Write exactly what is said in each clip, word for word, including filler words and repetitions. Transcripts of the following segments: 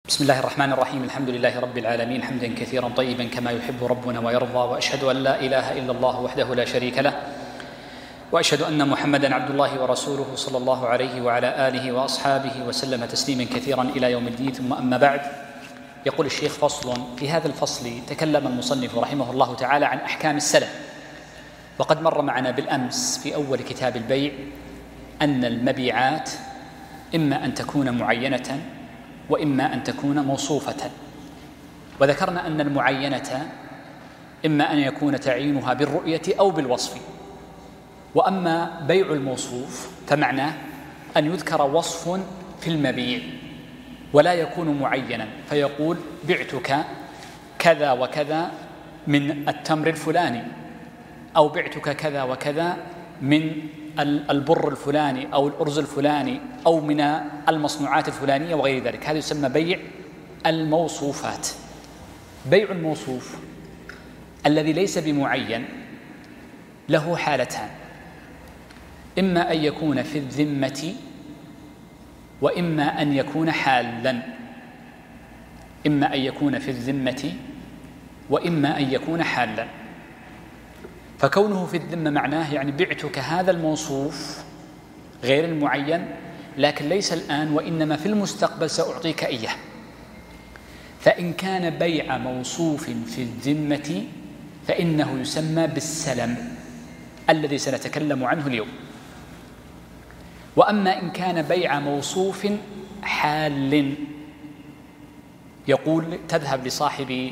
بسم الله الرحمن الرحيم. الحمد لله رب العالمين حمدا كثيرا طيبا كما يحب ربنا ويرضى، وأشهد أن لا إله إلا الله وحده لا شريك له، وأشهد أن محمدا عبد الله ورسوله صلى الله عليه وعلى آله وأصحابه وسلم تسليما كثيرا إلى يوم الدين. ثم أما بعد، يقول الشيخ: فصل. في هذا الفصل تكلم المصنف رحمه الله تعالى عن أحكام السلم، وقد مر معنا بالأمس في أول كتاب البيع أن المبيعات إما أن تكون معينة وإما أن تكون موصوفة، وذكرنا أن المعينة إما أن يكون تعيينها بالرؤية أو بالوصف، وأما بيع الموصوف فمعناه أن يذكر وصف في المبيع ولا يكون معينا، فيقول: بعتك كذا وكذا من التمر الفلاني، أو بعتك كذا وكذا من البر الفلاني أو الأرز الفلاني أو من المصنوعات الفلانية وغير ذلك. هذا يسمى بيع الموصوفات. بيع الموصوف الذي ليس بمعين له حالتان: إما أن يكون في الذمة وإما أن يكون حالا. إما أن يكون في الذمة وإما أن يكون حالا. فكونه في الذمة معناه يعني بعتك هذا الموصوف غير المعين، لكن ليس الآن وإنما في المستقبل سأعطيك إياه. فإن كان بيع موصوف في الذمة فإنه يسمى بالسلم الذي سنتكلم عنه اليوم. وأما إن كان بيع موصوف حال، يقول: تذهب لصاحب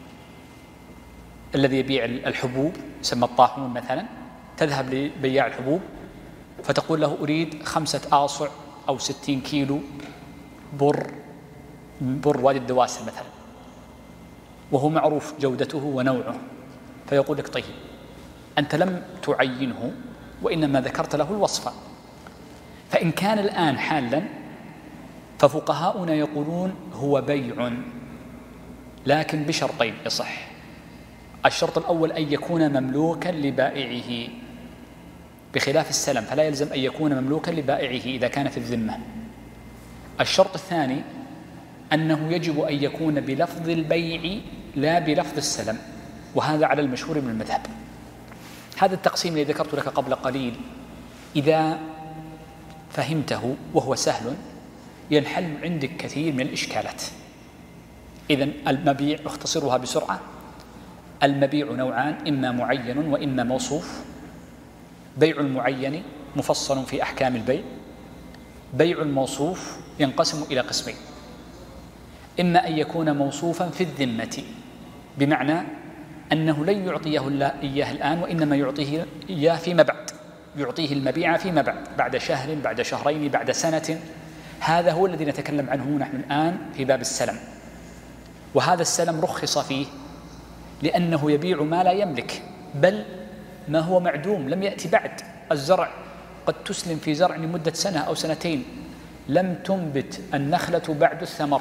الذي يبيع الحبوب يسمى الطاحون مثلا، تذهب لبياع الحبوب فتقول له: أريد خمسة آصع أو ستين كيلو بر بر وادي الدواسر مثلا، وهو معروف جودته ونوعه، فيقول لك: طيب أنت لم تعينه وإنما ذكرت له الوصف. فإن كان الآن حالا ففقهاؤنا يقولون هو بيع، لكن بشرطين يصح. الشرط الأول أن يكون مملوكا لبائعه، بخلاف السلم فلا يلزم أن يكون مملوكا لبائعه إذا كان في الذمة. الشرط الثاني أنه يجب أن يكون بلفظ البيع لا بلفظ السلم، وهذا على المشهور من المذهب. هذا التقسيم الذي ذكرت لك قبل قليل إذا فهمته وهو سهل ينحل عندك كثير من الإشكالات. إذن المبيع اختصرها بسرعة: المبيع نوعان: إما معين وإما موصوف. بيع المعين مفصل في أحكام البيع. بيع الموصوف ينقسم إلى قسمين: إما أن يكون موصوفا في الذمة، بمعنى أنه لن يعطيه الله إياه الآن وإنما يعطيه إياه فيما بعد، يعطيه المبيع فيما بعد، بعد شهر بعد شهرين بعد سنة. هذا هو الذي نتكلم عنه نحن الآن في باب السلم. وهذا السلم رخص فيه لأنه يبيع ما لا يملك، بل ما هو معدوم لم يأتي بعد. الزرع قد تسلم في زرع لمدة سنة أو سنتين، لم تنبت النخلة بعد الثمر.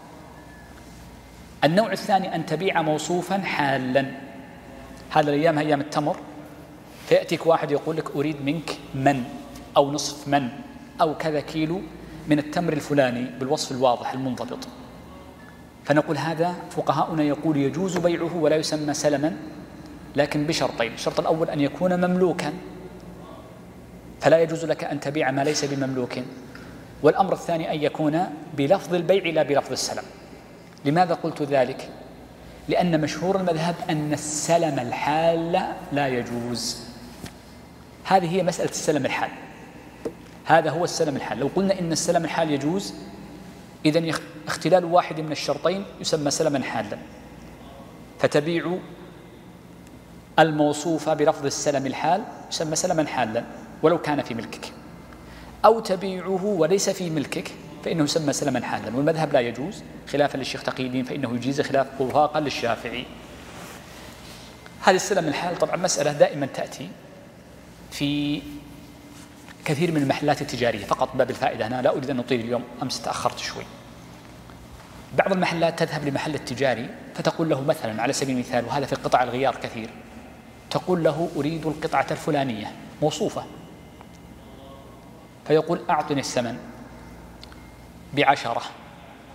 النوع الثاني أن تبيع موصوفا حالا. هذا الأيام أيام التمر، فيأتيك واحد يقول لك: أريد منك من أو نصف من أو كذا كيلو من التمر الفلاني بالوصف الواضح المنضبط. فنقول هذا فقهاؤنا يقول يجوز بيعه ولا يسمى سلما، لكن بشرطين: الشرط الأول أن يكون مملوكا، فلا يجوز لك أن تبيع ما ليس بمملوك. والأمر الثاني أن يكون بلفظ البيع لا بلفظ السلم. لماذا قلت ذلك؟ لأن مشهور المذهب أن السلم الحال لا يجوز. هذه هي مسألة السلم الحال، هذا هو السلم الحال. لو قلنا إن السلم الحال يجوز، إذن اختلال واحد من الشرطين يسمى سلما حالا. فتبيع الموصوف بلفظ السلم الحال يسمى سلما حالا ولو كان في ملكك، أو تبيعه وليس في ملكك فإنه يسمى سلما حالا. والمذهب لا يجوز خلافا للشيخ تقي الدين، فإنه يجيز خلاف وفاقا للشافعي. هذه السلم الحال طبعا مسألة دائما تأتي في كثير من المحلات التجارية. فقط باب الفائدة هنا، لا أريد أن أطيل اليوم، أمس تأخرت شوي. بعض المحلات تذهب لمحل التجاري فتقول له مثلا على سبيل المثال، وهذا في قطع الغيار كثير، تقول له: أريد القطعة الفلانية موصوفة، فيقول: أعطني الثمن بعشرة،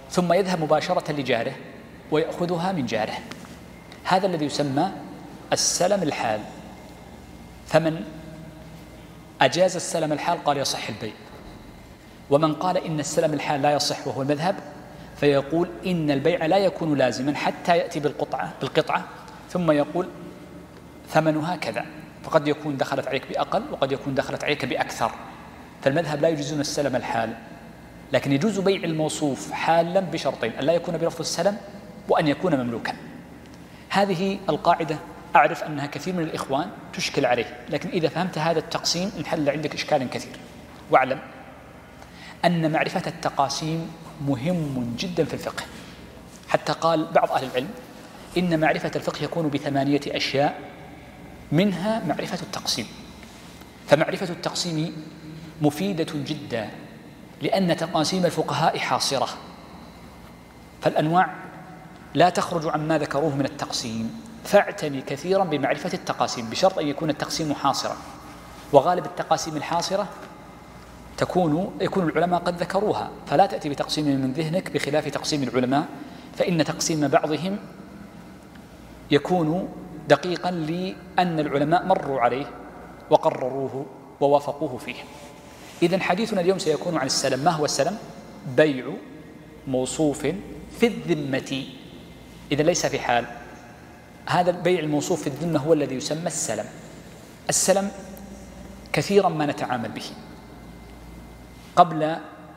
ثم يذهب مباشرة لجاره ويأخذها من جاره. هذا الذي يسمى السلم الحال. فمن أجاز السلم الحال قال يصح البيع، ومن قال إن السلم الحال لا يصح وهو المذهب فيقول إن البيع لا يكون لازما حتى يأتي بالقطعة بالقطعة ثم يقول ثمنها كذا، فقد يكون دخلت عليك بأقل وقد يكون دخلت عليك بأكثر. فالمذهب لا يجوزون السلم الحال، لكن يجوز بيع الموصوف حالا بشرطين: أن لا يكون بلفظ السلم وأن يكون مملوكا. هذه القاعدة أعرف أنها كثير من الإخوان تشكل عليه، لكن إذا فهمت هذا التقسيم انحل عندك إشكال كثير. واعلم أن معرفة التقاسيم مهم جدا في الفقه، حتى قال بعض أهل العلم إن معرفة الفقه يكون بثمانية أشياء، منها معرفة التقسيم. فمعرفة التقسيم مفيدة جدا، لأن تقاسيم الفقهاء حاصرة، فالأنواع لا تخرج عما ذكروه من التقسيم. فاعتني كثيرا بمعرفة التقاسيم بشرط أن يكون التقسيم حاصرا، وغالب التقاسيم الحاصرة تكون يكون العلماء قد ذكروها، فلا تأتي بتقسيم من ذهنك بخلاف تقسيم العلماء، فإن تقسيم بعضهم يكون دقيقا لأن العلماء مروا عليه وقرروه ووافقوه فيه. إذن حديثنا اليوم سيكون عن السلم. ما هو السلم؟ بيع موصوف في الذمة، إذا ليس في حال. هذا البيع الموصوف في الذمة هو الذي يسمى السلم. السلم كثيرا ما نتعامل به. قبل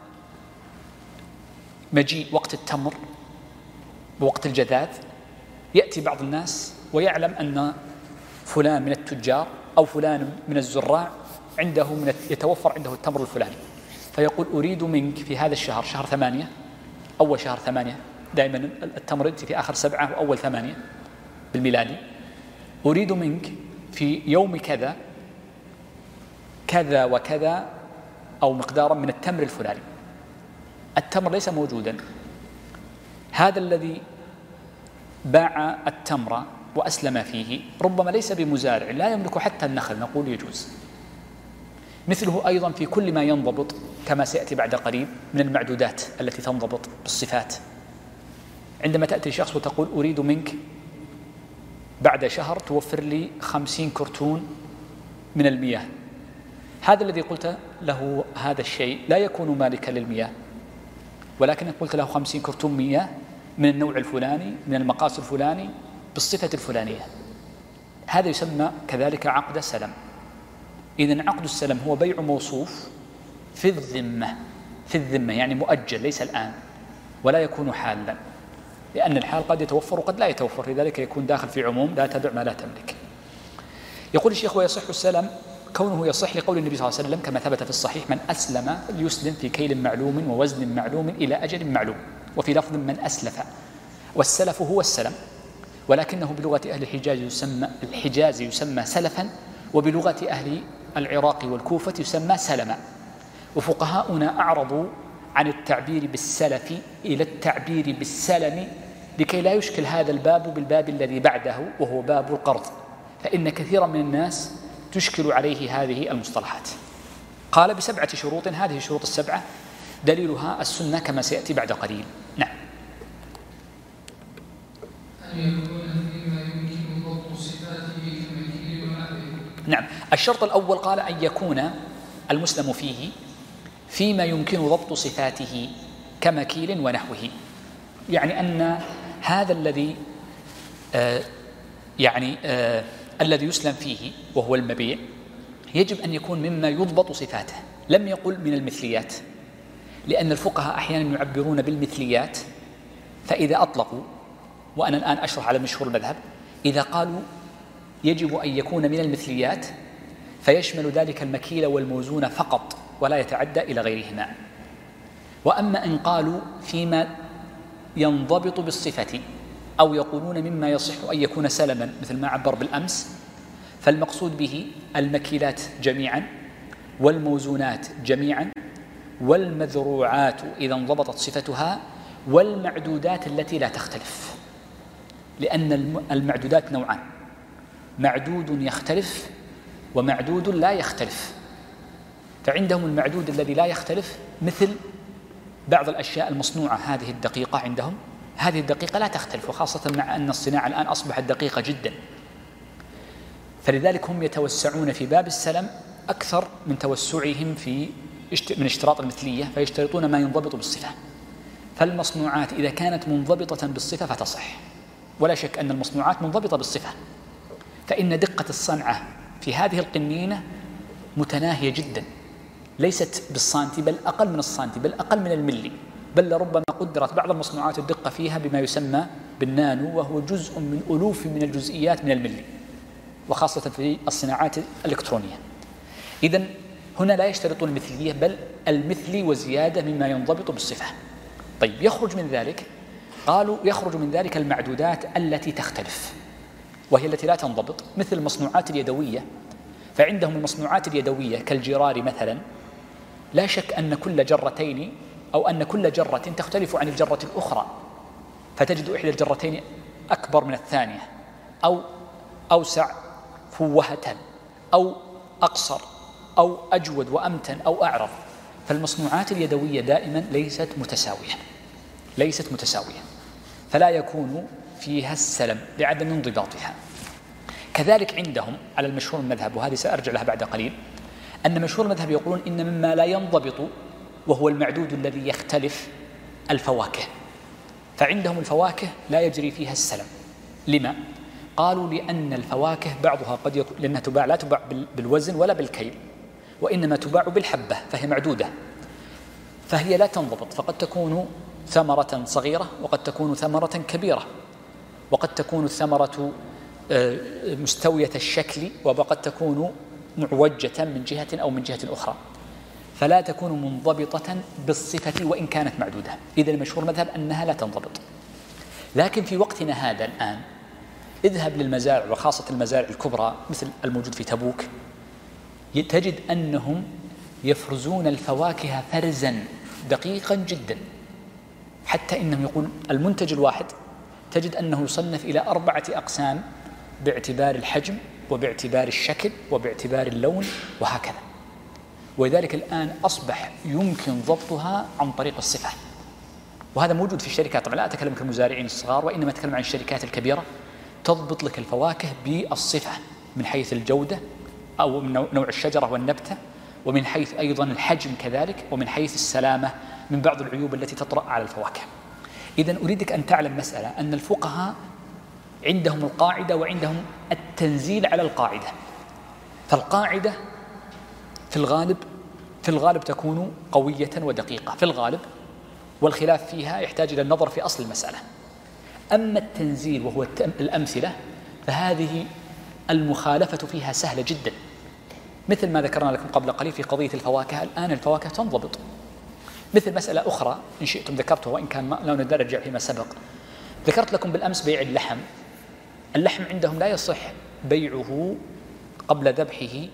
مجيء وقت التمر ووقت الجذاذ يأتي بعض الناس ويعلم أن فلان من التجار أو فلان من الزراع عنده من يتوفر عنده التمر الفلاني، فيقول أريد منك في هذا الشهر، شهر ثمانية، أول شهر ثمانية، دائما التمر يأتي في آخر سبعة وأول ثمانية بالميلادي، أريد منك في يوم كذا كذا وكذا أو مقدارا من التمر الفلاني. التمر ليس موجودا. هذا الذي باع التمر وأسلم فيه ربما ليس بمزارع، لا يملك حتى النخل، نقول يجوز. مثله أيضا في كل ما ينضبط كما سيأتي بعد قريب من المعدودات التي تنضبط بالصفات. عندما تأتي شخص وتقول أريد منك بعد شهر توفر لي خمسين كرتون من المياه، هذا الذي قلت له هذا الشيء لا يكون مالكا للمياه، ولكن قلت له خمسين كرتون مياه من النوع الفلاني من المقاس الفلاني بالصفة الفلانية. هذا يسمى كذلك عقد سلم. إذن عقد السلم هو بيع موصوف في الذمة، في الذمة يعني مؤجل ليس الآن، ولا يكون حالا، لأن الحال قد يتوفر وقد لا يتوفر، لذلك يكون داخل في عموم لا تبع ما لا تملك. يقول الشيخ ويصح السلم كونه يصح لقول النبي صلى الله عليه وسلم كما ثبت في الصحيح: من أسلم ليسلم في كيل معلوم ووزن معلوم إلى أجل معلوم، وفي لفظ من أسلف. والسلف هو السلم، ولكنه بلغة أهل الحجاز يسمى الحجاز يسمى سلفا، وبلغة أهل العراق والكوفة يسمى سلما. وفقهاؤنا أعرضوا عن التعبير بالسلف إلى التعبير بالسلم لكي لا يشكل هذا الباب بالباب الذي بعده وهو باب القرض، فإن كثيرا من الناس تشكل عليه هذه المصطلحات. قال بسبعة شروط، هذه الشروط السبعة دليلها السنة كما سيأتي بعد قليل. نعم. نعم. الشرط الأول قال أن يكون المسلم فيه فيما يمكن ضبط صفاته كمكيل ونحوه، يعني أن هذا الذي آه يعني آه الذي يسلم فيه وهو المبيع يجب أن يكون مما يضبط صفاته. لم يقل من المثليات، لأن الفقهاء أحيانا يعبرون بالمثليات، فإذا أطلقوا، وأنا الآن أشرح على مشهور المذهب، إذا قالوا يجب أن يكون من المثليات فيشمل ذلك المكيل والموزون فقط ولا يتعدى إلى غيرهما. وأما إن قالوا فيما ينضبط بالصفة أو يقولون مما يصح أن يكون سلما مثل ما عبر بالأمس، فالمقصود به المكيلات جميعا والموزونات جميعا والمذروعات إذا انضبطت صفتها والمعدودات التي لا تختلف، لأن المعدودات نوعان: معدود يختلف ومعدود لا يختلف. فعندهم المعدود الذي لا يختلف مثل بعض الأشياء المصنوعة هذه الدقيقة عندهم هذه الدقيقة لا تختلف، وخاصة مع أن الصناعة الآن أصبحت دقيقة جدا، فلذلك هم يتوسعون في باب السلم أكثر من توسعهم في من اشتراط المثلية، فيشترطون ما ينضبط بالصفة. فالمصنوعات إذا كانت منضبطة بالصفة فتصح، ولا شك أن المصنوعات منضبطة بالصفة، فإن دقة الصنعة في هذه القنينة متناهية جدا، ليست بالسانتي بل أقل من السانتي بل أقل من الملي، بل لربما قدرت بعض المصنوعات الدقة فيها بما يسمى بالنانو، وهو جزء من ألوف من الجزئيات من الملي، وخاصة في الصناعات الإلكترونية. إذن هنا لا يشترطون المثلية بل المثلي وزيادة مما ينضبط بالصفة. طيب يخرج من ذلك، قالوا يخرج من ذلك المعدودات التي تختلف، وهي التي لا تنضبط، مثل المصنوعات اليدوية. فعندهم المصنوعات اليدوية كالجرار مثلا، لا شك أن كل جرتين أو أن كل جرة تختلف عن الجرة الأخرى، فتجد إحدى الجرتين أكبر من الثانية، أو أوسع فوهة، أو أقصر، أو أجود وأمتن، أو أعرض. فالمصنوعات اليدوية دائما ليست متساوية ليست متساوية فلا يكون فيها السلم لعدم انضباطها. كذلك عندهم على المشهور المذهب، وهذه سأرجع لها بعد قليل، أن مشهور المذهب يقولون إن مما لا ينضبط وهو المعدود الذي يختلف الفواكه، فعندهم الفواكه لا يجري فيها السلم. لما؟ قالوا لأن الفواكه بعضها قد يكون لأنها تباع لا تباع بالوزن ولا بالكيل، وإنما تباع بالحبة، فهي معدودة، فهي لا تنضبط، فقد تكون ثمرة صغيرة وقد تكون ثمرة كبيرة، وقد تكون الثمرة مستوية الشكل وقد تكون معوجة من جهة أو من جهة أخرى، فلا تكون منضبطة بالصفة وإن كانت معدودة. إذا المشهور مذهب أنها لا تنضبط. لكن في وقتنا هذا الآن اذهب للمزارع، وخاصة المزارع الكبرى مثل الموجود في تبوك، تجد أنهم يفرزون الفواكه فرزا دقيقا جدا، حتى إنهم يقول المنتج الواحد تجد أنه يصنف إلى أربعة أقسام باعتبار الحجم وباعتبار الشكل وباعتبار اللون وهكذا. ولذلك الآن أصبح يمكن ضبطها عن طريق الصفة، وهذا موجود في الشركات. طبعا لا أتكلم كالمزارعين الصغار، وإنما أتكلم عن الشركات الكبيرة تضبط لك الفواكه بالصفة من حيث الجودة أو نوع الشجرة والنبتة، ومن حيث أيضا الحجم كذلك، ومن حيث السلامة من بعض العيوب التي تطرأ على الفواكه. إذن أريدك أن تعلم مسألة، أن الفقهاء عندهم القاعدة وعندهم التنزيل على القاعدة. فالقاعدة في الغالب في الغالب تكون قوية ودقيقة في الغالب، والخلاف فيها يحتاج إلى النظر في أصل المسألة. أما التنزيل وهو الأمثلة فهذه المخالفة فيها سهلة جدا، مثل ما ذكرنا لكم قبل قليل في قضية الفواكه. الآن الفواكه تنضبط. مثل مسألة أخرى إن شئتم ذكرتها، وإن كان ما لا نرجع فيما سبق. ذكرت لكم بالأمس بيع اللحم. اللحم عندهم لا يصح بيعه قبل ذبحه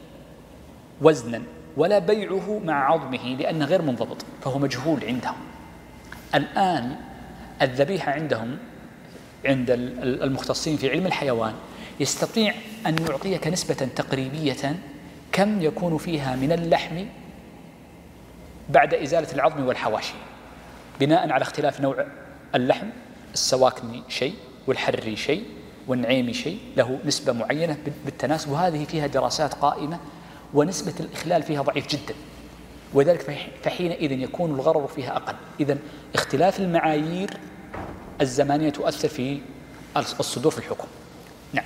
وزنا، ولا بيعه مع عظمه، لأنه غير منضبط، فهو مجهول عندهم. الآن الذبيحة عندهم عند المختصين في علم الحيوان يستطيع أن يعطيك نسبة تقريبية كم يكون فيها من اللحم بعد إزالة العظم والحواشي، بناء على اختلاف نوع اللحم. السواكني شيء، والحري شيء، والنعيمي شيء، له نسبة معينة بالتناسب، وهذه فيها دراسات قائمة، ونسبة الإخلال فيها ضعيف جدا، وذلك فحينئذ يكون الغرر فيها أقل. إذن اختلاف المعايير الزمانية تؤثر في الصدور في الحكم. نعم.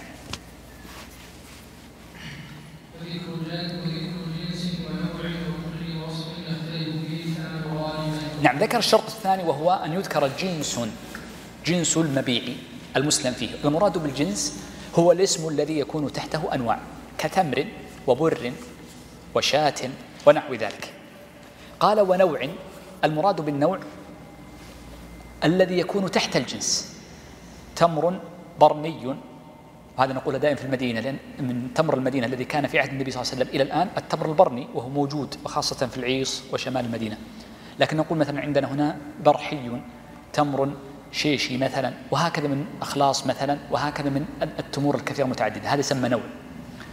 نعم، ذكر الشرط الثاني وهو أن يذكر جنس جنس المبيع المسلم فيه. المراد بالجنس هو الاسم الذي يكون تحته أنواع كتمر وبر وشاة ونحو ذلك. قال ونوع، المراد بالنوع الذي يكون تحت الجنس. تمر برني، وهذا نقول دائما في المدينة، لأن من تمر المدينة الذي كان في عهد النبي صلى الله عليه وسلم إلى الآن التمر البرني، وهو موجود وخاصة في العيص وشمال المدينة. لكن نقول مثلا عندنا هنا برحي، تمر شيشي مثلا، وهكذا من أخلاص مثلا، وهكذا من التمور الكثيرة المتعددة، هذا يسمى نوع.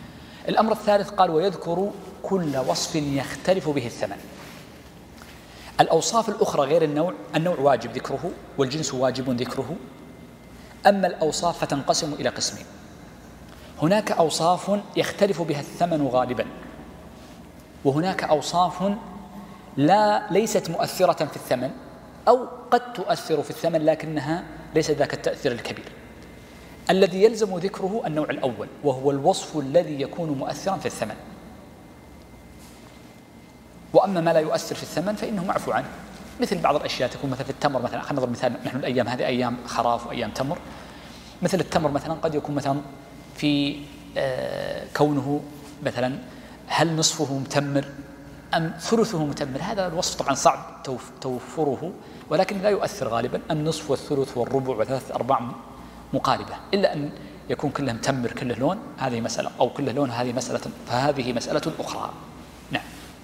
الأمر الثالث قال ويذكر كل وصف يختلف به الثمن. الأوصاف الأخرى غير النوع، النوع واجب ذكره والجنس واجب ذكره. أما الأوصاف فتنقسم إلى قسمين: هناك أوصاف يختلف بها الثمن غالبا، وهناك أوصاف لا ليست مؤثرة في الثمن أو قد تؤثر في الثمن لكنها ليس ذاك التأثير الكبير. الذي يلزم ذكره النوع الأول، وهو الوصف الذي يكون مؤثرا في الثمن. وأما ما لا يؤثر في الثمن فإنه معفو عنه، مثل بعض الأشياء تكون مثلا في التمر مثلا. خلينا نضرب مثال، نحن الأيام هذه أيام خراف وأيام تمر. مثل التمر مثلا قد يكون مثلا في آه كونه مثلا هل نصفه متمر أم ثلثه متمر. هذا الوصف طبعا صعب توفره، ولكن لا يؤثر غالبا. النصف والثلث والربع وثلاثة أرباع مقاربة، إلا أن يكون كله متمر كله لون، هذه مسألة، أو كله لون هذه مسألة، فهذه مسألة أخرى. نعم.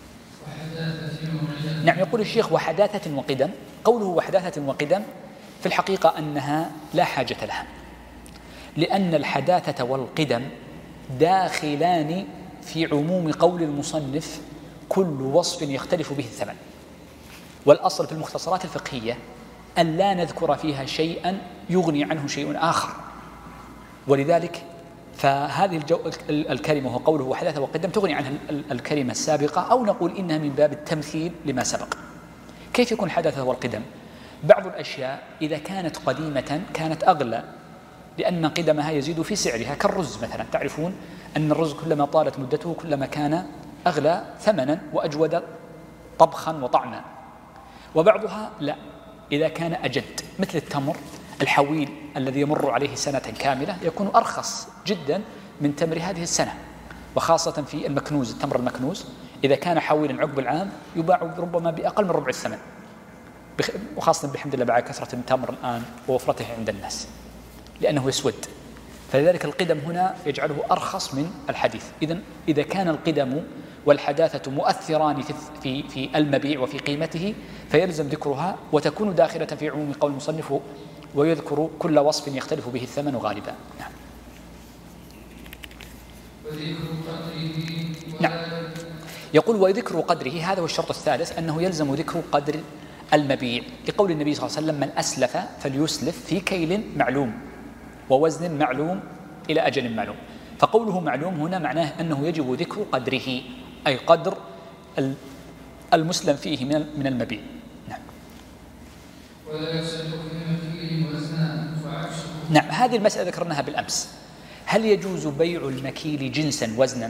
نعم. يقول الشيخ وحداثة وقدم. قوله وحداثة وقدم في الحقيقة أنها لا حاجة لها، لأن الحداثة والقدم داخلان في عموم قول المصنف كل وصف يختلف به الثمن. والأصل في المختصرات الفقهية أن لا نذكر فيها شيئا يغني عنه شيء آخر، ولذلك فهذه الجو الكلمة وهو قوله وحداثة وقدم تغني عنها الكلمة السابقة، أو نقول إنها من باب التمثيل لما سبق. كيف يكون حداثة والقدم؟ بعض الأشياء إذا كانت قديمة كانت أغلى لأن قدمها يزيد في سعرها، كالرز مثلا. تعرفون أن الرز كلما طالت مدته كلما كان أغلى ثمنا وأجود طبخا وطعما. وبعضها لا، إذا كان أجد، مثل التمر الحويل الذي يمر عليه سنة كاملة يكون أرخص جدا من تمر هذه السنة، وخاصة في المكنوز. التمر المكنوز إذا كان حويلا عقب العام يباع ربما بأقل من ربع الثمن، وخاصة بحمد الله بعد كثرة التمر الآن ووفرته عند الناس لأنه يسود. فلذلك القدم هنا يجعله أرخص من الحديث. إذن إذا كان القدم والحداثة مؤثران في في المبيع وفي قيمته فيلزم ذكرها، وتكون داخلة في عموم قول المصنف ويذكر كل وصف يختلف به الثمن غالبا. نعم. نعم. يقول وذكر قدره، هذا هو الشرط الثالث، أنه يلزم ذكر قدر المبيع، لقول النبي صلى الله عليه وسلم من أسلف فليسلف في كيل معلوم ووزن معلوم إلى أجل معلوم. فقوله معلوم هنا معناه أنه يجب ذكر قدره، أي قدر المسلم فيه من المبيع. نعم. نعم. هذه المسألة ذكرناها بالأمس. هل يجوز بيع المكيل جنسا وزنا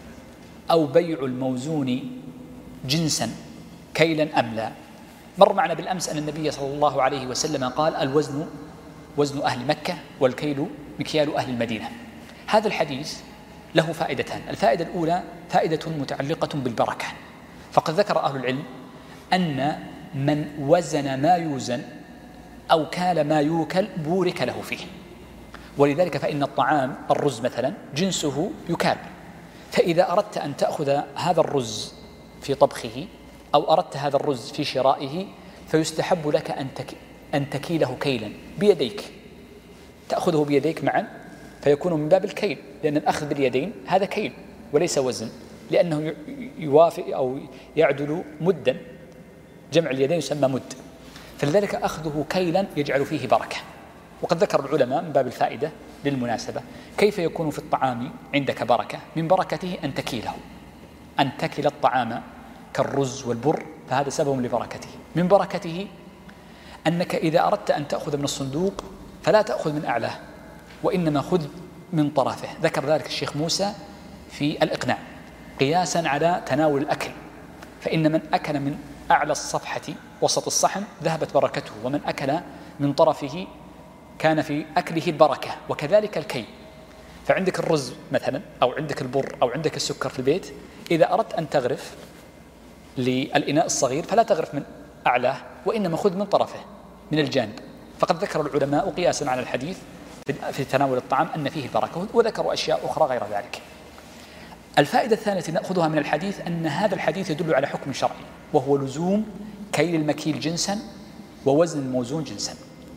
أو بيع الموزون جنسا كيلا أم لا؟ مر معنا بالأمس أن النبي صلى الله عليه وسلم قال الوزن وزن أهل مكة والكيل مكيال أهل المدينة. هذا الحديث له فائدتان. الفائدة الأولى فائدة متعلقة بالبركة، فقد ذكر أهل العلم أن من وزن ما يوزن أو كال ما يوكل بورك له فيه. ولذلك فإن الطعام الرز مثلا جنسه يكال، فإذا أردت أن تأخذ هذا الرز في طبخه أو أردت هذا الرز في شرائه فيستحب لك أن تك أن تكيله كيلا بيديك، تأخذه بيديك معا فيكون من باب الكيل، لأن الأخذ باليدين هذا كيل وليس وزن، لأنه يوافق أو يعدل مدا، جمع اليدين يسمى مد، فلذلك أخذه كيلا يجعل فيه بركة. وقد ذكر العلماء من باب الفائدة للمناسبة كيف يكون في الطعام عندك بركة، من بركته أن تكيله، أن تكل الطعام كالرز والبر، فهذا سبب لبركته. من بركته أنك إذا أردت أن تأخذ من الصندوق فلا تأخذ من أعلاه وإنما خذ من طرفه. ذكر ذلك الشيخ موسى في الإقناع قياسا على تناول الأكل، فإن من أكل من أعلى الصفحة وسط الصحن ذهبت بركته، ومن أكل من طرفه كان في أكله البركة. وكذلك الكي، فعندك الرز مثلا أو عندك البر أو عندك السكر في البيت، إذا أردت أن تغرف للإناء الصغير فلا تغرف من أعلاه وإنما خذ من طرفه من الجانب. فقد ذكر العلماء قياسا على الحديث في تناول الطعام أن فيه البركة، وذكروا أشياء أخرى غير ذلك. الفائدة الثانية التي نأخذها من الحديث أن هذا الحديث يدل على حكم شرعي، وهو لزوم كيل المكيل جنسا ووزن الموزون جنسا.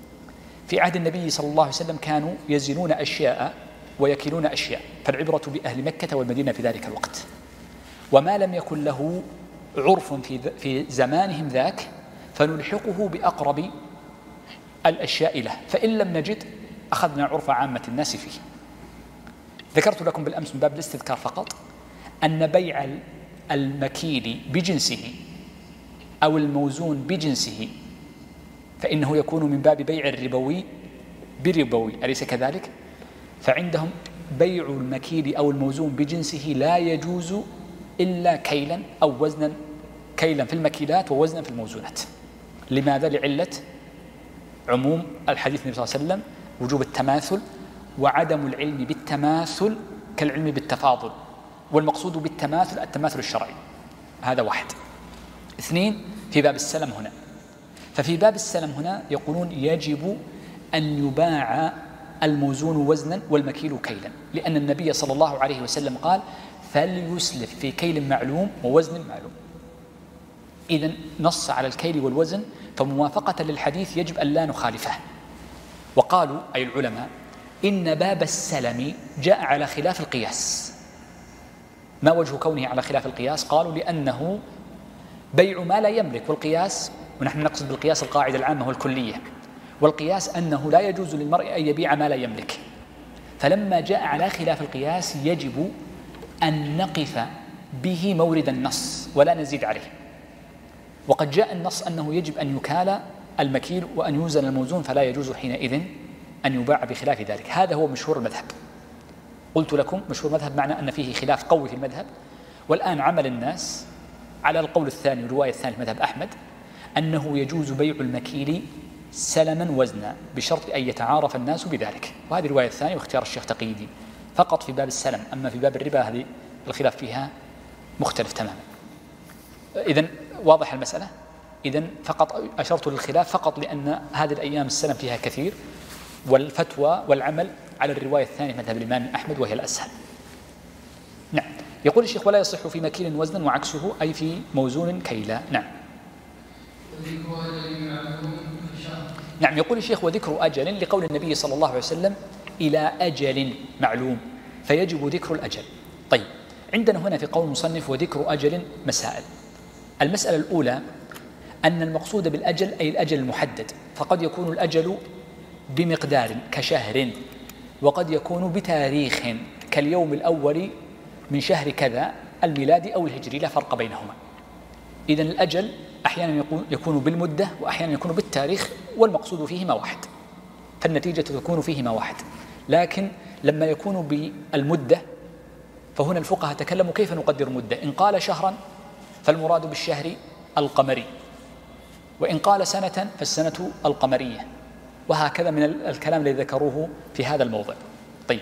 في عهد النبي صلى الله عليه وسلم كانوا يزنون أشياء ويكيلون أشياء، فالعبرة بأهل مكة والمدينة في ذلك الوقت. وما لم يكن له عرف في في زمانهم ذاك فنلحقه بأقرب الأشياء له، فإن لم نجد أخذنا عرف عامة الناس فيه. ذكرت لكم بالأمس من باب الاستذكار فقط أن بيع المكيل بجنسه أو الموزون بجنسه فإنه يكون من باب بيع الربوي بربوي، أليس كذلك؟ فعندهم بيع المكيل أو الموزون بجنسه لا يجوز إلا كيلا أو وزنا، كيلا في المكيلات ووزنا في الموزونات. لماذا؟ لعلة عموم الحديث النبي صلى الله عليه وسلم وجوب التماثل، وعدم العلم بالتماثل كالعلم بالتفاضل، والمقصود بالتماثل التماثل الشرعي. هذا واحد. اثنين، في باب السلم هنا، ففي باب السلم هنا يقولون يجب أن يباع الموزون وزنا والمكيل كيلا، لأن النبي صلى الله عليه وسلم قال فليسلف في كيل معلوم ووزن معلوم. إذن نص على الكيل والوزن، فموافقة للحديث يجب أن لا نخالفه. وقالوا أي العلماء إن باب السلم جاء على خلاف القياس. ما وجه كونه على خلاف القياس؟ قالوا لأنه بيع ما لا يملك، والقياس، ونحن نقصد بالقياس القاعدة العامة والكلية، والقياس أنه لا يجوز للمرء أن يبيع ما لا يملك. فلما جاء على خلاف القياس يجب أن نقف به مورد النص ولا نزيد عليه. وقد جاء النص أنه يجب أن يكال المكيل وأن يوزن الموزون، فلا يجوز حينئذ أن يباع بخلاف ذلك. هذا هو مشهور المذهب. قلت لكم مشهور المذهب معنى أن فيه خلاف قوي في المذهب. والآن عمل الناس على القول الثاني والرواية الثانية مذهب أحمد أنه يجوز بيع المكيل سلما وزنا بشرط أن يتعارف الناس بذلك، وهذه الرواية الثانية واختيار الشيخ تقي الدين فقط في باب السلم. أما في باب الربا هذه الخلاف فيها مختلف تماما. إذن واضح المسألة. إذن فقط أشرت للخلاف فقط لأن هذه الأيام السلم فيها كثير، والفتوى والعمل على الرواية الثانية مذهب الإمام أحمد وهي الأسهل. نعم. يقول الشيخ ولا يصح في مكيل وزنا وعكسه أي في موزون كيلا. نعم. نعم. يقول الشيخ وذكر أجل لقول النبي صلى الله عليه وسلم إلى أجل معلوم، فيجب ذكر الأجل. طيب، عندنا هنا في قول المصنف وذكر أجل مسائل. المسألة الأولى أن المقصود بالأجل أي الأجل المحدد، فقد يكون الأجل بمقدار كشهر، وقد يكون بتاريخ كاليوم الأول من شهر كذا الميلادي أو الهجري، لا فرق بينهما. إذن الأجل أحيانا يكون بالمدة وأحيانا يكون بالتاريخ، والمقصود فيهما واحد، فالنتيجة تكون فيهما واحد. لكن لما يكون بالمدة فهنا الفقهاء تكلموا كيف نقدر مدة. إن قال شهرا فالمراد بالشهر القمري، وإن قال سنة فالسنة القمرية، وهكذا من الكلام الذي ذكروه في هذا الموضع. طيب،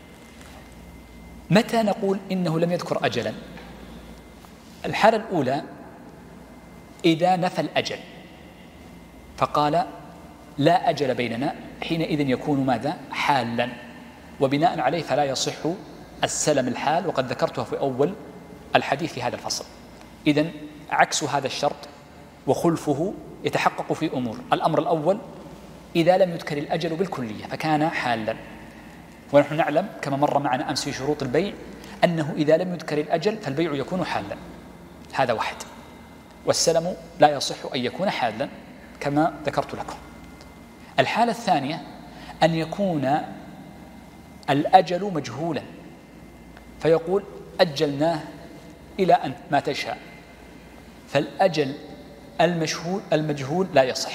متى نقول إنه لم يذكر أجلا؟ الحالة الأولى إذا نفى الأجل فقال لا أجل بيننا، حينئذ يكون ماذا؟ حالا، وبناء عليه فلا يصح السلم الحال، وقد ذكرتها في أول الحديث في هذا الفصل. إذن عكس هذا الشرط وخلفه يتحقق في أمور. الأمر الأول إذا لم يذكر الأجل بالكلية فكان حالا، ونحن نعلم كما مر معنا أمس في شروط البيع أنه إذا لم يذكر الأجل فالبيع يكون حالا. هذا واحد. والسلم لا يصح أن يكون حالا كما ذكرت لكم. الحالة الثانية أن يكون الأجل مجهولا، فيقول أجلناه إلى أن ما تشاء، فالأجل المشهول المجهول لا يصح.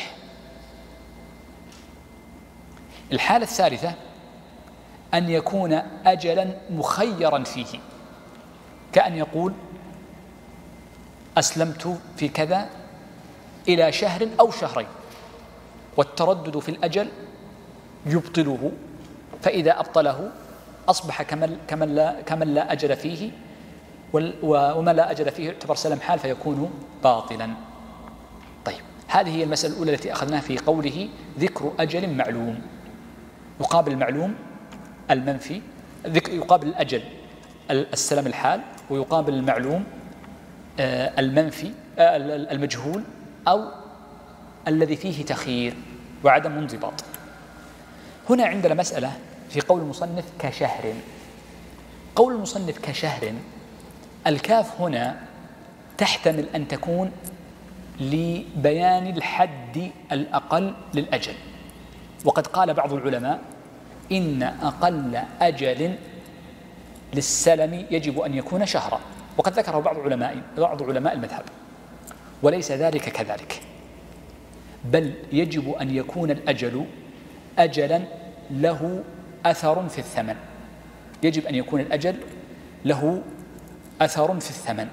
الحالة الثالثة أن يكون أجلا مخيرا فيه، كأن يقول أسلمت في كذا إلى شهر أو شهرين، والتردد في الأجل يبطله، فإذا أبطله أصبح كمن, كمن, لا, كمن لا أجل فيه، وما لا أجل فيه يعتبر سلم حال فيكون باطلا. طيب، هذه هي المسألة الأولى التي أخذناها في قوله ذكر أجل معلوم. يقابل المعلوم المنفي، يقابل الأجل السلم الحال، ويقابل المعلوم المنفي المجهول أو الذي فيه تخيير وعدم انضباط. هنا عندنا مسألة في قول المصنف كشهر. قول المصنف كشهر، الكاف هنا تحتمل أن تكون لبيان الحد الأقل للأجل. وقد قال بعض العلماء إن أقل أجل للسلم يجب أن يكون شهرا، وقد ذكره بعض علماء بعض علماء المذهب، وليس ذلك كذلك، بل يجب أن يكون الأجل أجلا له أثر في الثمن، يجب أن يكون الأجل له أثر في الثمن.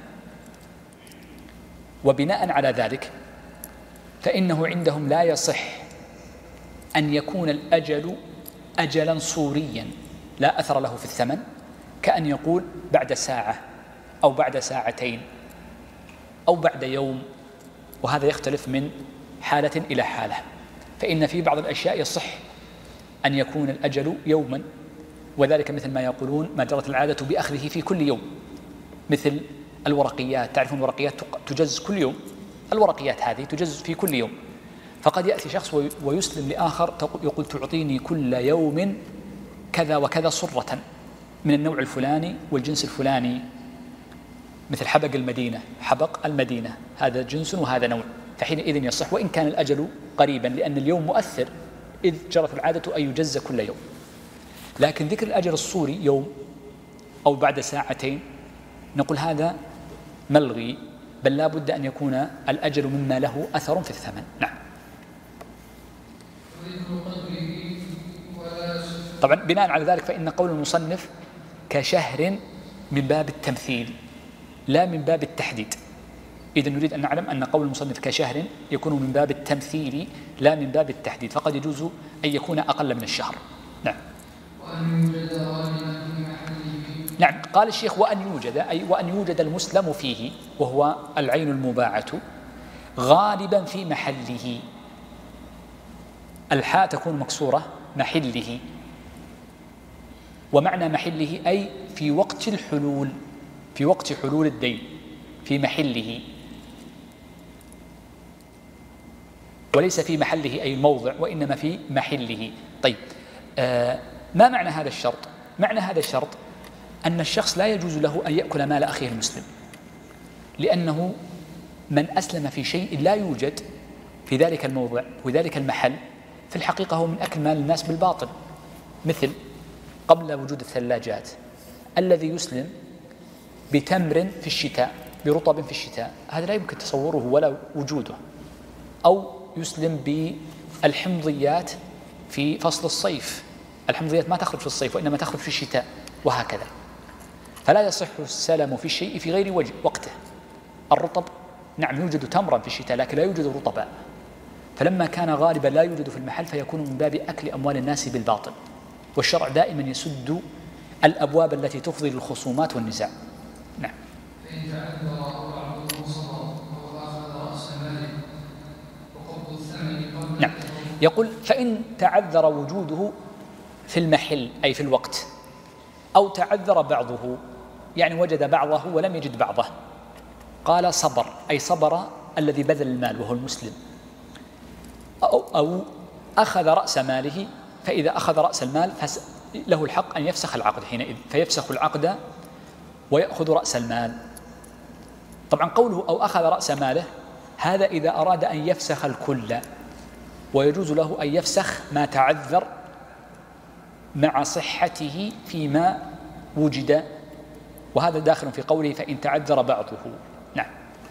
وبناء على ذلك فإنه عندهم لا يصح أن يكون الأجل أجلا صوريا لا أثر له في الثمن، كأن يقول بعد ساعة أو بعد ساعتين أو بعد يوم، وهذا يختلف من حالة إلى حالة. فإن في بعض الأشياء يصح أن يكون الأجل يوما، وذلك مثل ما يقولون ما جرت العادة بأخذه في كل يوم، مثل الورقيات، تعرفون الورقيات تجز كل يوم، الورقيات هذه تجز في كل يوم، فقد يأتي شخص ويسلم لآخر يقول تعطيني كل يوم كذا وكذا صرة من النوع الفلاني والجنس الفلاني، مثل حبق المدينة، حبق المدينة هذا جنس وهذا نوع، فحينئذ يصح وإن كان الأجل قريبا، لأن اليوم مؤثر إذ جرت العادة أن يجز كل يوم. لكن ذكر الأجل الصوري يوم أو بعد ساعتين نقول هذا ملغي، بل لا بد أن يكون الأجل مما له أثر في الثمن. نعم. طبعا بناء على ذلك فإن قول المصنف كشهر من باب التمثيل لا من باب التحديد. إذا نريد أن نعلم أن قول المصنف كشهر يكون من باب التمثيل لا من باب التحديد، فقد يجوز أن يكون أقل من الشهر. نعم. وأن يوجد غالبا في محله. نعم، قال الشيخ وأن يوجد، أي وأن يوجد المسلم فيه وهو العين المباعة غالبا في محله، الحاء تكون مكسورة، محله، ومعنى محله أي في وقت الحلول، في وقت حلول الدين، في محله، وليس في محله أي الموضع، وإنما في محله. طيب آه ما معنى هذا الشرط؟ معنى هذا الشرط أن الشخص لا يجوز له أن يأكل مال أخيه المسلم، لأنه من أسلم في شيء لا يوجد في ذلك الموضع وذلك المحل في الحقيقة هو من أكل مال الناس بالباطل. مثل قبل وجود الثلاجات الذي يسلم بتمر في الشتاء، برطب في الشتاء، هذا لا يمكن تصوره ولا وجوده، أو يسلم بالحمضيات في فصل الصيف، الحمضيات ما تخرج في الصيف وإنما تخرج في الشتاء، وهكذا. فلا يصح السلم في الشيء في غير وجه وقته. الرطب نعم يوجد تمرا في الشتاء لكن لا يوجد رطبا، فلما كان غالبا لا يوجد في المحل فيكون من باب أكل أموال الناس بالباطل، والشرع دائما يسد الأبواب التي تفضي للخصومات والنزاع. نعم. نعم، يقول فإن تعذر وجوده في المحل أي في الوقت، أو تعذر بعضه يعني وجد بعضه ولم يجد بعضه، قال صبر أي صبر الذي بذل المال وهو المسلم، أو, أو أخذ رأس ماله، فإذا أخذ رأس المال له الحق أن يفسخ العقد حينئذ، فيفسخ العقد ويأخذ رأس المال. طبعا قوله أو أخذ رأس ماله هذا إذا أراد أن يفسخ الكل، ويجوز له أن يفسخ ما تعذر مع صحته فيما وجد، وهذا داخل في قوله فإن تعذر بعضه. نعم.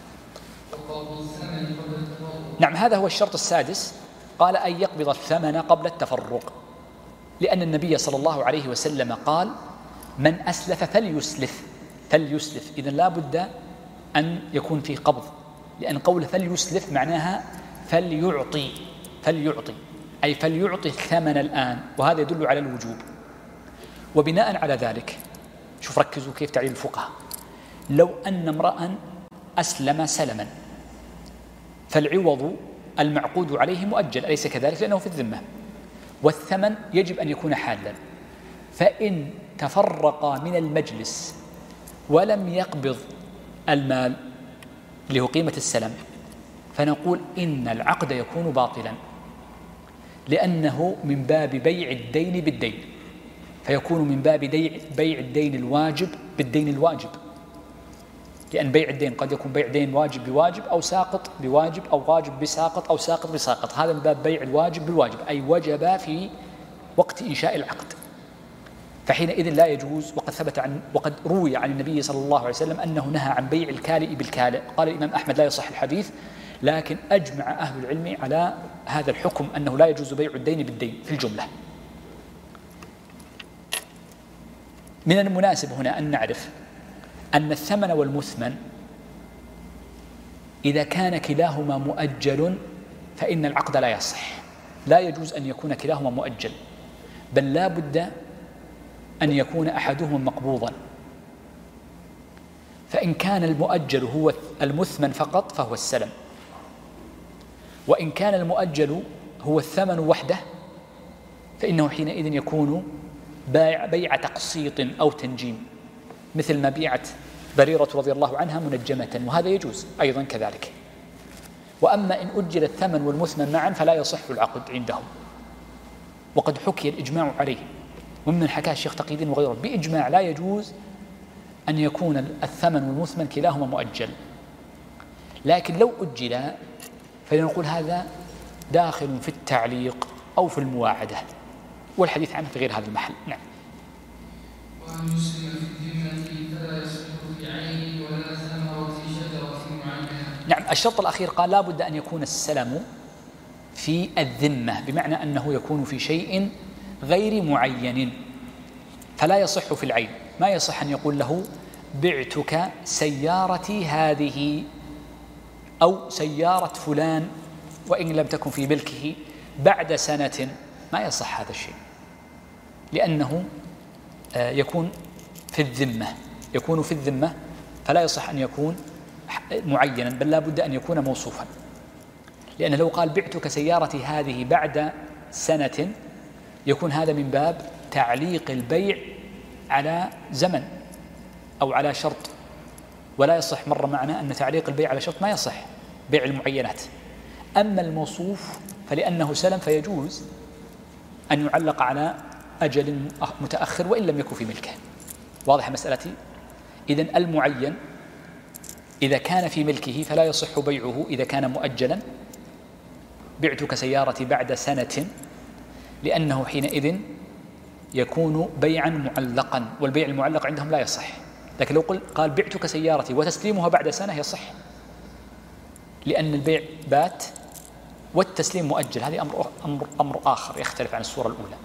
نعم، هذا هو الشرط السادس، قال أن يقبض الثمن قبل التفرق، لأن النبي صلى الله عليه وسلم قال من أسلف فليسلف، فليسلف، إذن لا بد أن يكون في قبض، لأن قول فليسلف معناها فليعطي، فليعطي أي فليعطي الثمن الآن، وهذا يدل على الوجوب. وبناء على ذلك شوف ركزوا كيف تعليل الفقهاء، لو أن امرأ أسلم سلما فالعوض المعقود عليه مؤجل، أليس كذلك؟ لأنه في الذمة، والثمن يجب أن يكون حالا، فإن تفرقا من المجلس ولم يقبض المال اللي هو قيمة السلم فنقول إن العقد يكون باطلا، لأنه من باب بيع الدين بالدين، فيكون من باب بيع الدين الواجب بالدين الواجب، لأن بيع الدين قد يكون بيع دين واجب بواجب أو ساقط بواجب أو واجب بساقط أو ساقط بساقط، هذا من باب بيع الواجب بالواجب، أي وجب في وقت إنشاء العقد، فحينئذ لا يجوز. وقد ثبت عن وقد روي عن النبي صلى الله عليه وسلم أنه نهى عن بيع الكالئ بالكالئ. قال الإمام أحمد لا يصح الحديث، لكن أجمع أهل العلم على هذا الحكم أنه لا يجوز بيع الدين بالدين في الجملة. من المناسب هنا أن نعرف أن الثمن والمثمن إذا كان كلاهما مؤجل فإن العقد لا يصح، لا يجوز أن يكون كلاهما مؤجل، بل لا بد أن يكون أحدهما مقبوضا. فإن كان المؤجل هو المثمن فقط فهو السلم، وإن كان المؤجل هو الثمن وحده فإنه حينئذ يكون بيع, بيع تقسيط أو تنجيم، مثل ما بيعت بريرة رضي الله عنها منجمة، وهذا يجوز أيضا كذلك. وأما إن أجل الثمن والمثمن معا فلا يصح العقد عندهم، وقد حكي الإجماع عليه، ومن حكاه الشيخ تقي الدين وغيره بإجماع لا يجوز أن يكون الثمن والمثمن كلاهما مؤجل. لكن لو أجل فلنقول هذا داخل في التعليق أو في المواعدة، والحديث عنه في غير هذا المحل. نعم. وأن يسلم في الذمة فلا يصح في عين ولا ثمرة في شجرة معينة. نعم. الشرط الأخير قال لا بد أن يكون السلم في الذمة، بمعنى أنه يكون في شيء غير معين، فلا يصح في العين. ما يصح أن يقول له بعتك سيارتي هذه أو سيارة فلان وإن لم تكن في ملكه بعد سنة، ما يصح هذا الشيء، لأنه يكون في الذمة، يكون في الذمة فلا يصح أن يكون معينا، بل لا بد أن يكون موصوفا. لأن لو قال بعتك سيارتي هذه بعد سنة يكون هذا من باب تعليق البيع على زمن أو على شرط، ولا يصح. مر معنا أن تعليق البيع على شرط ما يصح، بيع المعينات. أما الموصوف فلأنه سلم فيجوز أن يعلق على أجل متأخر وإن لم يكن في ملكه. واضح مسألتي؟ إذن المعين إذا كان في ملكه فلا يصح بيعه إذا كان مؤجلا، بعتك سيارتي بعد سنة، لأنه حينئذ يكون بيعا معلقا، والبيع المعلق عندهم لا يصح. لكن لو قال بعتك سيارتي وتسليمها بعد سنة يصح، لأن البيع بات والتسليم مؤجل، هذه أمر, أمر, أمر آخر يختلف عن الصورة الأولى.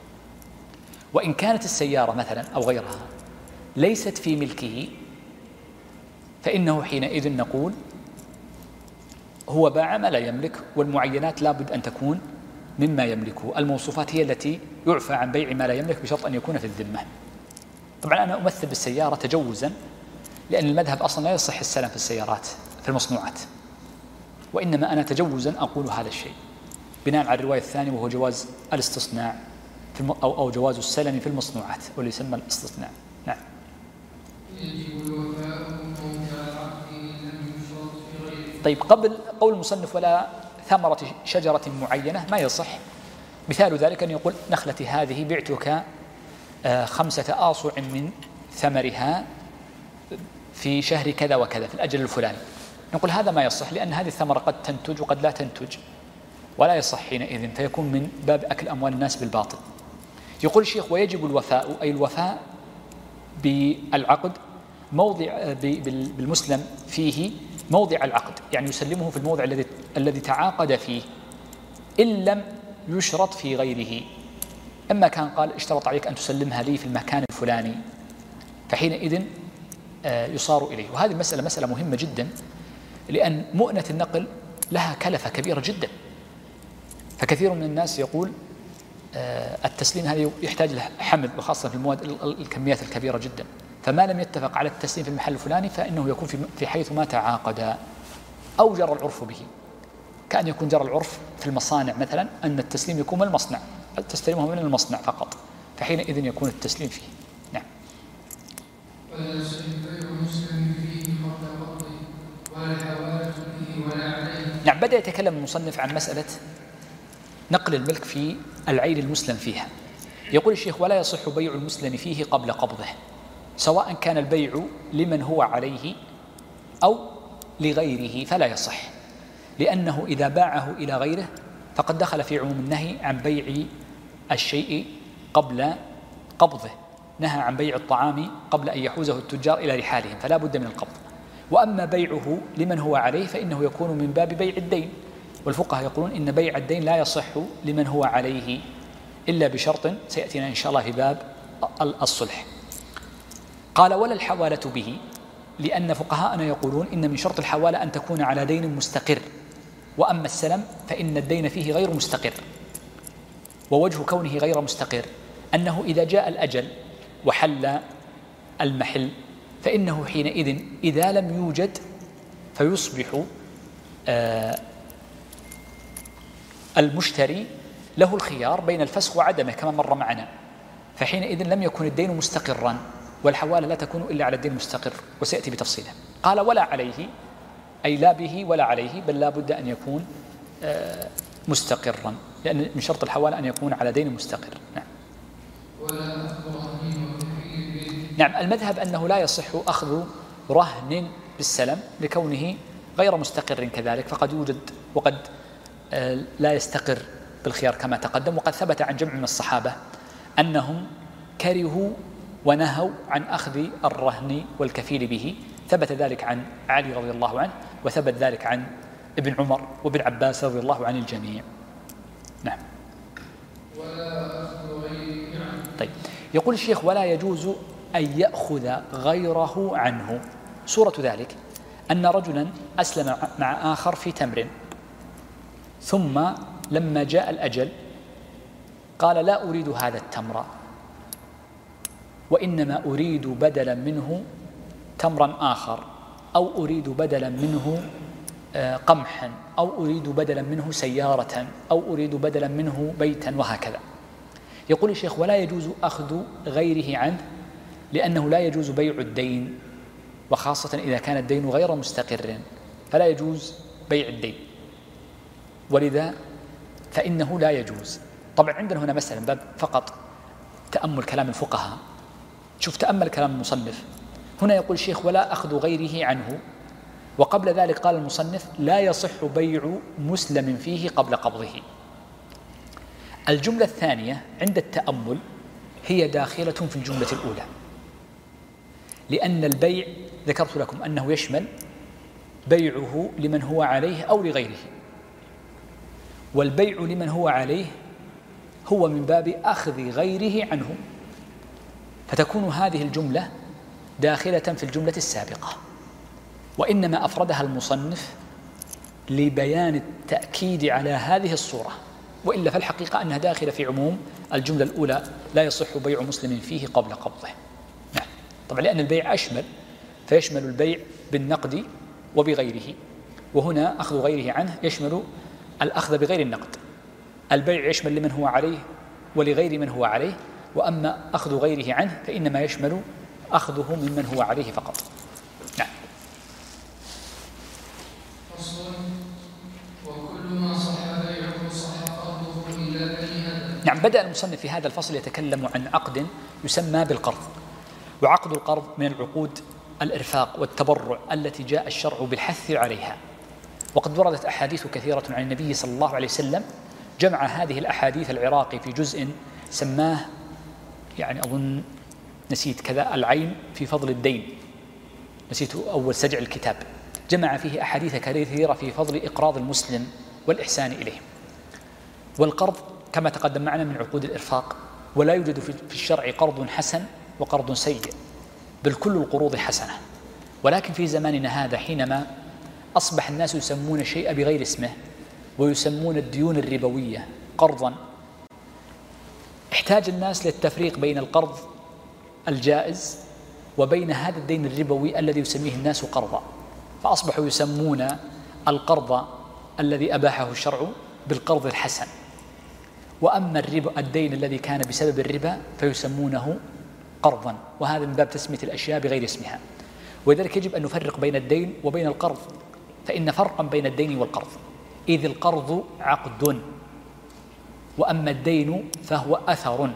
وإن كانت السيارة مثلا أو غيرها ليست في ملكه فإنه حينئذ نقول هو باع ما لا يملك، والمعينات لا بد أن تكون مما يملكه، الموصوفات هي التي يعفى عن بيع ما لا يملك بشرط أن يكون في الذمة. طبعا أنا أمثل بالسيارة تجوزا، لأن المذهب أصلا لا يصح السلم في السيارات في المصنوعات، وإنما أنا تجوزا أقول هذا الشيء بناء على الرواية الثانية، وهو جواز الاستصناع في الم... أو, أو جواز السلم في المصنوعات واللي يسمى الاستصناع. نعم. طيب، قبل قول المصنف ولا ثمرة شجرة معينة ما يصح. مثال ذلك أن يقول نخلتي هذه بعتك خمسة آصع من ثمرها في شهر كذا وكذا في الأجل الفلاني، نقول هذا ما يصح، لأن هذه الثمرة قد تنتج وقد لا تنتج، ولا يصح حينئذ، فيكون من باب أكل أموال الناس بالباطل. يقول الشيخ ويجب الوفاء، أي الوفاء بالعقد موضع بالمسلم فيه موضع العقد، يعني يسلمه في الموضع الذي الذي تعاقد فيه، إن لم يشرط في غيره. أما كان قال اشترط عليك أن تسلمها لي في المكان الفلاني فحينئذ يصار إليه. وهذه المسألة مسألة مهمة جدا، لأن مؤنة النقل لها كلفة كبيرة جدا، فكثير من الناس يقول التسليم هذا يحتاج له حمل، وخاصة في المواد الكميات الكبيرة جدا، فما لم يتفق على التسليم في المحل الفلاني فإنه يكون في حيث ما تعاقد أو جرى العرف به. كأن يكون جرى العرف في المصانع مثلا أن التسليم يكون من المصنع، تستلمه من المصنع فقط، فحينئذ يكون التسليم فيه. نعم. ولا يصح بيع مسلم فيه قبل قبضه ولا حوالة فيه ولا عليه. نعم. بدأ يتكلم المصنف عن مسألة نقل الملك في العين المسلم فيها. يقول الشيخ ولا يصح بيع المسلم فيه قبل قبضه، سواء كان البيع لمن هو عليه أو لغيره فلا يصح، لأنه إذا باعه إلى غيره فقد دخل في عموم النهي عن بيع الشيء قبل قبضه، نهى عن بيع الطعام قبل أن يحوزه التجار إلى رحالهم فلا بد من القبض. وأما بيعه لمن هو عليه فإنه يكون من باب بيع الدين، والفقهاء يقولون إن بيع الدين لا يصح لمن هو عليه إلا بشرط سيأتينا إن شاء الله في باب الصلح. قال ولا الحوالة به، لأن فقهاءنا يقولون إن من شرط الحوالة أن تكون على دين مستقر، وأما السلم فإن الدين فيه غير مستقر. ووجه كونه غير مستقر أنه إذا جاء الأجل وحل المحل فإنه حينئذ إذا لم يوجد فيصبح آه المشتري له الخيار بين الفسخ وعدمه كما مر معنا، فحينئذ لم يكن الدين مستقرا، والحوالة لا تكون إلا على الدين المستقر وسيأتي بتفصيله. قال ولا عليه، أي لا به ولا عليه، بل لا بد أن يكون آه مستقرا، لأن من شرط الحوالة أن يكون على دين مستقر. نعم. نعم، المذهب أنه لا يصح أخذ رهن بالسلم لكونه غير مستقر كذلك، فقد يوجد وقد لا يستقر بالخيار كما تقدم. وقد ثبت عن جمع من الصحابة أنهم كرهوا ونهوا عن أخذ الرهن والكفيل به، ثبت ذلك عن علي رضي الله عنه، وثبت ذلك عن ابن عمر وابن عباس رضي الله عن الجميع. نعم. طيب، يقول الشيخ ولا يجوز أن يأخذ غيره عنه. صورة ذلك أن رجلا أسلم مع آخر في تمر، ثم لما جاء الأجل قال لا أريد هذا التمر، وإنما أريد بدلا منه تمرا آخر، أو أريد بدلا منه قمحا، أو أريد بدلا منه سيارة، أو أريد بدلا منه بيتا، وهكذا. يقول الشيخ ولا يجوز أخذ غيره عنه، لأنه لا يجوز بيع الدين، وخاصة إذا كان الدين غير مستقر فلا يجوز بيع الدين، ولذا فإنه لا يجوز. طبعا عندنا هنا مثلا باب فقط تأمل كلام الفقهاء. شوف، تأمل كلام المصنف هنا، يقول الشيخ ولا أخذ غيره عنه، وقبل ذلك قال المصنف لا يصح بيع مسلم فيه قبل قبضه. الجملة الثانية عند التأمل هي داخلة في الجملة الأولى، لأن البيع ذكرت لكم أنه يشمل بيعه لمن هو عليه أو لغيره، والبيع لمن هو عليه هو من باب أخذ غيره عنه، فتكون هذه الجملة داخلة في الجملة السابقة، وإنما أفردها المصنف لبيان التأكيد على هذه الصورة، وإلا فالحقيقة أنها داخلة في عموم الجملة الأولى لا يصح بيع مسلم فيه قبل قبضه. نعم. طبعا لأن البيع أشمل، فيشمل البيع بالنقد وبغيره، وهنا أخذ غيره عنه يشمل الأخذ بغير النقد. البيع يشمل لمن هو عليه ولغير من هو عليه، وأما أخذ غيره عنه فإنما يشمل أخذه ممن هو عليه فقط. نعم. وكل ما صح بيعه صح قرضه إلا بني هذا. نعم. بدأ المصنف في هذا الفصل يتكلم عن عقد يسمى بالقرض، وعقد القرض من العقود الإرفاق والتبرع التي جاء الشرع بالحث عليها، وقد وردت أحاديث كثيرة عن النبي صلى الله عليه وسلم. جمع هذه الأحاديث العراقي في جزء سماه، يعني أظن نسيت كذا، العين في فضل الدين، نسيت أول سجع الكتاب، جمع فيه أحاديث كثيرة في فضل إقراض المسلم والإحسان إليه. والقرض كما تقدم معنا من عقود الإرفاق، ولا يوجد في الشرع قرض حسن وقرض سيء، بل كل القروض حسنة. ولكن في زماننا هذا حينما أصبح الناس يسمون الشيء بغير اسمه ويسمون الديون الربوية قرضا، احتاج الناس للتفريق بين القرض الجائز وبين هذا الدين الربوي الذي يسميه الناس قرضا، فأصبحوا يسمون القرض الذي أباحه الشرع بالقرض الحسن، وأما الربا الدين الذي كان بسبب الربا فيسمونه قرضا، وهذا من باب تسمية الأشياء بغير اسمها. ولذلك يجب أن نفرق بين الدين وبين القرض، فإن فرقا بين الدين والقرض، إذ القرض عقد وأما الدين فهو أثر.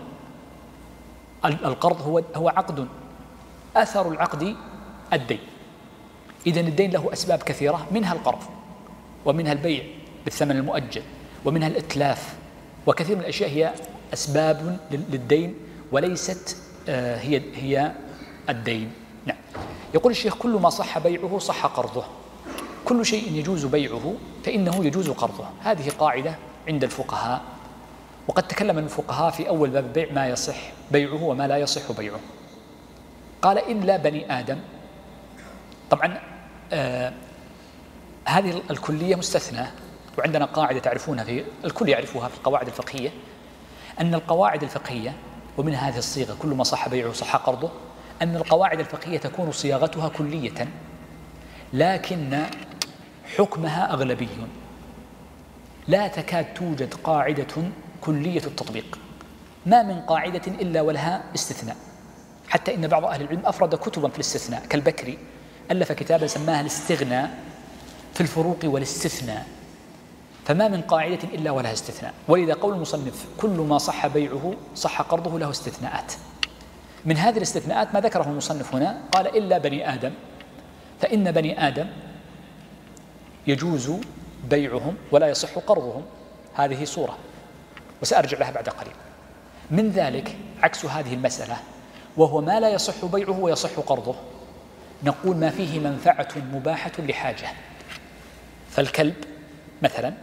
القرض هو هو عقد، أثر العقد الدين، إذن الدين له أسباب كثيرة، منها القرض ومنها البيع بالثمن المؤجل ومنها الإتلاف، وكثير من الأشياء هي أسباب للدين وليست هي هي الدين. نعم. يقول الشيخ: كل ما صح بيعه صح قرضه، كل شيء يجوز بيعه فإنه يجوز قرضه. هذه قاعدة عند الفقهاء، وقد تكلم الفقهاء في أول باب البيع ما يصح بيعه وما لا يصح بيعه. قال: إلا بني آدم. طبعا آه هذه الكلية مستثنى، وعندنا قاعدة تعرفونها في الكل يعرفها في القواعد الفقهية، أن القواعد الفقهية ومن هذه الصيغة كل ما صح بيعه صح قرضه، أن القواعد الفقهية تكون صياغتها كلية لكن حكمها أغلبي، لا تكاد توجد قاعدة كلية التطبيق، ما من قاعدة إلا ولها استثناء، حتى إن بعض أهل العلم أفرد كتبا في الاستثناء، كالبكري ألف كتابا سماها الاستغناء في الفروق والاستثناء، فما من قاعدة إلا ولها استثناء. ولذا قول المصنف كل ما صح بيعه صح قرضه له استثناءات. من هذه الاستثناءات ما ذكره المصنف هنا، قال: إلا بني آدم، فإن بني آدم يجوز بيعهم ولا يصح قرضهم. هذه صورة وسأرجع لها بعد قليل. من ذلك عكس هذه المسألة، وهو ما لا يصح بيعه ويصح قرضه، نقول ما فيه منفعة مباحة لحاجة. فالكلب مثلا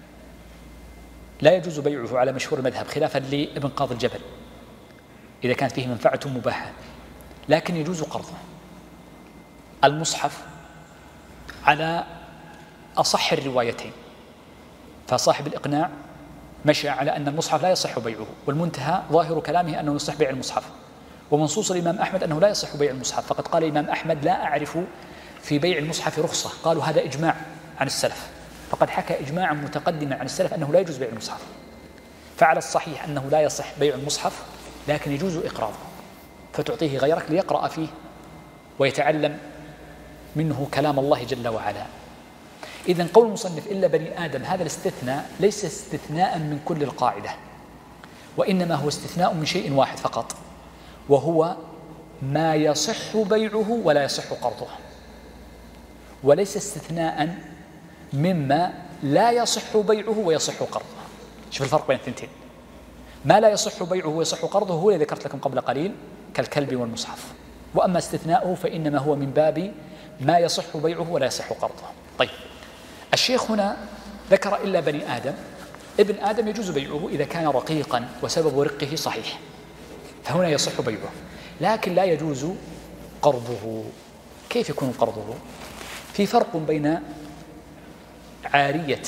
لا يجوز بيعه على مشهور المذهب خلافا لابن قاضي الجبل إذا كانت فيه منفعة مباحة، لكن يجوز قرضه. المصحف على أصح الروايتين، فصاحب الإقناع مشى على أن المصحف لا يصح بيعه، والمنتهى ظاهر كلامه أنه يصح بيع المصحف، ومنصوص الإمام أحمد أنه لا يصح بيع المصحف، فقد قال الإمام أحمد: لا أعرف في بيع المصحف رخصة. قالوا: هذا إجماع عن السلف، فقد حكى إجماعا متقدما عن السلف أنه لا يجوز بيع المصحف. فعلى الصحيح أنه لا يصح بيع المصحف، لكن يجوز إقراضه، فتعطيه غيرك ليقرأ فيه ويتعلم منه كلام الله جل وعلا. إذن قول المصنف إلا بني آدم، هذا الاستثناء ليس استثناء من كل القاعدة، وإنما هو استثناء من شيء واحد فقط، وهو ما يصح بيعه ولا يصح قرضه، وليس استثناء مما لا يصح بيعه ويصح قرضه. شوف الفرق بين الثنتين. ما لا يصح بيعه ويصح قرضه هو الذي ذكرت لكم قبل قليل كالكلب والمصحف، وأما استثناؤه فإنما هو من باب ما يصح بيعه ولا يصح قرضه. طيب، الشيخ هنا ذكر إلا بني آدم. ابن آدم يجوز بيعه إذا كان رقيقا وسبب رقه صحيح، فهنا يصح بيعه، لكن لا يجوز قرضه. كيف يكون قرضه؟ في فرق بين عارية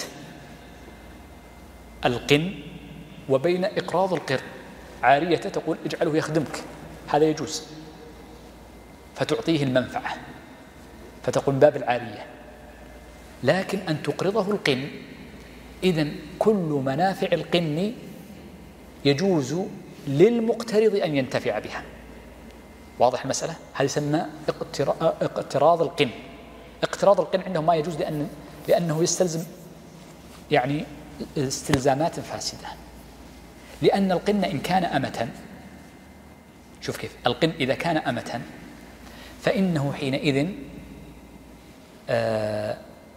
القن وبين إقراض القرض. عارية تقول اجعله يخدمك، هذا يجوز، فتعطيه المنفعة، فتقول باب العارية. لكن أن تقرضه القن، إذن كل منافع القن يجوز للمقترض أن ينتفع بها. واضح المسألة؟ هذا يسمى اقتراض القن. اقتراض القن عندهم ما يجوز لأن لأنه يستلزم يعني استلزامات فاسدة، لأن القن إن كان أمة، شوف كيف القن إذا كان أمة فإنه حينئذ آه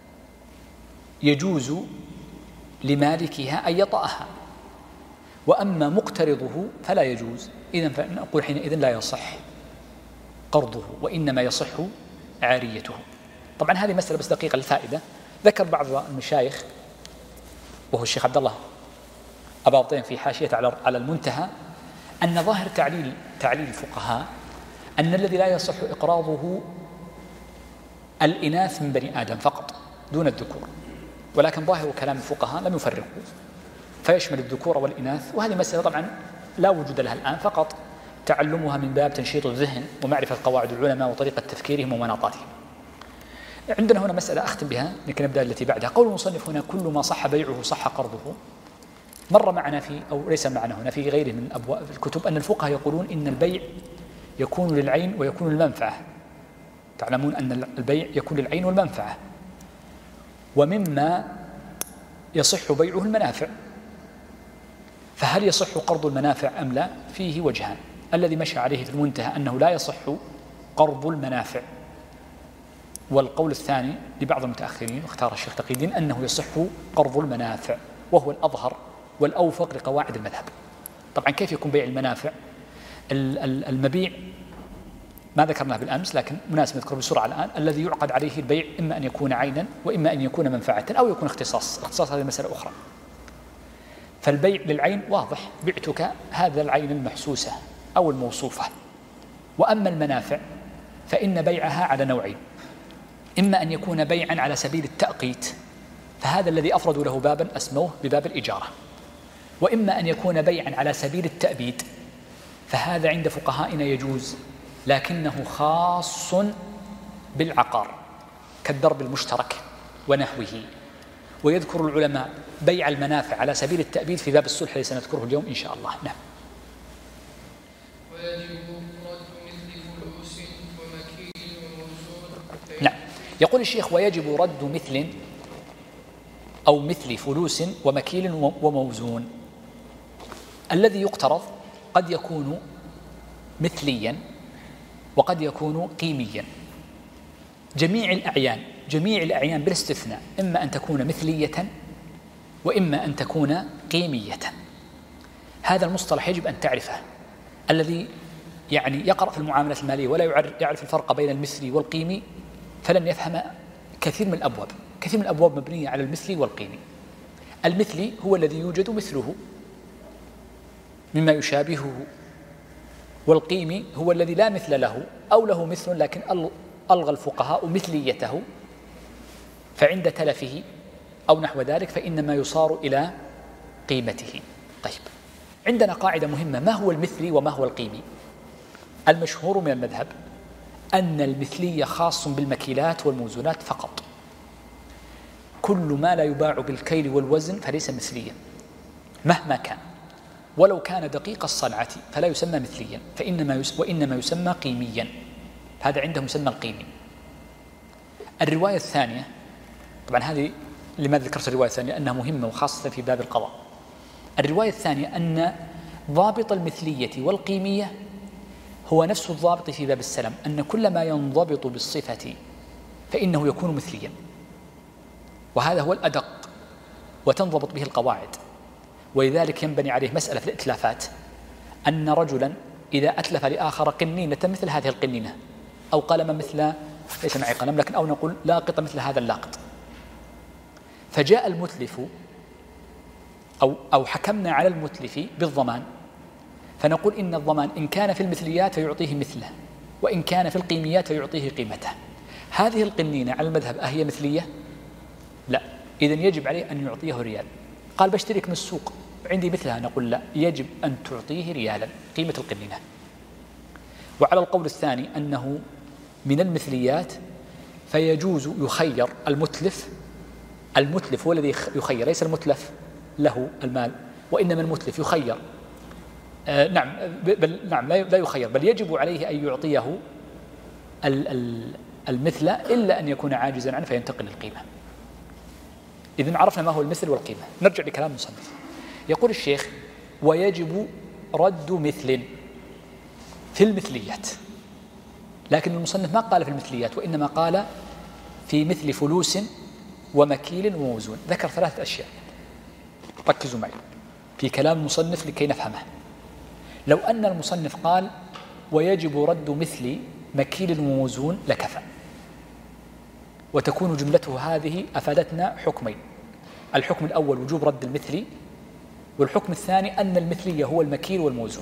يجوز لمالكها أن يطأها، وأما مقترضه فلا يجوز. إذن فنقول حينئذ لا يصح قرضه، وإنما يصح عاريته. طبعا هذه مسألة بس دقيقة للفائدة. ذكر بعض المشايخ وهو الشيخ عبد الله أبا بطين في حاشية على المنتهى أن ظاهر تعليل تعليل الفقهاء أن الذي لا يصح إقراضه الإناث من بني آدم فقط دون الذكور، ولكن ظاهر كلام الفقهاء لم يفرقوا فيشمل الذكور والإناث. وهذه مسألة طبعا لا وجود لها الآن، فقط تعلمها من باب تنشيط الذهن ومعرفة قواعد العلماء وطريقة تفكيرهم ومناطاتهم. عندنا هنا مسألة أختم بها لكن نبدأ التي بعدها. قول المصنف هنا كل ما صح بيعه صح قرضه. مر معنا في أو ليس معنا هنا في غيره من أبواب الكتب أن الفقهاء يقولون إن البيع يكون للعين ويكون للمنفعة. تعلمون أن البيع يكون للعين والمنفعة، ومما يصح بيعه المنافع. فهل يصح قرض المنافع أم لا؟ فيه وجهان. الذي مشى عليه في المنتهى أنه لا يصح قرض المنافع، والقول الثاني لبعض المتأخرين واختار الشيخ تقي الدين أنه يصح قرض المنافع، وهو الأظهر والأوفق لقواعد المذهب. طبعا كيف يكون بيع المنافع؟ المبيع ما ذكرناه بالأمس لكن مناسب نذكره بسرعة الآن. الذي يعقد عليه البيع إما أن يكون عينا وإما أن يكون منفعة أو يكون اختصاص. اختصاص هذه مسألة أخرى. فالبيع للعين واضح، بعتك هذا العين المحسوسة أو الموصوفة. وأما المنافع فإن بيعها على نوعين، إما أن يكون بيعا على سبيل التأقيت، فهذا الذي أفردوا له بابا أسموه بباب الإجارة، وإما أن يكون بيعا على سبيل التأبيد، فهذا عند فقهائنا يجوز لكنه خاص بالعقار كالدرب المشترك ونحوه. ويذكر العلماء بيع المنافع على سبيل التأبيد في باب الصلح الذي سنذكره اليوم إن شاء الله. نعم. نعم. يقول الشيخ ويجب رد مثل أو مثل فلوس ومكيل وموزون. الذي يقترض قد يكون مثليا وقد يكون قيميا. جميع الأعيان جميع الأعيان بالاستثناء إما أن تكون مثلية وإما أن تكون قيمية. هذا المصطلح يجب أن تعرفه. الذي يعني يقرأ في المعاملات المالية ولا يعرف الفرق بين المثلي والقيمي فلن يفهم كثير من الأبواب. كثير من الأبواب مبنية على المثلي والقيمي. المثلي هو الذي يوجد مثله مما يشابهه، والقيمي هو الذي لا مثل له أو له مثل لكن ألغى الفقهاء مثليته، فعند تلفه أو نحو ذلك فإنما يصار إلى قيمته. طيب، عندنا قاعدة مهمة: ما هو المثلي وما هو القيمي؟ المشهور من المذهب أن المثلي خاص بالمكيلات والموزونات فقط. كل ما لا يباع بالكيل والوزن فليس مثليا مهما كان، ولو كان دقيق الصنعة فلا يسمى مثليا فإنما يس وإنما يسمى قيميا. هذا عندهم يسمى القيمي. الرواية الثانية، طبعا هذه لماذا ذكرت الرواية الثانية؟ لأنها مهمة وخاصة في باب القضاء. الرواية الثانية أن ضابط المثلية والقيمية هو نفس الضابط في باب السلم، أن كل ما ينضبط بالصفة فإنه يكون مثليا، وهذا هو الأدق وتنضبط به القواعد. ولذلك ينبني عليه مسألة في الإتلافات، أن رجلا إذا أتلف لآخر قنينة مثل هذه القنينة أو قلما مثل، ليس معي قلم لكن أو نقول لاقط مثل هذا اللاقط، فجاء المتلف أو, أو حكمنا على المتلف بالضمان، فنقول إن الضمان إن كان في المثليات فيعطيه مثله وإن كان في القيميات فيعطيه قيمته. هذه القنينة على المذهب أهي مثلية؟ لا، إذن يجب عليه أن يعطيه ريال. قال بشترك من السوق عندي مثلها، نقول لا، يجب أن تعطيه ريالا قيمة القنينة. وعلى القول الثاني أنه من المثليات فيجوز يخير المتلف. المتلف هو الذي يخير، ليس المتلف له المال، وإنما المتلف يخير. آه نعم بل نعم لا يخير، بل يجب عليه أن يعطيه المثل إلا أن يكون عاجزا عنه فينتقل للقيمة. إذن عرفنا ما هو المثل والقيمة. نرجع لكلام المصنف. يقول الشيخ ويجب رد مثل في المثليات، لكن المصنف ما قال في المثليات وإنما قال في مثل فلوس ومكيل وموزون. ذكر ثلاثة أشياء، ركزوا معي في كلام المصنف لكي نفهمه. لو أن المصنف قال ويجب رد مثل مكيل وموزون لكفى، وتكون جملته هذه أفادتنا حكمين: الحكم الأول وجوب رد المثلي، والحكم الثاني أن المثلي هو المكيل والموزون.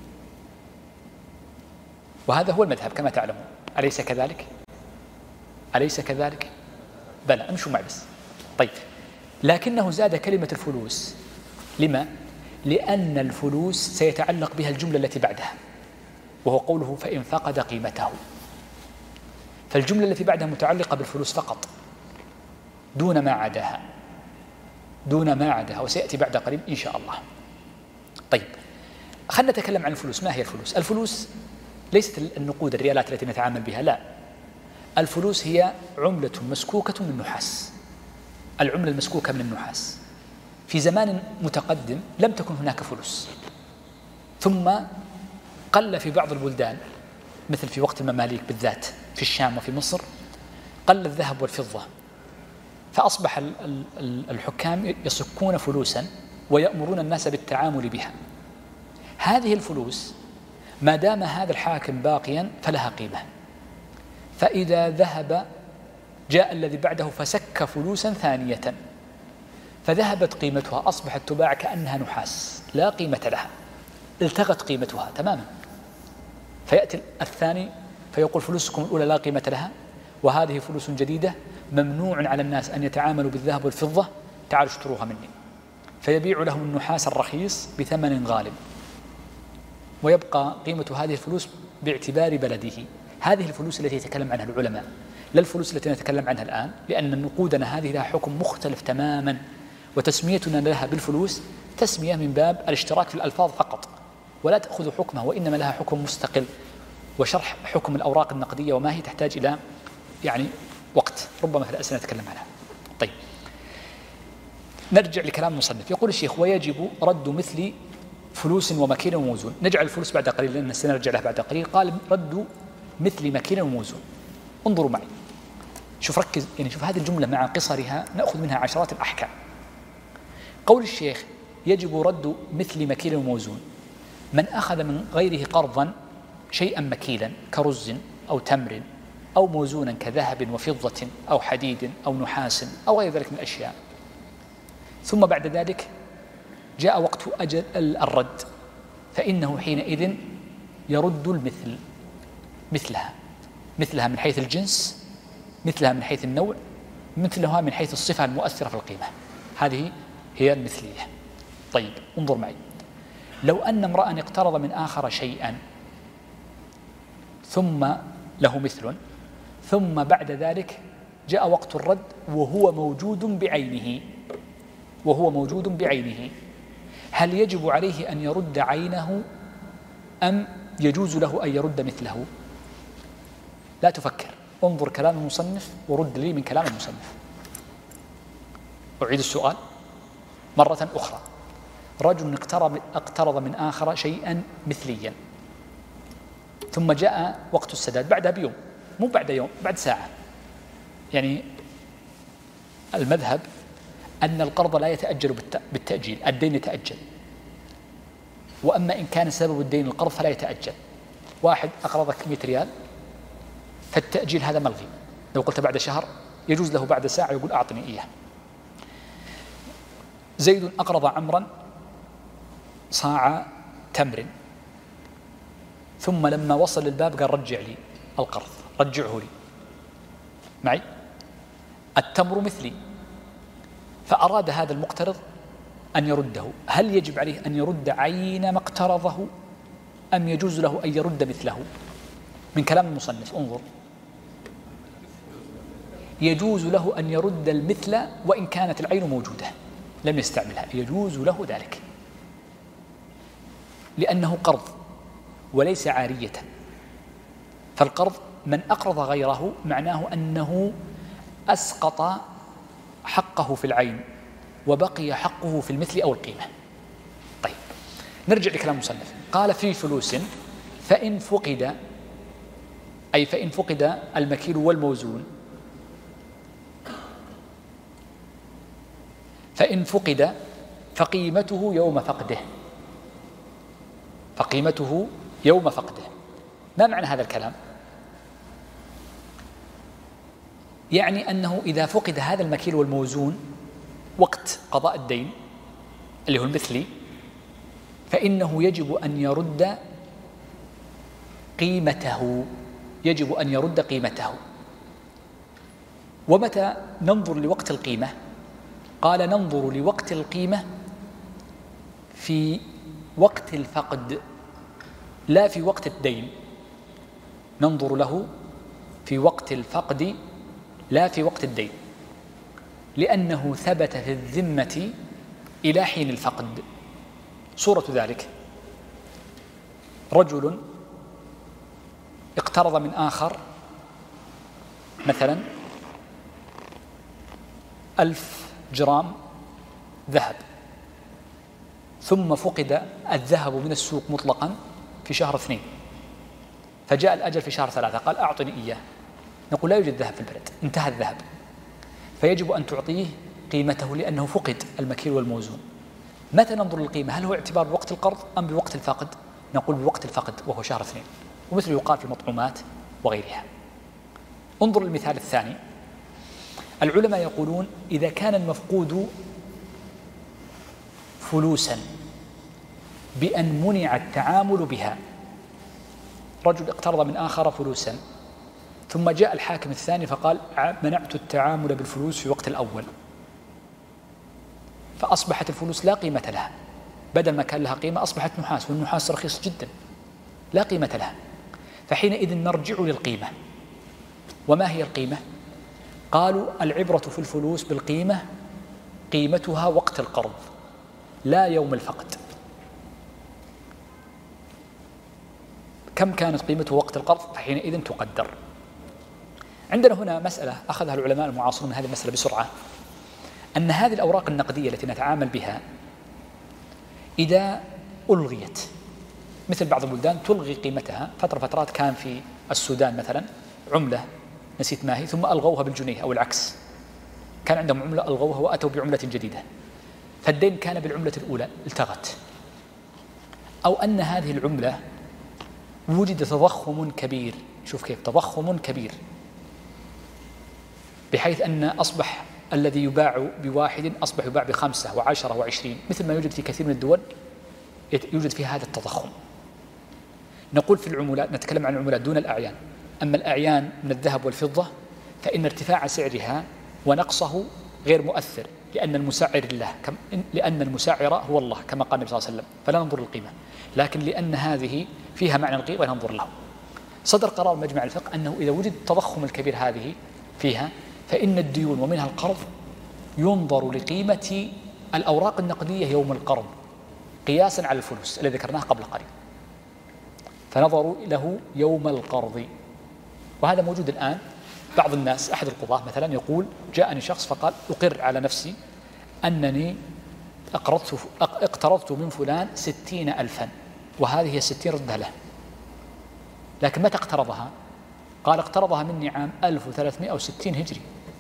وهذا هو المذهب كما تعلمون، أليس كذلك؟ أليس كذلك؟ بلى، امشوا معي بس. طيب، لكنه زاد كلمة الفلوس. لما؟ لأن الفلوس سيتعلق بها الجملة التي بعدها، وهو قوله فإن فقد قيمته. فالجملة التي بعدها متعلقة بالفلوس فقط دون ما عداها، دون ما عداها، وسيأتي بعد قريب إن شاء الله. طيب، خلنا نتكلم عن الفلوس. ما هي الفلوس؟ الفلوس ليست النقود الريالات التي نتعامل بها، لا، الفلوس هي عملة مسكوكة من نحاس. العملة المسكوكة من النحاس في زمان متقدم لم تكن هناك فلوس، ثم قل في بعض البلدان مثل في وقت المماليك بالذات في الشام وفي مصر، قل الذهب والفضة، فأصبح الحكام يصكون فلوسا ويأمرون الناس بالتعامل بها. هذه الفلوس ما دام هذا الحاكم باقيا فلها قيمة، فإذا ذهب جاء الذي بعده فسك فلوسا ثانية فذهبت قيمتها، أصبحت تباع كأنها نحاس لا قيمة لها، التغت قيمتها تماما. فيأتي الثاني فيقول فلوسكم الأولى لا قيمة لها وهذه فلوس جديدة، ممنوع على الناس أن يتعاملوا بالذهب والفضة، تعالوا اشتروها مني. فيبيع لهم النحاس الرخيص بثمن غالب، ويبقى قيمة هذه الفلوس باعتبار بلده. هذه الفلوس التي يتكلم عنها العلماء، لا الفلوس التي نتكلم عنها الآن، لأن نقودنا هذه لها حكم مختلف تماما، وتسميتنا لها بالفلوس تسمية من باب الاشتراك في الألفاظ فقط، ولا تأخذ حكمها، وإنما لها حكم مستقل. وشرح حكم الأوراق النقدية وما هي تحتاج إلى يعني وقت، ربما في الأسئلة نتكلم عنها. طيب نرجع لكلام المصنف. يقول الشيخ ويجب رد مثل فلوس ومكين وموزون. نجعل الفلوس بعد قليل لأن سنرجع لها بعد قليل. قال رد مثل مكين وموزون. انظروا معي، شوف ركز، يعني شوف هذه الجملة مع قصرها نأخذ منها عشرات الأحكام. قول الشيخ يجب رد مثل مكيل وموزون. من أخذ من غيره قرضا شيئا مكيلا كرز أو تمر أو موزونا كذهب وفضة أو حديد أو نحاس أو غير ذلك من الأشياء، ثم بعد ذلك جاء وقت أجل الرد، فإنه حينئذ يرد المثل، مثلها مثلها من حيث الجنس، مثلها من حيث النوع، مثلها من حيث الصفة المؤثرة في القيمة. هذه هي المثلية. طيب انظر معي، لو أن امرأ اقترض من آخر شيئا ثم له مثل، ثم بعد ذلك جاء وقت الرد وهو موجود بعينه وهو موجود بعينه هل يجب عليه أن يرد عينه أم يجوز له أن يرد مثله؟ لا تفكر، انظر كلام المصنف ورد لي من كلام المصنف. أعيد السؤال مرة أخرى. رجل اقترض اقترض من آخر شيئا مثليا، ثم جاء وقت السداد بعدها بيوم، مو بعد يوم، بعد ساعة. يعني المذهب أن القرض لا يتأجل بالتأجيل، الدين يتأجل، وأما إن كان سبب الدين القرض فلا يتأجل. واحد أقرضك مئة ريال، فالتأجيل هذا ملغي. لو قلت بعد شهر يجوز له بعد ساعة يقول أعطني إياه. زيد أقرض عمرا صاع تمر، ثم لما وصل للباب قال رجع لي القرض، رجعه لي معي، التمر مثلي، فأراد هذا المقترض أن يرده. هل يجب عليه أن يرد عين ما اقترضه أم يجوز له أن يرد مثله؟ من كلام المصنف انظر، يجوز له أن يرد المثل وإن كانت العين موجودة لم يستعملها، يجوز له ذلك، لأنه قرض وليس عارية. فالقرض من أقرض غيره معناه أنه أسقط حقه في العين وبقي حقه في المثل أو القيمة. طيب نرجع لكلام المصنف. قال في فلوس فإن فقد، أي فإن فقد المكيل والموزون، فإن فقد فقيمته يوم فقده، فقيمته يوم فقده. ما معنى هذا الكلام؟ يعني أنه إذا فقد هذا المكيل والموزون وقت قضاء الدين اللي هو المثلي، فإنه يجب أن يرد قيمته، يجب أن يرد قيمته. ومتى ننظر لوقت القيمة؟ قال ننظر لوقت القيمة في وقت الفقد لا في وقت الدين، ننظر له في وقت الفقد لا في وقت الدين، لأنه ثبت في الذمة إلى حين الفقد. صورة ذلك رجل اقترض من آخر مثلا ألف جرام ذهب، ثم فقد الذهب من السوق مطلقا في شهر اثنين، فجاء الأجل في شهر ثلاثة، قال أعطني إياه، نقول لا يوجد ذهب في البلد، انتهى الذهب، فيجب أن تعطيه قيمته لأنه فقد المكيل والموزون. متى ننظر للقيمة؟ هل هو اعتبار بوقت القرض أم بوقت الفقد؟ نقول بوقت الفقد وهو شهر اثنين، ومثل يقال في المطعومات وغيرها. انظر للمثال الثاني. العلماء يقولون إذا كان المفقود فلوسا بأن منع التعامل بها، رجل اقترض من آخر فلوسا ثم جاء الحاكم الثاني فقال منعت التعامل بالفلوس في وقت الأول، فأصبحت الفلوس لا قيمة لها، بدل ما كان لها قيمة أصبحت نحاس، والنحاس رخيص جدا لا قيمة لها، فحينئذ نرجع للقيمة. وما هي القيمة؟ قالوا العبرة في الفلوس بالقيمة قيمتها وقت القرض لا يوم الفقد. كم كانت قيمته وقت القرض فحينئذ تقدر. عندنا هنا مسألة أخذها العلماء المعاصرون من هذه المسألة بسرعة، أن هذه الأوراق النقدية التي نتعامل بها إذا ألغيت، مثل بعض البلدان تلغي قيمتها، فترة فترات كان في السودان مثلا عملة نسيت ما هي ثم ألغوها بالجنيه أو العكس، كان عندهم عملة ألغوها وأتوا بعملة جديدة، فالدين كان بالعملة الأولى التغت، أو أن هذه العملة وجد تضخم كبير، شوف كيف تضخم كبير، بحيث أن أصبح الذي يباع بواحد أصبح يباع بخمسة وعشرة وعشرين، مثل ما يوجد في كثير من الدول يوجد في هذا التضخم. نقول في العملات، نتكلم عن العملات دون الأعيان. أما الأعيان من الذهب والفضة فإن ارتفاع سعرها ونقصه غير مؤثر، لأن المسعر الله، لأن المسعر هو الله كما قال النبي صلى الله عليه وسلم، فلا ننظر للقيمة، لكن لأن هذه فيها معنى القيمة ننظر له. صدر قرار مجمع الفقه أنه إذا وجد التضخم الكبير هذه فيها فإن الديون ومنها القرض ينظر لقيمة الأوراق النقدية يوم القرض قياسا على الفلوس الذي ذكرناه قبل قليل، فنظروا له يوم القرض. وهذا موجود الآن. بعض الناس، أحد القضاة مثلا يقول جاءني شخص فقال أقر على نفسي أنني أقرضت, اقترضت من فلان ستين ألفا وهذه الستين ردها له، لكن متى اقترضها؟ قال اقترضها مني عام ألف وثلاثمائة وستين هجري،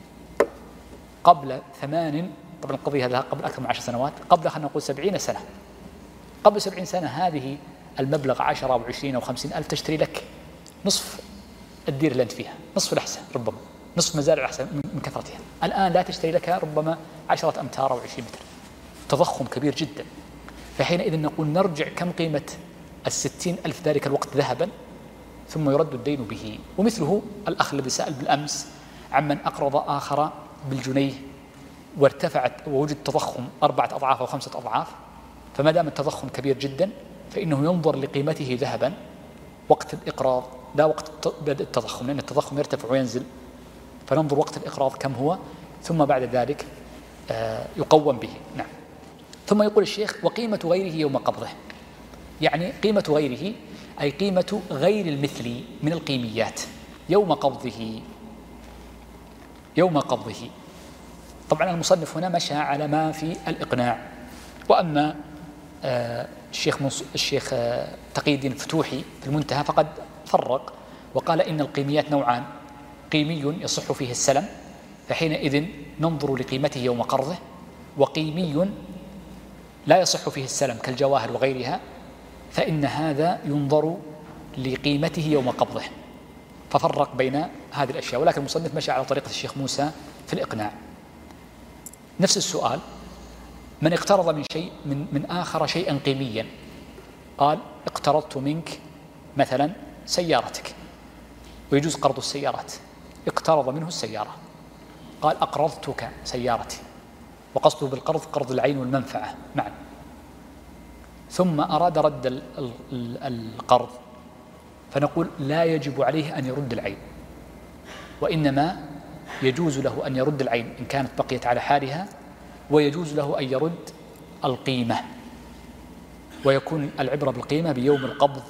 قبل ثمان، طبعا القضية هذا قبل أكثر من عشر سنوات، قبل خلينا نقول سبعين سنة، قبل سبعين سنة هذه المبلغ عشرة أو عشرين أو خمسين ألف تشتري لك نصف الدير اللي أنت فيها، نصف الأحسن، ربما نصف مزارع الأحسن من كثرتها. الآن لا تشتري لك ربما عشرة أمتار أو عشرين متر، تضخم كبير جدا. فحينئذ نقول نرجع كم قيمة الستين ألف ذلك الوقت ذهبا ثم يرد الدين به. ومثله الأخ الذي سأل بالأمس عمن أقرض آخر بالجنيه وارتفعت ووجد تضخم أربعة أضعاف أو خمسة أضعاف، فما دام التضخم كبير جدا فإنه ينظر لقيمته ذهبا وقت الإقراض لا وقت بدء التضخم، لأن التضخم يرتفع وينزل، فننظر وقت الإقراض كم هو ثم بعد ذلك يقوم به. نعم. ثم يقول الشيخ وقيمة غيره يوم قبضه، يعني قيمة غيره أي قيمة غير المثلي من القيميات يوم قبضه. يوم قبضه طبعا المصنف هنا مشى على ما في الإقناع، وأما الشيخ الشيخ تقي الدين الفتوحي في المنتهى فقد فرق وقال إن القيميات نوعان، قيمي يصح فيه السلم فحينئذ ننظر لقيمته يوم قرضه، وقيمي لا يصح فيه السلم كالجواهر وغيرها فإن هذا ينظر لقيمته يوم قبضه، ففرق بين هذه الأشياء. ولكن المصنف مشى على طريقة الشيخ موسى في الإقناع. نفس السؤال، من اقترض من شيء من, من آخر شيئا قيميا، قال اقترضت منك مثلا سيارتك ويجوز قرض السيارات، اقترض منه السيارة قال أقرضتك سيارتي، وقصده بالقرض قرض العين والمنفعة معا، ثم أراد رد القرض فنقول لا يجب عليه أن يرد العين، وإنما يجوز له أن يرد العين إن كانت بقيت على حالها، ويجوز له أن يرد القيمة، ويكون العبرة بالقيمة بيوم القبض،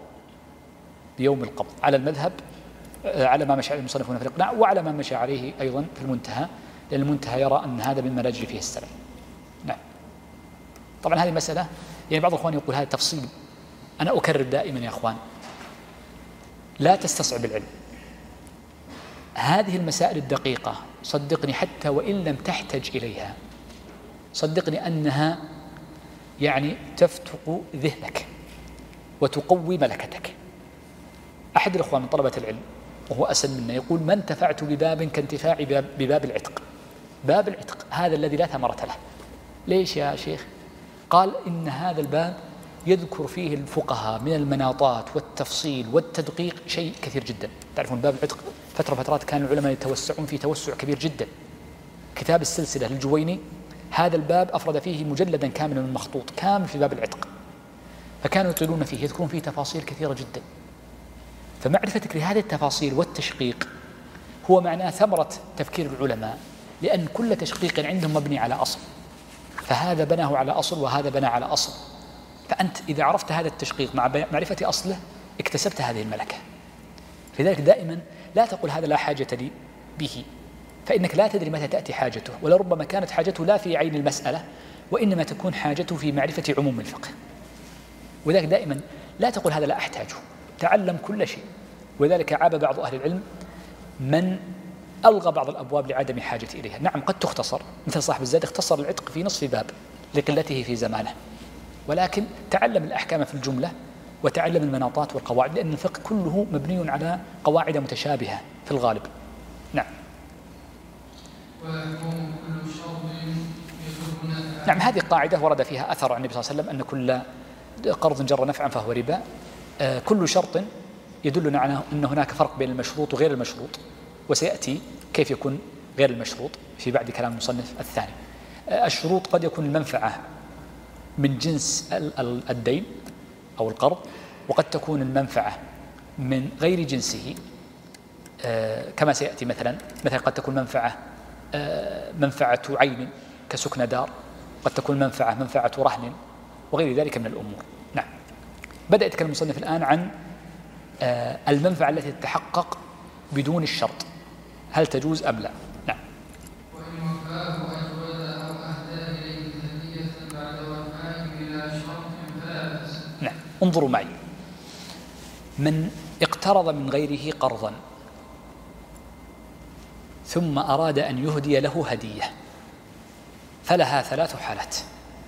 بيوم القبض على المذهب، على ما مشى عليه المصنف هنا في الإقناع، وعلى ما مشى عليه أيضا في المنتهى، لأن المنتهى يرى أن هذا مما لا يجري فيه السلم. نعم. طبعا هذه مسألة يعني بعض الأخوان يقول هذا تفصيل، أنا أكرر دائما يا أخوان لا تستصعب العلم، هذه المسائل الدقيقة صدقني حتى وإن لم تحتج إليها، صدقني أنها يعني تفتق ذهنك وتقوي ملكتك. أحد الأخوان من طلبة العلم وهو أسن منا يقول: ما انتفعت بباب كانتفاع بباب العتق. باب العتق هذا الذي لا ثمرة له. ليش يا شيخ؟ قال: إن هذا الباب يذكر فيه الفقهاء من المناطات والتفصيل والتدقيق شيء كثير جدا. تعرفون باب العتق فترة فترات كان العلماء يتوسعون فيه توسع كبير جدا. كتاب السلسلة للجويني هذا الباب أفرد فيه مجلدا كاملا من مخطوط كامل في باب العتق، فكانوا يطيلون فيه يذكرون فيه تفاصيل كثيرة جدا. فمعرفتك لهذه التفاصيل والتشقيق هو معناه ثمرة تفكير العلماء، لأن كل تشقيق عندهم مبني على أصل، فهذا بناه على أصل وهذا بنى على أصل. فأنت إذا عرفت هذا التشقيق مع معرفة أصله اكتسبت هذه الملكة. لذلك دائما لا تقول هذا لا حاجة لي به، فإنك لا تدري متى تأتي حاجته، ولربما كانت حاجته لا في عين المسألة وإنما تكون حاجته في معرفة عموم الفقه. وذلك دائما لا تقول هذا لا أحتاجه، تعلم كل شيء. وذلك عاب بعض أهل العلم من ألغى بعض الأبواب لعدم حاجة إليها. نعم قد تختصر، مثل صاحب الزاد اختصر العتق في نصف باب لقلته في زمانه، ولكن تعلم الأحكام في الجملة وتعلم المناطات والقواعد، لأن الفقه كله مبني على قواعد متشابهة في الغالب. نعم. نعم هذه قاعدة ورد فيها أثر عن النبي صلى الله عليه وسلم أن كل قرض جر نفعا فهو ربا. آه كل شرط يدلنا على أن هناك فرق بين المشروط وغير المشروط، وسيأتي كيف يكون غير المشروط في بعد كلام المصنف الثاني. آه الشروط قد يكون المنفعة من جنس الدين أو القرض، وقد تكون المنفعة من غير جنسه آه كما سيأتي. مثلا مثلا قد تكون منفعة آه منفعة عين كسكن دار، قد تكون منفعة منفعة رهن وغير ذلك من الأمور. نعم. بدأ يتكلم المصنف الآن عن آه المنفعة التي تتحقق بدون الشرط، هل تجوز أم لا؟ نعم. وإن وفاه أجود أو أهدى إليه هدية بعد وفاه بلا شرط فلا بأس. نعم. انظروا معي، من اقترض من غيره قرضا ثم أراد أن يهدي له هدية فلها ثلاث حالات.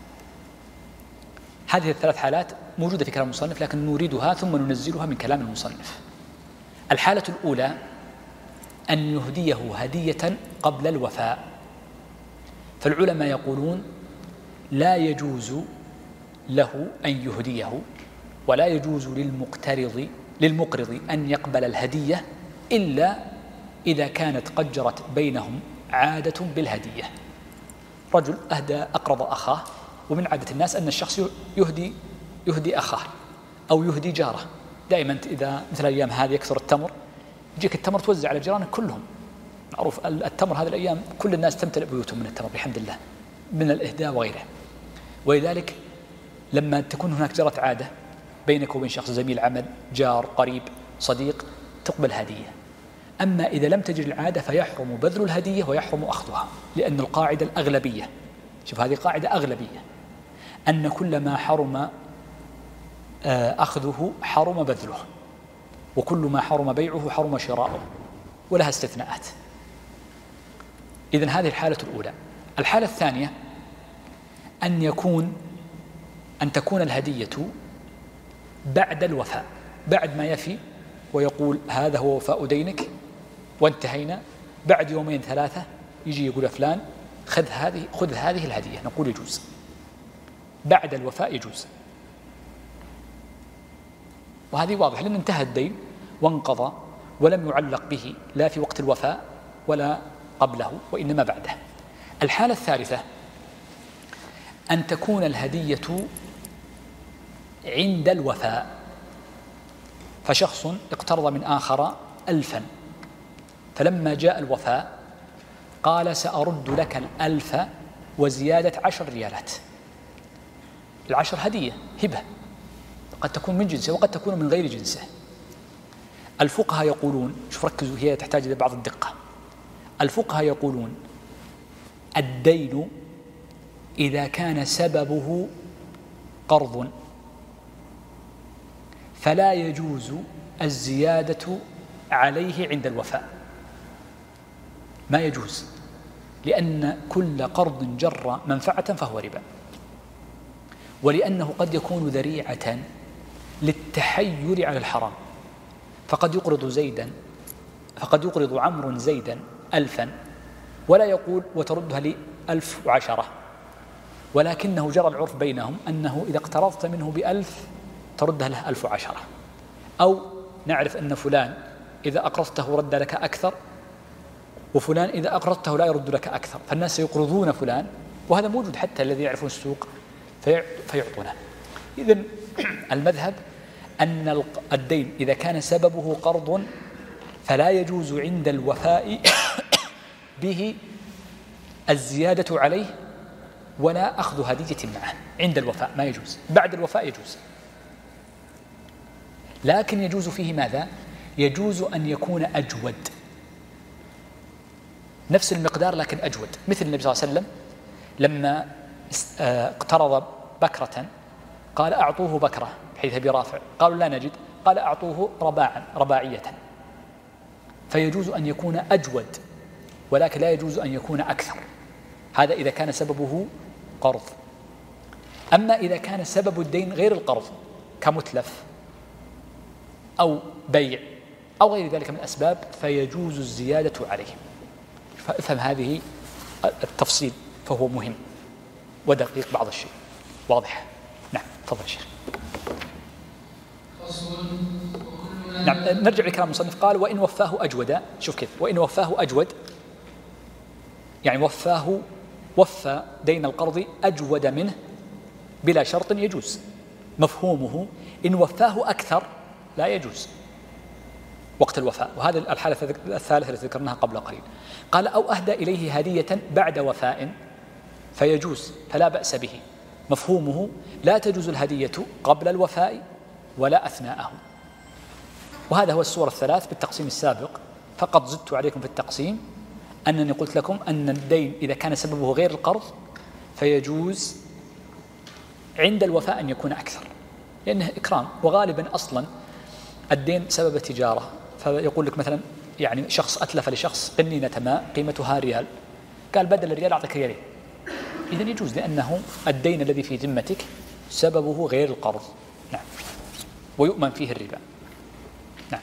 هذه الثلاث حالات موجودة في كلام المصنف، لكن نريدها ثم ننزلها من كلام المصنف. الحالة الأولى أن يهديه هدية قبل الوفاء، فالعلماء يقولون لا يجوز له أن يهديه ولا يجوز للمقترض للمقرض أن يقبل الهدية إلا إذا كانت قد جرت بينهم عادة بالهدية. رجل أهدى أقرض أخاه، ومن عادة الناس أن الشخص يهدي يهدي أخاه أو يهدي جاره. دائما إذا مثل الأيام هذه يكثر التمر، يجيك التمر توزع على جيرانك كلهم. معروف التمر هذه الأيام كل الناس تمتلئ بيوتهم من التمر بحمد الله، من الإهداء وغيره. ولذلك لما تكون هناك جرت عادة بينك وبين شخص زميل عمل جار قريب صديق تقبل هدية. أما إذا لم تجد العادة فيحرم بذل الهدية ويحرم أخذها، لأن القاعدة الأغلبية، شوف هذه قاعدة أغلبية، أن كل ما حرم أخذه حرم بذله، وكل ما حرم بيعه حرم شراؤه، ولها استثناءات. إذن هذه الحالة الأولى. الحالة الثانية أن يكون أن تكون الهدية بعد الوفاء، بعد ما يفي ويقول هذا هو وفاء دينك وانتهينا، بعد يومين ثلاثة يجي يقول فلان خذ هذه خذ هذه الهدية، نقول يجوز. بعد الوفاء يجوز، وهذه واضح لأن انتهى الدين وانقضى ولم يعلق به لا في وقت الوفاء ولا قبله وإنما بعده. الحالة الثالثة أن تكون الهدية عند الوفاء، فشخص اقترض من آخر ألفا، فلما جاء الوفاء قال سأرد لك الألف وزيادة عشر ريالات. العشر هدية هبة قد تكون من جنسه وقد تكون من غير جنسه. الفقهاء يقولون، شوف ركزوا هي تحتاج إلى بعض الدقة، الفقهاء يقولون الدين إذا كان سببه قرض فلا يجوز الزيادة عليه عند الوفاء، ما يجوز، لأن كل قرض جر منفعة فهو ربا، ولأنه قد يكون ذريعة للتحير على الحرام، فقد يقرض زيدا فقد يقرض عمرو زيدا ألفا ولا يقول وتردها لي ألف وعشرة، ولكنه جرى العرف بينهم أنه إذا اقترضت منه بألف تردها له ألف وعشرة، أو نعرف أن فلان إذا أقرضته رد لك أكثر، وفلان إذا أقرضته لا يرد لك أكثر، فالناس يقرضون فلان، وهذا موجود حتى الذي يعرفون السوق فيعطونه. إذن المذهب أن الدين إذا كان سببه قرض فلا يجوز عند الوفاء به الزيادة عليه ولا أخذ هدية معه. عند الوفاء ما يجوز، بعد الوفاء يجوز، لكن يجوز فيه ماذا؟ يجوز أن يكون أجود، نفس المقدار لكن أجود، مثل النبي صلى الله عليه وسلم لما اقترض بكرة قال أعطوه بكرة حيث أبي رافع، قالوا لا نجد، قال أعطوه رباعا رباعية، فيجوز أن يكون أجود ولكن لا يجوز أن يكون أكثر، هذا إذا كان سببه قرض. أما إذا كان سبب الدين غير القرض كمتلف أو بيع أو غير ذلك من الأسباب فيجوز الزيادة عليه. فافهم هذه التفصيل فهو مهم ودقيق بعض الشيء. واضح؟ نعم تفضل شيخ. نعم نرجع لكلام المصنف، قال وإن وفاه أجود. شوف كيف، وإن وفاه أجود يعني وفاه وفى دين القرض أجود منه بلا شرط يجوز. مفهومه إن وفاه أكثر لا يجوز وقت الوفاء، وهذا الحالة الثالثة التي ذكرناها قبل قليل. قال أو أهدى إليه هدية بعد وفاء فيجوز فلا بأس به. مفهومه لا تجوز الهدية قبل الوفاء ولا أثناءه، وهذا هو الصورة الثلاث بالتقسيم السابق. فقط زدت عليكم في التقسيم أنني قلت لكم أن الدين إذا كان سببه غير القرض فيجوز عند الوفاء أن يكون أكثر لأنه إكرام، وغالبا أصلا الدين سبب تجارة، فيقول لك مثلا يعني شخص أتلف لشخص قنينة ماء قيمتها ريال، قال بدل الريال أعطيك ريالين، إذن يجوز لأنه الدين الذي في ذمتك سببه غير القرض. نعم ويؤمن فيه الربا. نعم.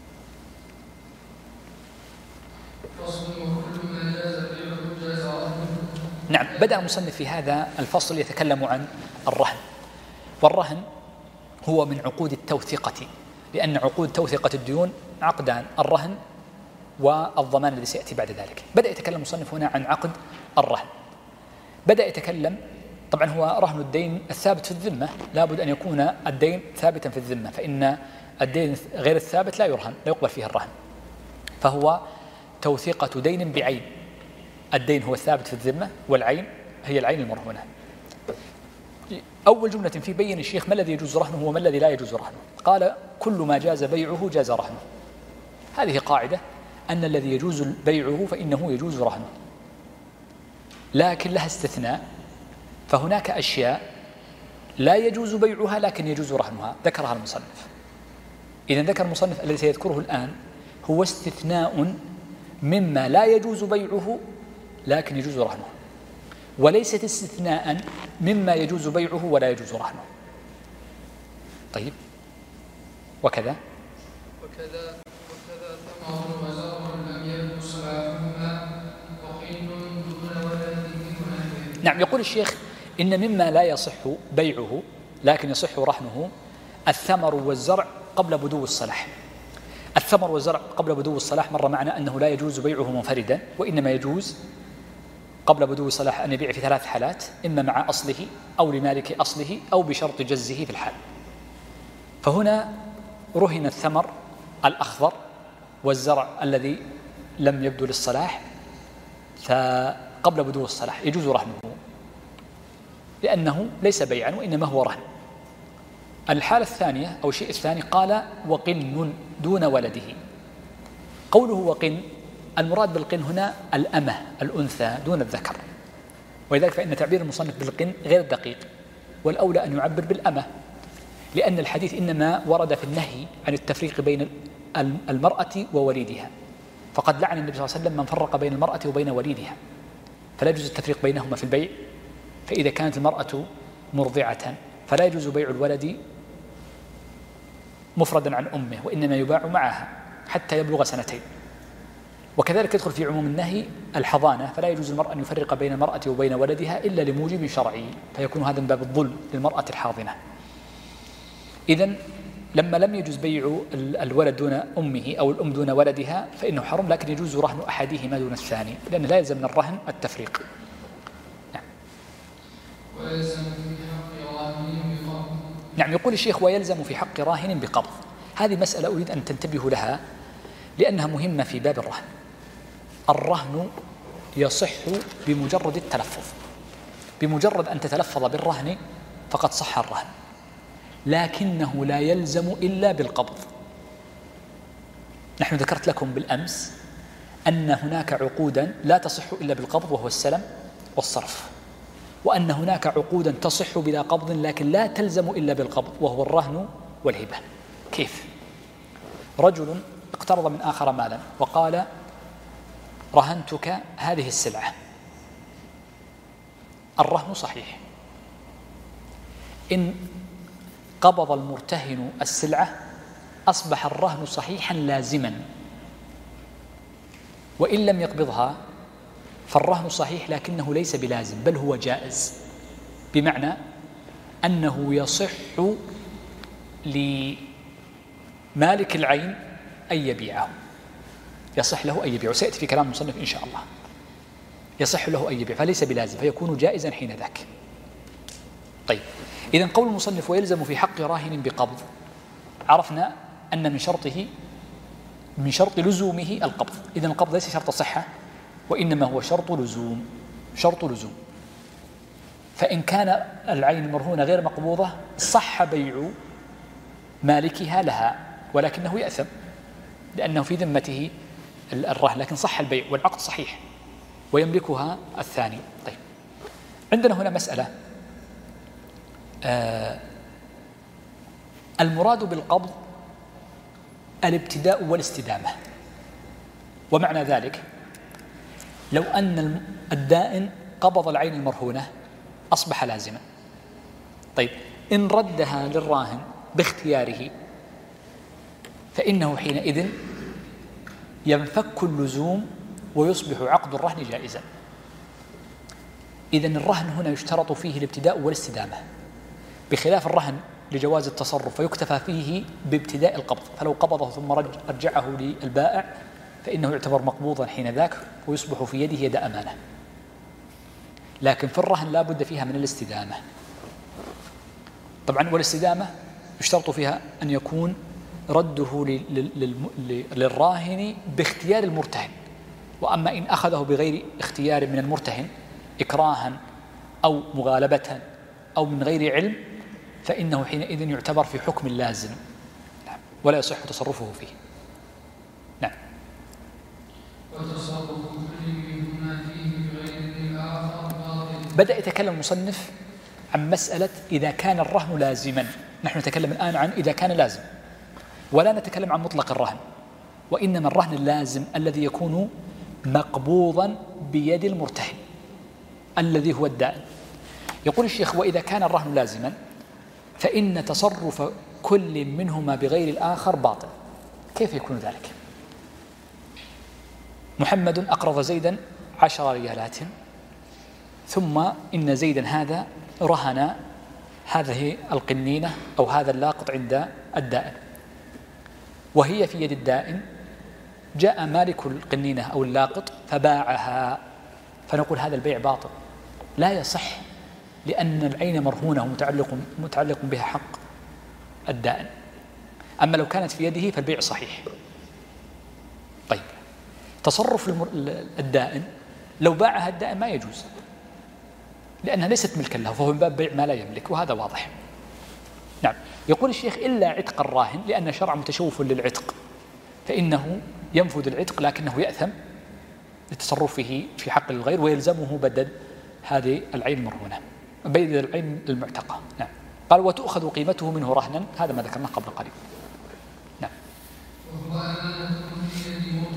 نعم بدأ المصنف في هذا الفصل يتكلم عن الرهن، والرهن هو من عقود التوثيقة، لأن عقود توثيقة الديون عقدان، الرهن والضمان الذي سيأتي بعد ذلك. بدأ يتكلم المصنف هنا عن عقد الرهن. بدأ يتكلم طبعا هو رهن الدين الثابت في الذمة، لابد أن يكون الدين ثابتا في الذمة، فإن الدين غير الثابت لا يرهن، لا يقبل فيه الرهن، فهو توثيقة دين بعين. الدين هو الثابت في الذمة والعين هي العين المرهونة. أول جملة في بين الشيخ ما الذي يجوز رهنه وما الذي لا يجوز رهنه. قال كل ما جاز بيعه جاز رهنه. هذه قاعدة أن الذي يجوز بيعه فإنه يجوز رهنه، لكن لها استثناء، فهناك أشياء لا يجوز بيعها لكن يجوز رهنها، ذكرها المصنف. إذن ذكر المصنف الذي سيذكره الآن هو استثناء مما لا يجوز بيعه لكن يجوز رهنه، وليست استثناء مما يجوز بيعه ولا يجوز رهنه. طيب وكذا وكذا وكذا ثمر وزرع لم يبدو صلاحهما وقيل دون ولده ونحوه. نعم يقول الشيخ إن مما لا يصح بيعه لكن يصح رهنه الثمر والزرع قبل بدو الصلاح. الثمر والزرع قبل بدو الصلاح مر معنا أنه لا يجوز بيعه منفردا، وإنما يجوز قبل بدو الصلاح أن يبيع في ثلاث حالات، إما مع أصله أو لمالك أصله أو بشرط جزه في الحال. فهنا رهن الثمر الأخضر والزرع الذي لم يبدو للصلاح فقبل بدو الصلاح يجوز رهنه لأنه ليس بيعا وإنما هو رهن. الحالة الثانية أو الشيء الثاني قال وقن دون ولده. قوله وقن المراد بالقن هنا الأمة الأنثى دون الذكر، ولذلك فإن تعبير المصنف بالقن غير دقيق، والأولى أن يعبر بالأمة، لأن الحديث إنما ورد في النهي عن التفريق بين المرأة ووليدها، فقد لعن النبي صلى الله عليه وسلم من فرق بين المرأة وبين وليدها، فلا يجوز التفريق بينهما في البيع. فإذا كانت المرأة مرضعة فلا يجوز بيع الولد مفردا عن أمه، وإنما يباع معها حتى يبلغ سنتين. وكذلك يدخل في عموم النهي الحضانة، فلا يجوز المرأة أن يفرق بين المرأة وبين ولدها إلا لموجب شرعي، فيكون هذا من باب الظلم للمرأة الحاضنة. إذن لما لم يجوز بيع الولد دون أمه أو الأم دون ولدها فإنه حرام، لكن يجوز رهن أحدهما دون الثاني، لأن لا يلزم من الرهن التفريق. نعم. ويلزم في حق راهن بقبض. نعم، يقول الشيخ ويلزم في حق راهن بقبض. هذه مسألة أريد أن تنتبهوا لها لأنها مهمة في باب الرهن. الرهن يصح بمجرد التلفظ، بمجرد أن تتلفظ بالرهن فقد صح الرهن، لكنه لا يلزم إلا بالقبض. نحن ذكرت لكم بالأمس أن هناك عقودا لا تصح إلا بالقبض، وهو السلم والصرف، وأن هناك عقودا تصح بلا قبض لكن لا تلزم إلا بالقبض، وهو الرهن والهبة. كيف؟ رجل اقترض من آخر مالا وقال رهنتك هذه السلعة، الرهن صحيح. إن قبض المرتهن السلعة أصبح الرهن صحيحا لازما، وإن لم يقبضها فالرهن صحيح لكنه ليس بلازم بل هو جائز، بمعنى أنه يصح لمالك العين أن يبيعه، يصح له أن يبيعه، سيأتي في كلام المصنف إن شاء الله، يصح له أن يبيع فليس بلازم، فيكون جائزا حين ذاك. طيب، إذن قول المصنف ويلزم في حق راهن بقبض، عرفنا أن من شرطه من شرط لزومه القبض. إذن القبض ليس شرط صحة وإنما هو شرط لزوم، شرط لزوم. فإن كان العين المرهونة غير مقبوضة صح بيع مالكها لها، ولكنه يأثم لأنه في ذمته الرهن، لكن صح البيع والعقد صحيح ويملكها الثاني. طيب، عندنا هنا مسألة، آه المراد بالقبض الابتداء والاستدامة. ومعنى ذلك لو أن الدائن قبض العين المرهونة أصبح لازما. طيب، إن ردها للراهن باختياره فإنه حينئذ ينفك اللزوم ويصبح عقد الرهن جائزا. إذن الرهن هنا يشترط فيه الابتداء والاستدامة، بخلاف الرهن لجواز التصرف فيكتفى فيه بابتداء القبض، فلو قبضه ثم رجعه للبائع فإنه يعتبر مقبوضا حين ذاك ويصبح في يده يد أمانة. لكن في الرهن لا بد فيها من الاستدامة. طبعا والاستدامة يشترط فيها أن يكون رده للراهن باختيار المرتهن، وأما إن أخذه بغير اختيار من المرتهن إكراها أو مغالبة أو من غير علم فإنه حينئذ يعتبر في حكم اللازم ولا يصح تصرفه فيه. نعم. وتصرف كل منهما فيه بغير الآخر باطل. بدأ يتكلم المصنف عن مسألة إذا كان الرهن لازما. نحن نتكلم الآن عن إذا كان لازم، ولا نتكلم عن مطلق الرهن، وإنما الرهن اللازم الذي يكون مقبوضا بيد المرتهن الذي هو الدائن. يقول الشيخ وإذا كان الرهن لازما فإن تصرف كل منهما بغير الآخر باطل. كيف يكون ذلك؟ محمد أقرض زيدا عشر ريالات، ثم إن زيدا هذا رهن هذه القنينة أو هذا اللاقط عند الدائن وهي في يد الدائن، جاء مالك القنينة أو اللاقط فباعها، فنقول هذا البيع باطل لا يصح، لأن العين مرهونة متعلق متعلق بها حق الدائن. أما لو كانت في يده فالبيع صحيح. طيب، تصرف الدائن لو باعها الدائن ما يجوز، لأنها ليست ملكا له، فهو من باب بيع ما لا يملك، وهذا واضح. نعم. يقول الشيخ إلا عتق الراهن، لأن الشرع متشوف للعتق فإنه ينفذ العتق لكنه يأثم لتصرفه في حق الغير ويلزمه بدل هذه العين المرهونة بيد العين المعتقة. نعم. قال وتؤخذ قيمته منه رهنا، هذا ما ذكرناه قبل قليل. نعم. وهو أمانة في يد مرتهن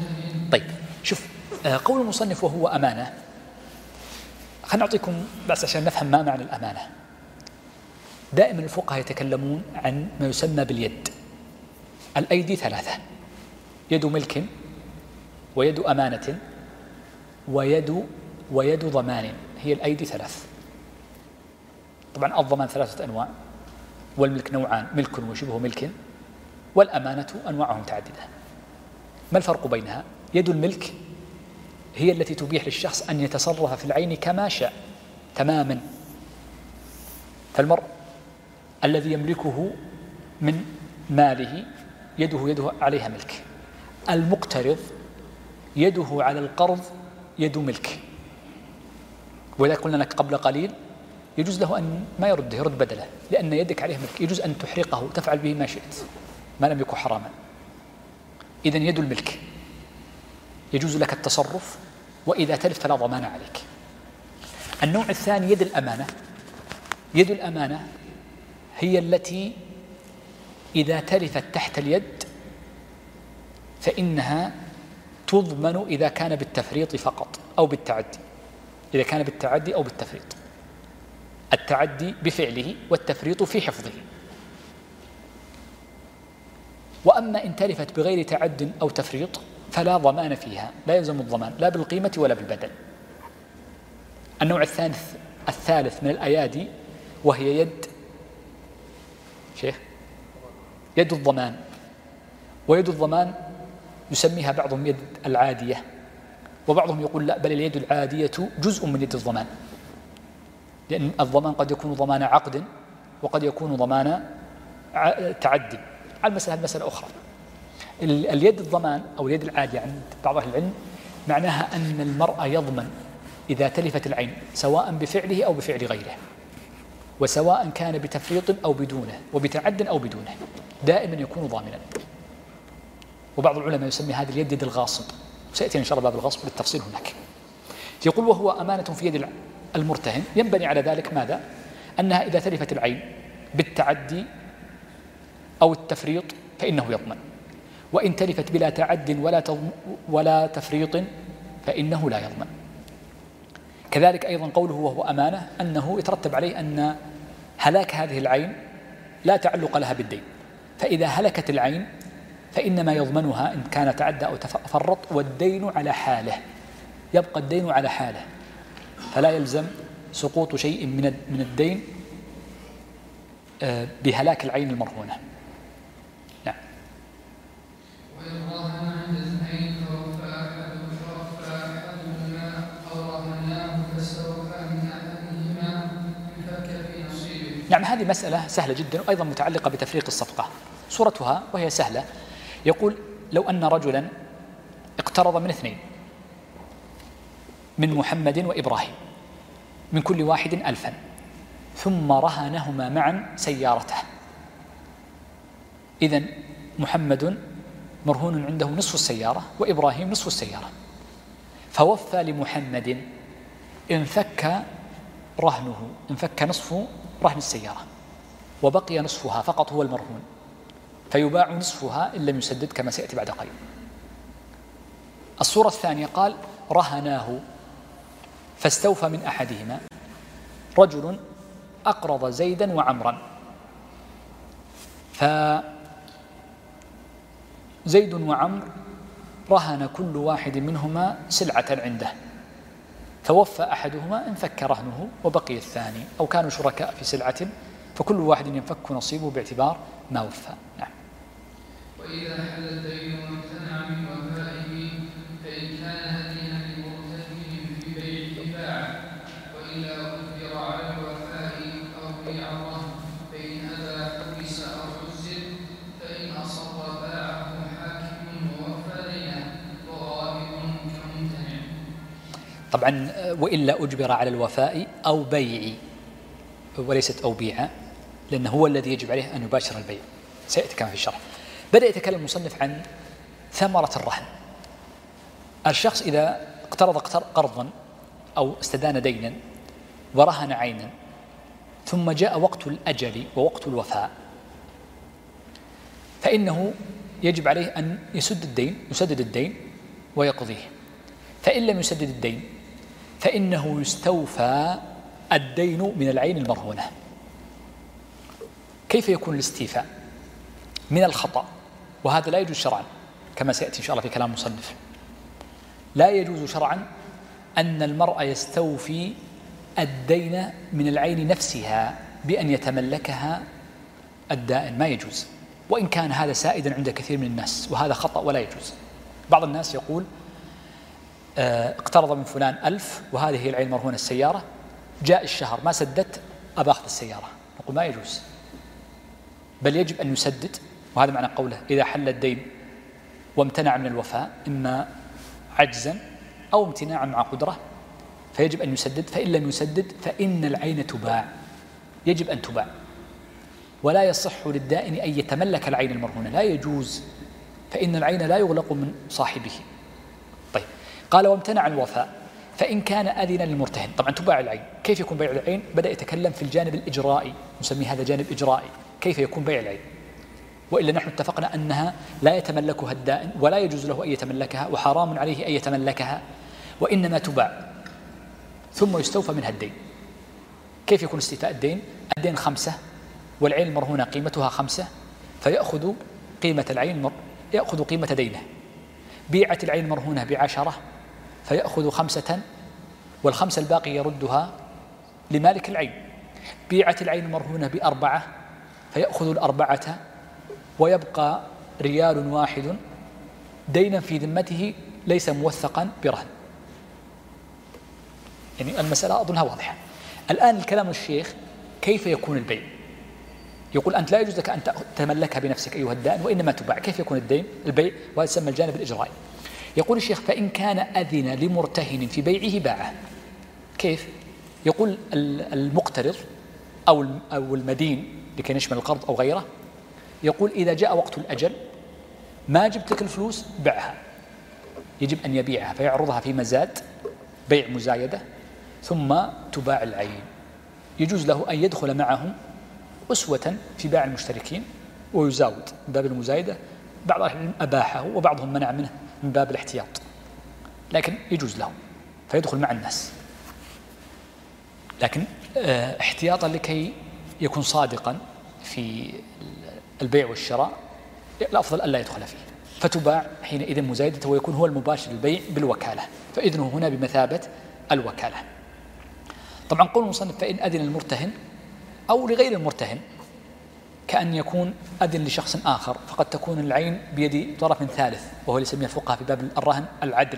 طيب شوف قول المصنف وهو أمانة، خلنا نعطيكم بس عشان نفهم ما معنى الأمانة. دائما الفقهاء يتكلمون عن ما يسمى باليد. الأيدي ثلاثة: يد ملك، ويد أمانة، ويد ويد ضمان. هي الأيدي ثلاث. طبعا الضمان ثلاثة أنواع، والملك نوعان: ملك وشبه ملك، والأمانة أنواعها متعددة. ما الفرق بينها؟ يد الملك هي التي تبيح للشخص أن يتصرف في العين كما شاء تماما، فالمرء الذي يملكه من ماله يده يده عليها ملك. المقترض يده على القرض يد ملك، وإذا قلنا لك قبل قليل يجوز له أن ما يرده، يرد بدله، لأن يدك عليه ملك، يجوز أن تحرقه تفعل به ما شئت ما لم يكن حراما. إذن يد الملك يجوز لك التصرف، وإذا تلف فلا ضمان عليك. النوع الثاني يد الأمانة. يد الأمانة هي التي إذا تلفت تحت اليد فإنها تضمن إذا كان بالتفريط فقط أو بالتعدي. إذا كان بالتعدي أو بالتفريط، التعدي بفعله والتفريط في حفظه. وأما إن تلفت بغير تعد أو تفريط فلا ضمان فيها، لا يلزم الضمان لا بالقيمة ولا بالبدل. النوع الثالث الثالث من الأيادي وهي يد شيخ يد الضمان. ويد الضمان يسميها بعضهم يد العادية، وبعضهم يقول لا، بل اليد العادية جزء من يد الضمان، لأن الضمان قد يكون ضمان عقد وقد يكون ضمان تعدي. على المسألة المسألة أخرى. اليد الضمان أو اليد العادية عند بعض أهل العلم معناها أن المرء يضمن إذا تلفت العين سواء بفعله أو بفعل غيره، وسواء كان بتفريط أو بدونه، وبتعد أو بدونه، دائما يكون ضامنا. وبعض العلماء يسمي هذه اليد يد الغاصب، سيأتي إن شاء الله باب الغصب بالتفصيل هناك. يقول وهو أمانة في يد المرتهن. ينبني على ذلك ماذا؟ أنها إذا تلفت العين بالتعدي أو التفريط فإنه يضمن، وإن تلفت بلا تعد ولا ولا تفريط فإنه لا يضمن. كذلك أيضا قوله وهو أمانة أنه يترتب عليه أن هلاك هذه العين لا تعلق لها بالدين، فإذا هلكت العين فإنما يضمنها إن كان تعدى أو تفرط، والدين على حاله، يبقى الدين على حاله، فلا يلزم سقوط شيء من من الدين بهلاك العين المرهونة. نعم. وإن راهن عند اثنين توفى أحدهما أو رهناه فاستوفى من أحدهما انفك في نصيبه. نعم، هذه مسألة سهلة جدا وأيضا متعلقة بتفريق الصفقة. صورتها وهي سهلة، يقول لو أن رجلا اقترض من اثنين، من محمد وإبراهيم، من كل واحد ألفا، ثم رهنهما معا سيارته. إذن محمد مرهون عنده نصف السيارة وإبراهيم نصف السيارة، فوفى لمحمد، انفك رهنه، انفك نصف رهن السيارة وبقي نصفها فقط هو المرهون، فيباع نصفها إن لم يسدد كما سيأتي بعد قليل. الصورة الثانية قال رهناه فاستوفى من أحدهما. رجل أقرض زيدا وعمرا، فزيد وعمر رهن كل واحد منهما سلعة عنده، فوفى أحدهما انفك رهنه وبقي الثاني، أو كانوا شركاء في سلعة فكل واحد ينفك نصيبه باعتبار ما وفى. نعم. وإذا حل الدين وامتنع من وفائه فإن كان هدينا لمرتهن في بيعه باع، وإلا أجبر على الوفاء أو بيع الرهن، فإن أبى حبس أو عزل، فإن أصر باعه حاكم ووفى دينه وغائب كممتنع. طبعا وإلا أجبر على الوفاء أو بيع، وليست أو بيع، لأنه هو الذي يجب عليه أن يباشر البيع، سيأتي كما في الشرح. بدأ يتكلم المصنف عن ثمرة الرهن. الشخص إذا اقترض قرضا أو استدان دينا ورهن عينا، ثم جاء وقت الأجل ووقت الوفاء، فإنه يجب عليه أن يسد الدين يسدد الدين ويقضيه. فإن لم يسدد الدين فإنه يستوفى الدين من العين المرهونة. كيف يكون الاستيفاء؟ من الخطأ، وهذا لا يجوز شرعا كما سيأتي إن شاء الله في كلام مصنف. لا يجوز شرعا أن المرء يستوفي الدين من العين نفسها بأن يتملكها الدائن، ما يجوز، وإن كان هذا سائدا عند كثير من الناس، وهذا خطأ ولا يجوز. بعض الناس يقول اقترض من فلان ألف وهذه هي العين المرهونة السيارة، جاء الشهر ما سددت أبا أخذ السيارة. نقول ما يجوز، بل يجب أن يسدد، وهذا معنى قوله إذا حل الدين وامتنع من الوفاء إما عجزا أو امتناعا مع قدرة فيجب أن يسدد. فإن لم يسدد فإن العين تباع، يجب أن تباع، ولا يصح للدائن أن يتملك العين المرهونة، لا يجوز، فإن العين لا يغلق من صاحبه. طيب، قال وامتنع الوفاء فإن كان أذنا للمرتهن. طبعا تباع العين. كيف يكون بيع العين؟ بدأ يتكلم في الجانب الإجرائي، نسميه هذا جانب إجرائي، كيف يكون بيع العين، وإلا نحن اتفقنا أنها لا يتملكها الدائن ولا يجوز له أن يتملكها، وحرام عليه أن يتملكها، وإنما تباع ثم يستوفى منها الدين. كيف يكون استيفاء الدين؟ الدين خمسة والعين المرهونة قيمتها خمسة، فيأخذ قيمة العين مر... يأخذ قيمة دينه. بيعت العين المرهونة بعشرة فيأخذ خمسة، والخمسة الباقي يردها لمالك العين. بيعت العين المرهونة بأربعة فيأخذ الأربعة ويبقى ريال واحد دينا في ذمته ليس موثقا برهن. يعني المسألة أظنها واضحة. الآن الكلام الشيخ كيف يكون البيع؟ يقول أنت لا يجوز لك أن تتملكها بنفسك أيها الدائن، وإنما تباع. كيف يكون الدين البيع؟ وهذا يسمى الجانب الإجرائي. يقول الشيخ فإن كان أذن لمرتهن في بيعه باعه. كيف؟ يقول المقترض أو أو المدين لكي يشمل القرض أو غيره، يقول إذا جاء وقت الأجل ما جبت لك الفلوس بعها، يجب أن يبيعها، فيعرضها في مزاد بيع مزايدة ثم تباع العين. يجوز له أن يدخل معهم أسوة في باع المشتركين ويزاود من باب المزايدة. بعض أهل العلم أباحه وبعضهم منع منه من باب الاحتياط، لكن يجوز له فيدخل مع الناس، لكن احتياطا لكي يكون صادقا في البيع والشراء الأفضل ألا يدخل فيه، فتباع حينئذ مزايدة ويكون هو المباشر للبيع بالوكالة، فإذنه هنا بمثابة الوكالة. طبعا قول المصنف فإن أذن المرتهن أو لغير المرتهن، كأن يكون أذن لشخص آخر، فقد تكون العين بيد طرف ثالث وهو اللي يسميه الفقهاء في باب الرهن العدل،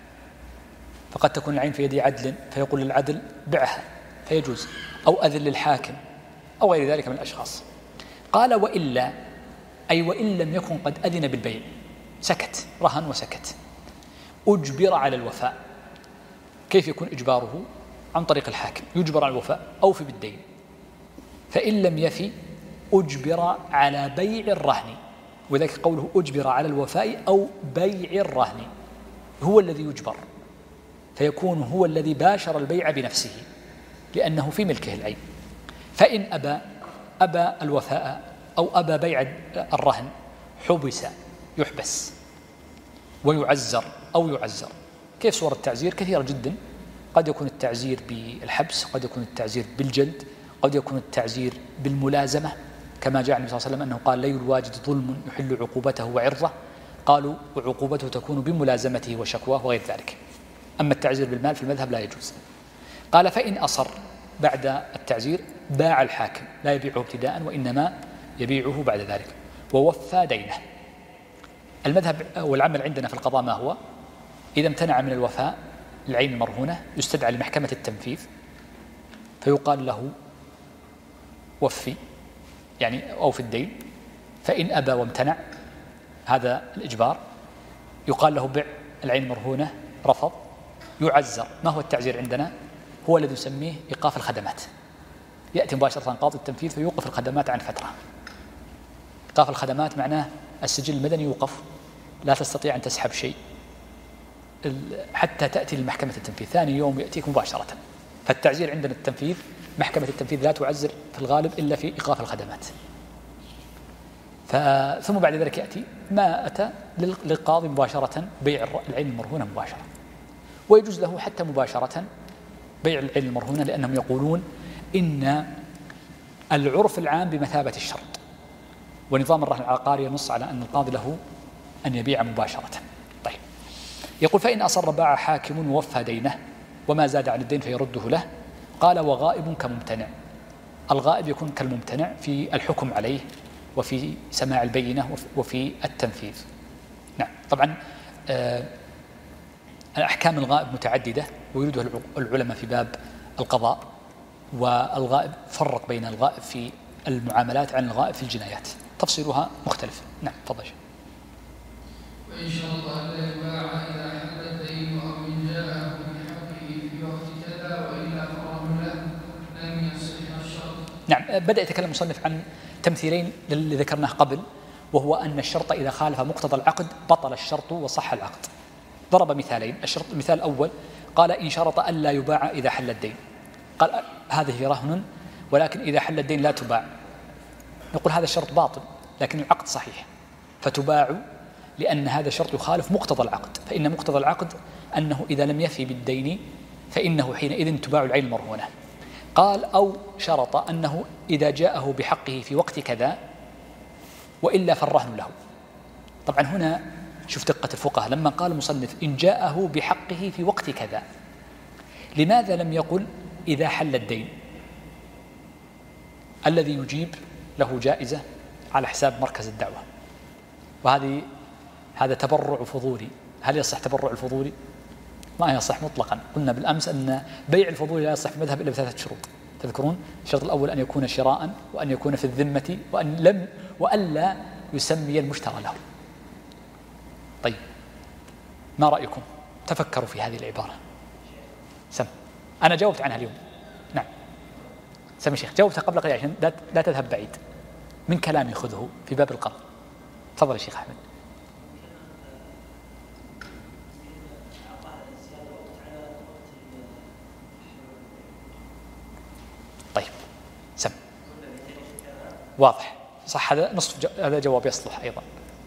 فقد تكون العين في يد عدل فيقول للعدل بعها فيجوز، أو أذن للحاكم أو غير ذلك من الأشخاص. قال وإلا، أي وإن لم يكن قد أذن بالبيع، سكت، رهن وسكت، أجبر على الوفاء. كيف يكون إجباره؟ عن طريق الحاكم، يجبر على الوفاء أوفي بالدين. فإن لم يفي أجبر على بيع الرهن، وذلك قوله أجبر على الوفاء أو بيع الرهن، هو الذي يجبر، فيكون هو الذي باشر البيع بنفسه لأنه في ملكه العين. فإن أبى أبى الوفاء أو أبى بيع الرهن حبس، يحبس ويعزر أو يعزر. كيف صورة التعزير؟ كثيرة جدا، قد يكون التعزير بالحبس، قد يكون التعزير بالجلد، قد يكون التعزير بالملازمة، كما جاء النبي صلى الله عليه وسلم أنه قال لي الواجد ظلم يحل عقوبته وعرضه، قالوا وعقوبته تكون بملازمته وشكواه وغير ذلك. أما التعزير بالمال في المذهب لا يجوز. قال فإن أصر بعد التعزير باع الحاكم، لا يبيعه ابتداء وإنما يبيعه بعد ذلك ووفى دينه. المذهب والعمل عندنا في القضاء ما هو؟ إذا امتنع من الوفاء العين المرهونة يستدعى لمحكمة التنفيذ فيقال له وفي، يعني أو في الدين. فإن أبى وامتنع، هذا الإجبار، يقال له بع العين المرهونة، رفض، يعزر. ما هو التعزير عندنا؟ هو الذي يسميه إيقاف الخدمات. يأتي مباشرة قاضي التنفيذ فيوقف الخدمات عن فترة. إيقاف الخدمات معناه السجل المدني يوقف، لا تستطيع أن تسحب شيء حتى تأتي لمحكمة التنفيذ، ثاني يوم يأتيك مباشرة. فالتعزير عندنا التنفيذ، محكمة التنفيذ لا تعزر في الغالب إلا في إيقاف الخدمات. ثم بعد ذلك يأتي ما أتى للقاضي مباشرة بيع العين المرهونة مباشرة، ويجوز له حتى مباشرة بيع العين المرهونة، لأنهم يقولون إن العرف العام بمثابة الشرط، ونظام الرهن العقاري ينص على أن القاضي له أن يبيع مباشرة. طيب، يقول فإن أصر باع حاكم ووفى دينه وما زاد عن الدين فيرده له. قال وغائب كممتنع. الغائب يكون كالممتنع في الحكم عليه وفي سماع البينة وفي التنفيذ. نعم، طبعا آه الأحكام الغائب متعددة ويريدها العلماء في باب القضاء، والغائب فرق بين الغائب في المعاملات عن الغائب في الجنايات، تفصيلها مختلف. نعم، تفضل. وإن شرط أن لا يباع إذا حل الدين أو إن جاءه بحقه في وقت كذا وإلا فرض له لم يصح الشرط. نعم، بدأ يتكلم المصنف عن تمثيلين اللي ذكرناه قبل، وهو أن الشرط إذا خالف مقتضى العقد بطل الشرط وصح العقد. ضرب مثالين. الشرط المثال الأول قال إن شرط أن لا يباع إذا حل الدين، قال هذه رهن ولكن إذا حل الدين لا تباع. نقول هذا الشرط باطل لكن العقد صحيح، فتباع لأن هذا الشرط يخالف مقتضى العقد، فإن مقتضى العقد أنه إذا لم يفي بالدين فإنه حينئذ تباع العين المرهونة. قال أو شرط أنه إذا جاءه بحقه في وقت كذا وإلا فالرهن له. طبعا هنا شوف دقة الفقهاء، لما قال المصنف إن جاءه بحقه في وقت كذا، لماذا لم يقل إذا حل الدين؟ الذي يجيب له جائزة على حساب مركز الدعوة، وهذه هذا تبرع فضولي. هل يصح تبرع الفضولي؟ ما يصح مطلقا. قلنا بالأمس أن بيع الفضولي لا يصح في المذهب إلا بثلاثة شروط، تذكرون؟ الشرط الأول أن يكون شراء، وأن يكون في الذمة، وأن لم وألا يسمي المشترى له. طيب، ما رأيكم؟ تفكروا في هذه العبارة. سم أنا جاوبت عنها اليوم. نعم سم الشيخ، جاوبتها قبل قليل عشان لا تذهب بعيد من كلامي، خذه في باب القرض. تفضل يا شيخ أحمد. طيب سم واضح صح، هذا نصف جو... هذا جواب يصلح أيضا.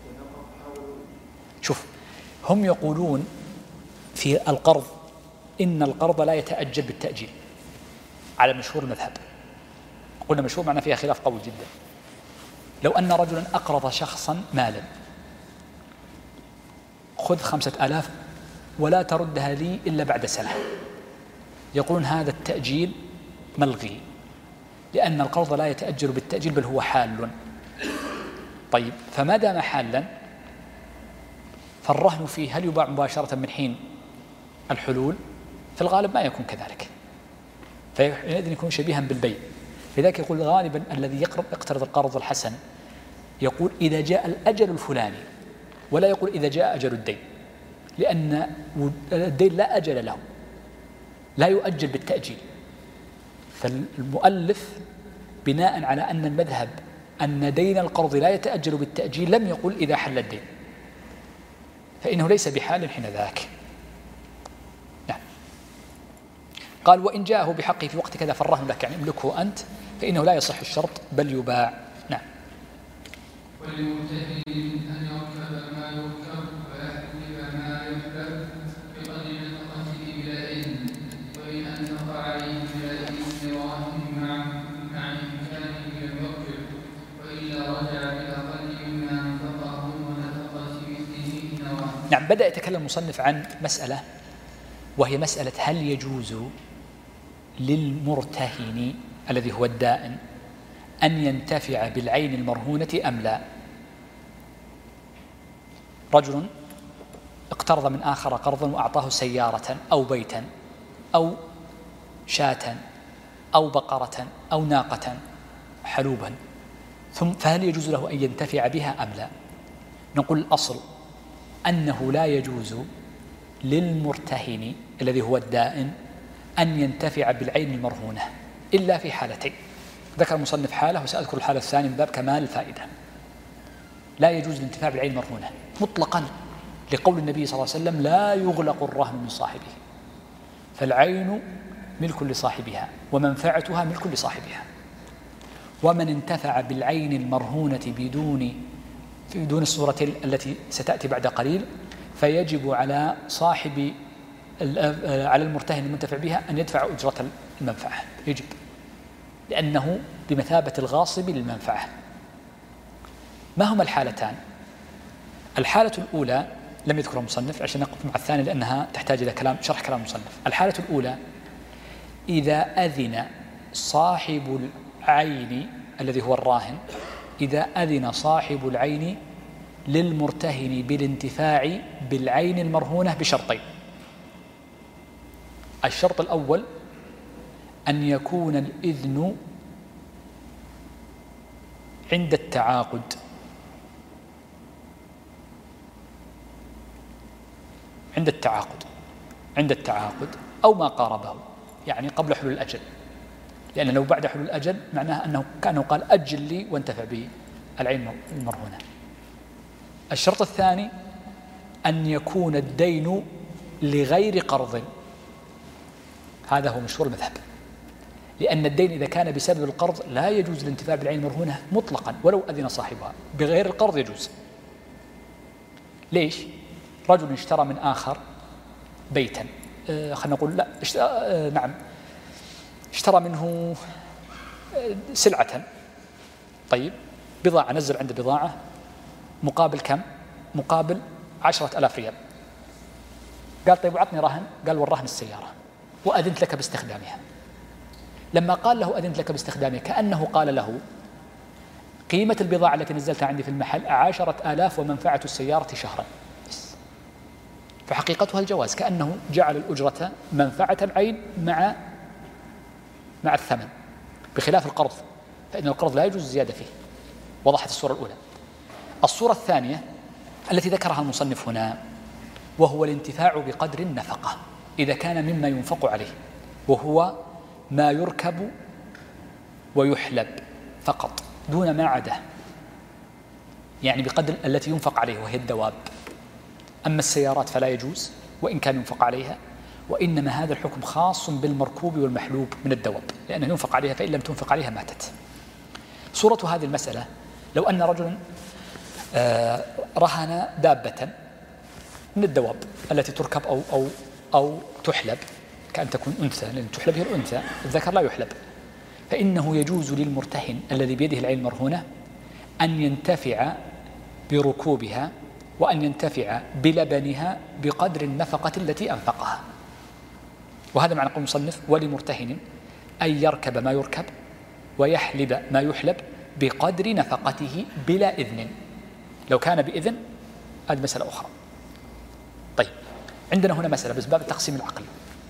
شوف، هم يقولون في القرض إن القرض لا يتأجل بالتأجيل على مشهور المذهب. قلنا مشهور معناه فيها خلاف قوي جدا. لو أن رجلا أقرض شخصا مالا، خذ خمسة آلاف ولا تردها لي إلا بعد سنة، يقولون هذا التأجيل ملغي، لأن القرض لا يتأجل بالتأجيل بل هو حال. طيب، فما دام حالا فالرهن فيه هل يباع مباشرة من حين الحلول؟ في الغالب ما يكون كذلك، فإذن يكون شبيها بالبيع. لذلك يقول غالبا الذي يقترض القرض الحسن يقول إذا جاء الأجل الفلاني، ولا يقول إذا جاء أجل الدين، لأن الدين لا أجل له، لا يؤجل بالتأجيل. فالمؤلف بناء على أن المذهب أن دين القرض لا يتأجل بالتأجيل لم يقل إذا حل الدين، فإنه ليس بحال حين ذاك. نعم. قال وإن جاءه بحقه في وقت كذا فالرهن لك، يعني املكه أنت، فإنه لا يصح الشرط بل يباع. نعم. وللمجتهد أن يركب ما يركب ويحلب ما يحلب بقدر نفقته بلا إذن، وإن أنفق عليه بلا إذن راهن مع مع إمكانه لم يركب، وإلا رجع بأقل مما أنفقه ونفقة مثله نواه. نعم، بدأ يتكلم المصنف عن مسألة، وهي مسألة هل يجوز للمرتهن الذي هو الدائن أن ينتفع بالعين المرهونة أم لا. رجل اقترض من آخر قرضا وأعطاه سيارة أو بيتا أو شاة أو بقرة أو ناقة حلوبا، ثم فهل يجوز له أن ينتفع بها أم لا؟ نقول الأصل أنه لا يجوز للمرتهن الذي هو الدائن أن ينتفع بالعين المرهونة إلا في حالتين. ذكر المصنف حالة وسأذكر الحالة الثانية من باب كمال الفائدة. لا يجوز الانتفاع بالعين المرهونة مطلقا، لقول النبي صلى الله عليه وسلم لا يغلق الرهن من صاحبه، فالعين ملك لصاحبها ومنفعتها ملك لصاحبها. ومن انتفع بالعين المرهونة بدون في دون الصورة التي ستأتي بعد قليل، فيجب على صاحب على المرتهن المنتفع بها أن يدفع أجرة المنفعة، يجب، لأنه بمثابة الغاصب للمنفعة. ما هما الحالتان؟ الحالة الأولى لم يذكرها المصنف عشان نقف مع الثانية لأنها تحتاج إلى كلام شرح كلام المصنف. الحالة الأولى إذا أذن صاحب العين الذي هو الراهن، إذا أذن صاحب العين للمرتهن بالانتفاع بالعين المرهونة بشرطين. الشرط الأول أن يكون الإذن عند التعاقد، عند التعاقد عند التعاقد أو ما قاربه، يعني قبل حلول الأجل، لأن لو بعد حلول الأجل معناه أنه كأنه قال أجل لي وانتفع به العين المرهونة. الشرط الثاني أن يكون الدين لغير قرض، هذا هو مشهور المذهب، لأن الدين إذا كان بسبب القرض لا يجوز الانتفاع بالعين المرهونة مطلقا ولو أذن صاحبها، بغير القرض يجوز. ليش؟ رجل اشترى من آخر بيتا، آه خلينا نقول لا اشترى آه نعم اشترى منه آه سلعة، طيب بضاعة، نزل عنده بضاعة مقابل كم؟ مقابل عشرة ألاف ريال. قال طيب وعطني رهن، قال والرهن السيارة وأذنت لك باستخدامها. لما قال له أذنت لك باستخدامها كأنه قال له قيمة البضاعة التي نزلتها عندي في المحل عشرة آلاف ومنفعة السيارة شهرا، فحقيقتها الجواز، كأنه جعل الأجرة منفعة العين مع مع الثمن، بخلاف القرض فإن القرض لا يجوز الزيادة فيه. وضحت الصورة الأولى. الصورة الثانية التي ذكرها المصنف هنا وهو الانتفاع بقدر النفقة، إذا كان مما ينفق عليه، وهو ما يركب ويحلب فقط دون ما عدا، يعني بقدر التي ينفق عليه وهي الدواب. أما السيارات فلا يجوز وإن كان ينفق عليها، وإنما هذا الحكم خاص بالمركوب والمحلوب من الدواب، لأنه ينفق عليها فإن لم تنفق عليها ماتت. صورة هذه المسألة لو أن رجل آه رهن دابة من الدواب التي تركب أو أو أو تحلب، كأن تكون أنثى، لأن تحلب هي الأنثى، الذكر لا يحلب، فإنه يجوز للمرتهن الذي بيده العين المرهونة أن ينتفع بركوبها وأن ينتفع بلبنها بقدر النفقة التي أنفقها. وهذا معنى قول المصنف ولمرتهن أن يركب ما يركب ويحلب ما يحلب بقدر نفقته بلا إذن. لو كان بإذن هذه مسألة أخرى. طيب عندنا هنا مسألة بس باب تقسيم العقل.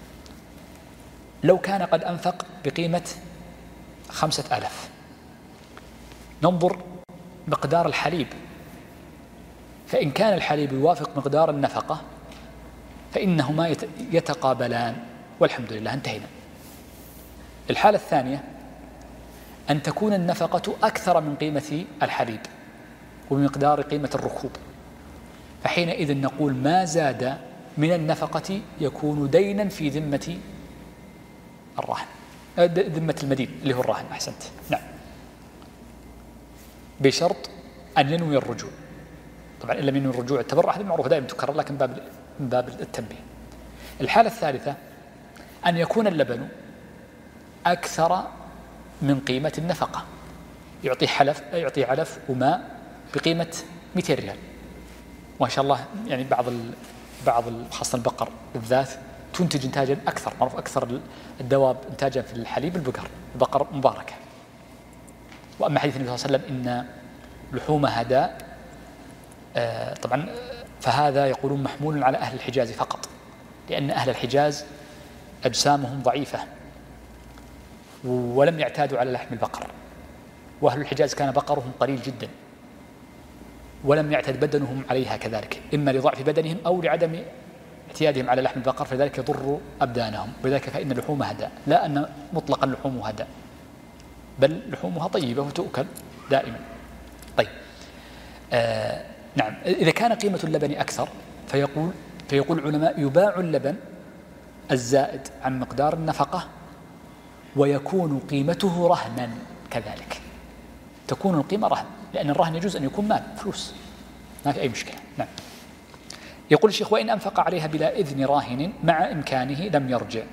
لو كان قد أنفق بقيمة خمسة آلاف، ننظر مقدار الحليب، فإن كان الحليب يوافق مقدار النفقة فإنهما يتقابلان والحمد لله انتهينا. الحالة الثانية أن تكون النفقة أكثر من قيمة الحليب ومقدار قيمة الركوب، فحينئذ نقول ما زاد من النفقة يكون دينا في ذمة الراهن، ذمة المدين اللي هو الراهن. أحسنت، نعم، بشرط أن ينوي الرجوع. طبعا إن لم ينوي الرجوع التبرع هذه معروفة دائما تكرر، لكن باب من باب التنبيه. الحالة الثالثة أن يكون اللبن أكثر من قيمة النفقة، يعطي حلف يعطي علف وماء بقيمة مئتين ريال، وما شاء الله يعني بعض ال... بعض خاصة البقر بالذات تنتج إنتاجا أكثر، معروف أكثر الدواب إنتاجا في الحليب البقر، البقر مباركة. وأما حديث النبي صلى الله عليه وسلم إن لحومها داء، آه طبعا فهذا يقولون محمول على أهل الحجاز فقط، لأن أهل الحجاز أجسامهم ضعيفة ولم يعتادوا على لحم البقر، وأهل الحجاز كان بقرهم قليل جدا ولم يعتد بدنهم عليها كذلك، إما لضعف بدنهم أو لعدم اعتيادهم على لحم البقر، فذلك يضر أبدانهم، وذلك فإن لحومها داء، لا أن مطلقا لحومها داء، بل لحومها طيبة وتؤكل دائما. طيب آه نعم، إذا كان قيمة اللبن أكثر فيقول فيقول العلماء يباع اللبن الزائد عن مقدار النفقة ويكون قيمته رهنا كذلك، تكون القيمة رهن، لأن الرهن يجوز أن يكون مال فلوس، ما في أي مشكلة. نعم. يقول الشيخ: وإن أنفق عليها بلا إذن راهن مع إمكانه لم يرجع.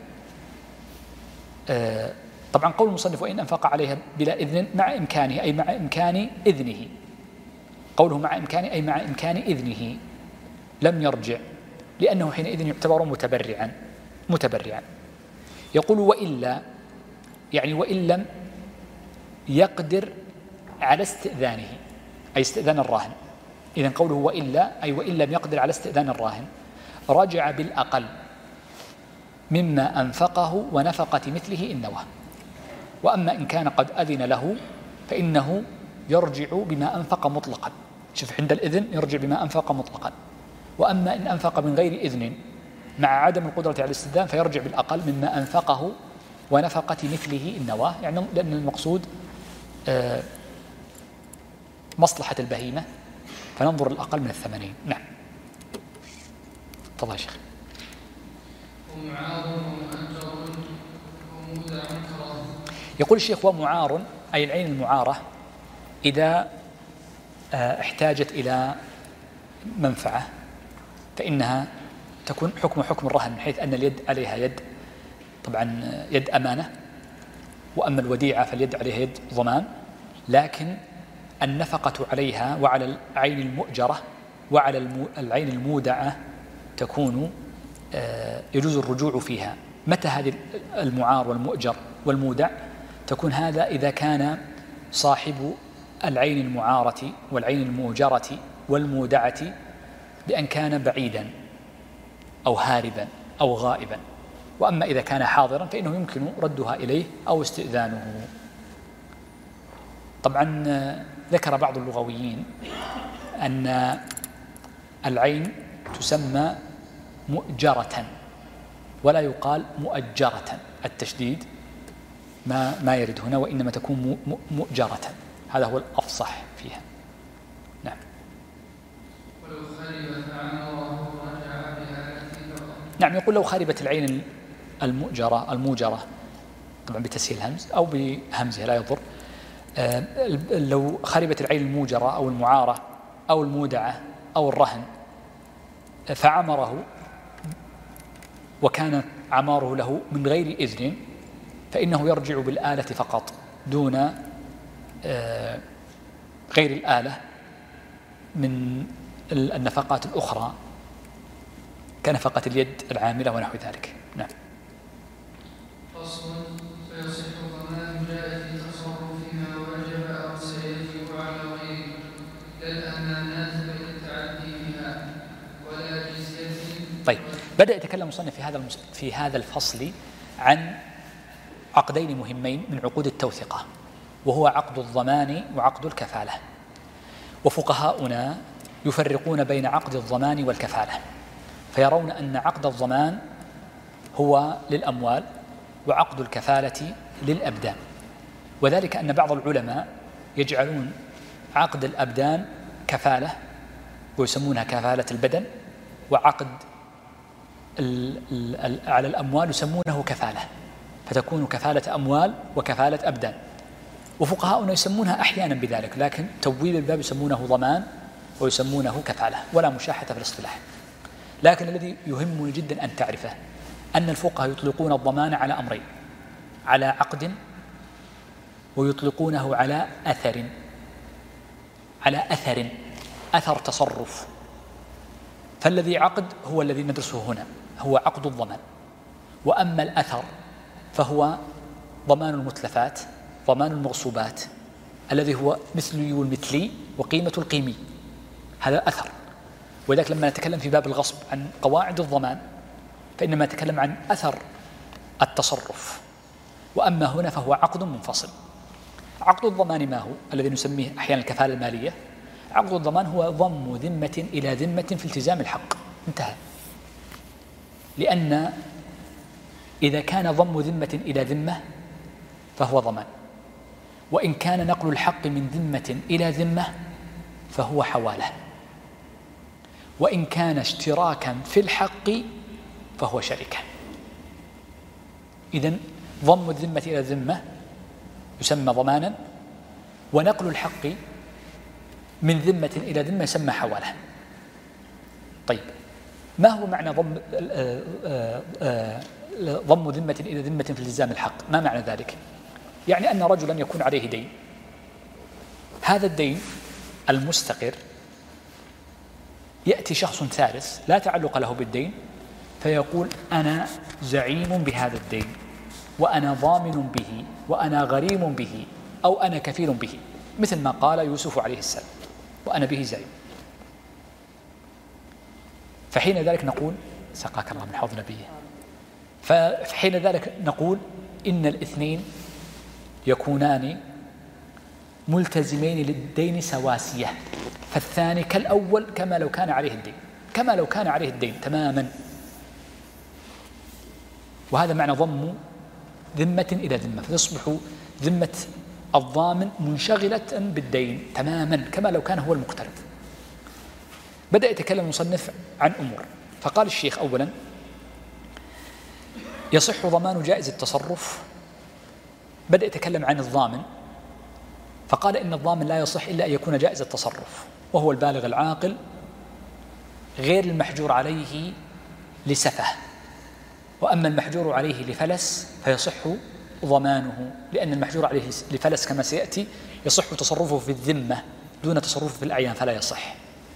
آه طبعا قول المصنف وإن أنفق عليها بلا إذن مع إمكانه أي مع إمكان إذنه، قوله مع إمكانه أي مع إمكان إذنه لم يرجع، لأنه حينئذ يعتبر متبرعا متبرعا. يقول: وإلا يعني وإن لم يقدر على استئذانه أي استئذان الراهن. إذن قوله وإلا أي وإن لم يقدر على استئذان الراهن رجع بالأقل مما أنفقه ونفقة مثله إن نوى. وأما إن كان قد أذن له فإنه يرجع بما أنفق مطلقا. شوف، عند الإذن يرجع بما أنفق مطلقا. وأما إن أنفق من غير إذن مع عدم القدرة على الاستئذان فيرجع بالأقل مما أنفقه ونفقة مثله إن نوى، يعني لأن المقصود آه مصلحة البهيمة، فننظر الأقل من الثمانين. نعم. تفضل يا شيخ. يقول الشيخ: ومعار أي العين المعارة إذا احتاجت إلى منفعة فإنها تكون حكم حكم الرهن، من حيث أن اليد عليها يد طبعا يد أمانة، وأما الوديعة فاليد عليها يد ضمان، لكن النفقة عليها وعلى العين المؤجرة وعلى العين المودعة تكون يجوز الرجوع فيها. متى هذه المعار والمؤجر والمودع؟ تكون هذا إذا كان صاحب العين المعارة والعين المؤجرة والمودعة بأن كان بعيدا أو هاربا أو غائبا. وأما إذا كان حاضرا فإنه يمكن ردها إليه أو استئذانه. طبعا ذكر بعض اللغويين أن العين تسمى مؤجرة ولا يقال مؤجرة، التشديد ما ما يرد هنا، وإنما تكون مؤجرة، هذا هو الأفصح فيها. نعم. نعم. يقول: لو خربت العين المؤجرة الموجرة طبعا بتسهيل الهمز أو بهمزها لا يضر، لو خربت العين الموجرة أو المعارة أو المودعة أو الرهن فعمره وكان عماره له من غير إذن فإنه يرجع بالآلة فقط دون غير الآلة من النفقات الأخرى كنفقة اليد العاملة ونحو ذلك. نعم. فصل: فيصح ضمان جاء في تصرفها وجب أو سيجب على غيره للأمانات بالتعدي بها ولا جزية. طيب، بدأ يتكلم المصنف في هذا في هذا الفصل عن عقدين مهمين من عقود التوثقة، وهو عقد الضمان وعقد الكفالة. وفقهاؤنا يفرقون بين عقد الضمان والكفالة، فيرون أن عقد الضمان هو للأموال وعقد الكفالة للأبدان، وذلك أن بعض العلماء يجعلون عقد الأبدان كفالة ويسمونها كفالة البدن، وعقد على الأموال يسمونه كفالة، فتكون كفالة أموال وكفالة أبدان. وفقهاؤنا يسمونها أحيانا بذلك، لكن تبويب الباب يسمونه ضمان ويسمونه كفالة، ولا مشاحة في الاصطلاح. لكن الذي يهمني جدا أن تعرفه أن الفقهاء يطلقون الضمان على أمرين: على عقد ويطلقونه على أثر على أثر أثر تصرف. فالذي عقد هو الذي ندرسه هنا، هو عقد الضمان. وأما الأثر فهو ضمان المتلفات، ضمان المغصوبات، الذي هو مثلي والمثلي وقيمة القيمي، هذا أثر. ولذلك لما نتكلم في باب الغصب عن قواعد الضمان فإنما نتكلم عن أثر التصرف. وأما هنا فهو عقد منفصل. عقد الضمان ما هو؟ الذي نسميه أحيانا الكفالة المالية. عقد الضمان هو ضم ذمة إلى ذمة في التزام الحق، انتهى. لأن إذا كان ضم ذمة إلى ذمة فهو ضمان، وإن كان نقل الحق من ذمة إلى ذمة فهو حوالة، وإن كان اشتراكا في الحق فهو شركة. إذن ضم الذمة إلى الذمة يسمى ضمانا، ونقل الحق من ذمة إلى ذمة يسمى حوالة. طيب ما هو معنى ضم ضم ذمة إلى ذمة في التزام الحق؟ ما معنى ذلك؟ يعني أن رجلا يكون عليه دين، هذا الدين المستقر يأتي شخص ثالث لا تعلق له بالدين فيقول أنا زعيم بهذا الدين وأنا ضامن به وأنا غريم به أو أنا كفيل به، مثل ما قال يوسف عليه السلام وأنا به زعيم. فحين ذلك نقول سقاك الله من حوض نبيه، فحين ذلك نقول إن الاثنين يكونان ملتزمين للدين سواسية، فالثاني كالأول كما لو كان عليه الدين، كما لو كان عليه الدين تماما. وهذا معنى ضم ذمة إلى ذمة، فتصبح ذمة الضامن منشغلة بالدين تماما كما لو كان هو المقترض. بدأ يتكلم المصنف عن أمور، فقال الشيخ أولا يصح ضمان جائز التصرف. بدأ يتكلم عن الضامن فقال إن الضامن لا يصح إلا أن يكون جائز التصرف، وهو البالغ العاقل غير المحجور عليه لسفه. وأما المحجور عليه لفلس فيصح ضمانه، لأن المحجور عليه لفلس كما سيأتي يصح تصرفه في الذمة دون تصرفه في الأعيان فلا يصح.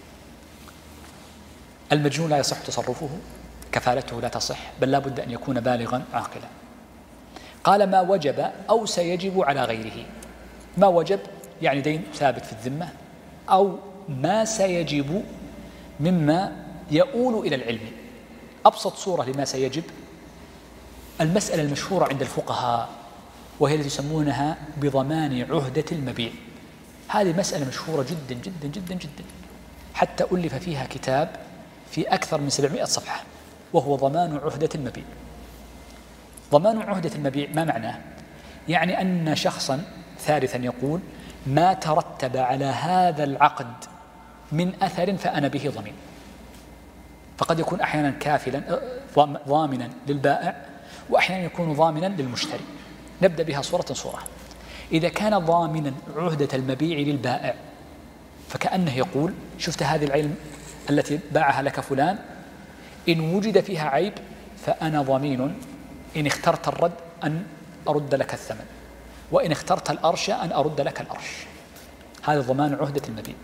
المجنون لا يصح تصرفه، كفالته لا تصح، بل لا بد أن يكون بالغا عاقلا. قال ما وجب أو سيجب على غيره. ما وجب يعني دين ثابت في الذمة، أو ما سيجب مما يؤول إلى العلم. أبسط صورة لما سيجب المسألة المشهورة عند الفقهاء وهي التي يسمونها بضمان عهدة المبيع. هذه مسألة مشهورة جدا جدا جدا جدا، حتى ألف فيها كتاب في أكثر من سبعمائة صفحة، وهو ضمان عهدة المبيع. ضمان عهدة المبيع ما معناه؟ يعني أن شخصا ثالثا يقول ما ترتب على هذا العقد من أثر فأنا به ضمين. فقد يكون أحيانا كافلا ضامنا للبائع، وأحيانا يكون ضامنا للمشتري. نبدأ بها صورة صورة. إذا كان ضامنا عهدة المبيع للبائع فكأنه يقول شفت هذه العين التي باعها لك فلان، إن وجد فيها عيب فأنا ضمين، إن اخترت الرد أن أرد لك الثمن، وإن اخترت الأرش أن أرد لك الأرش. هذا ضمان عهدة المبيع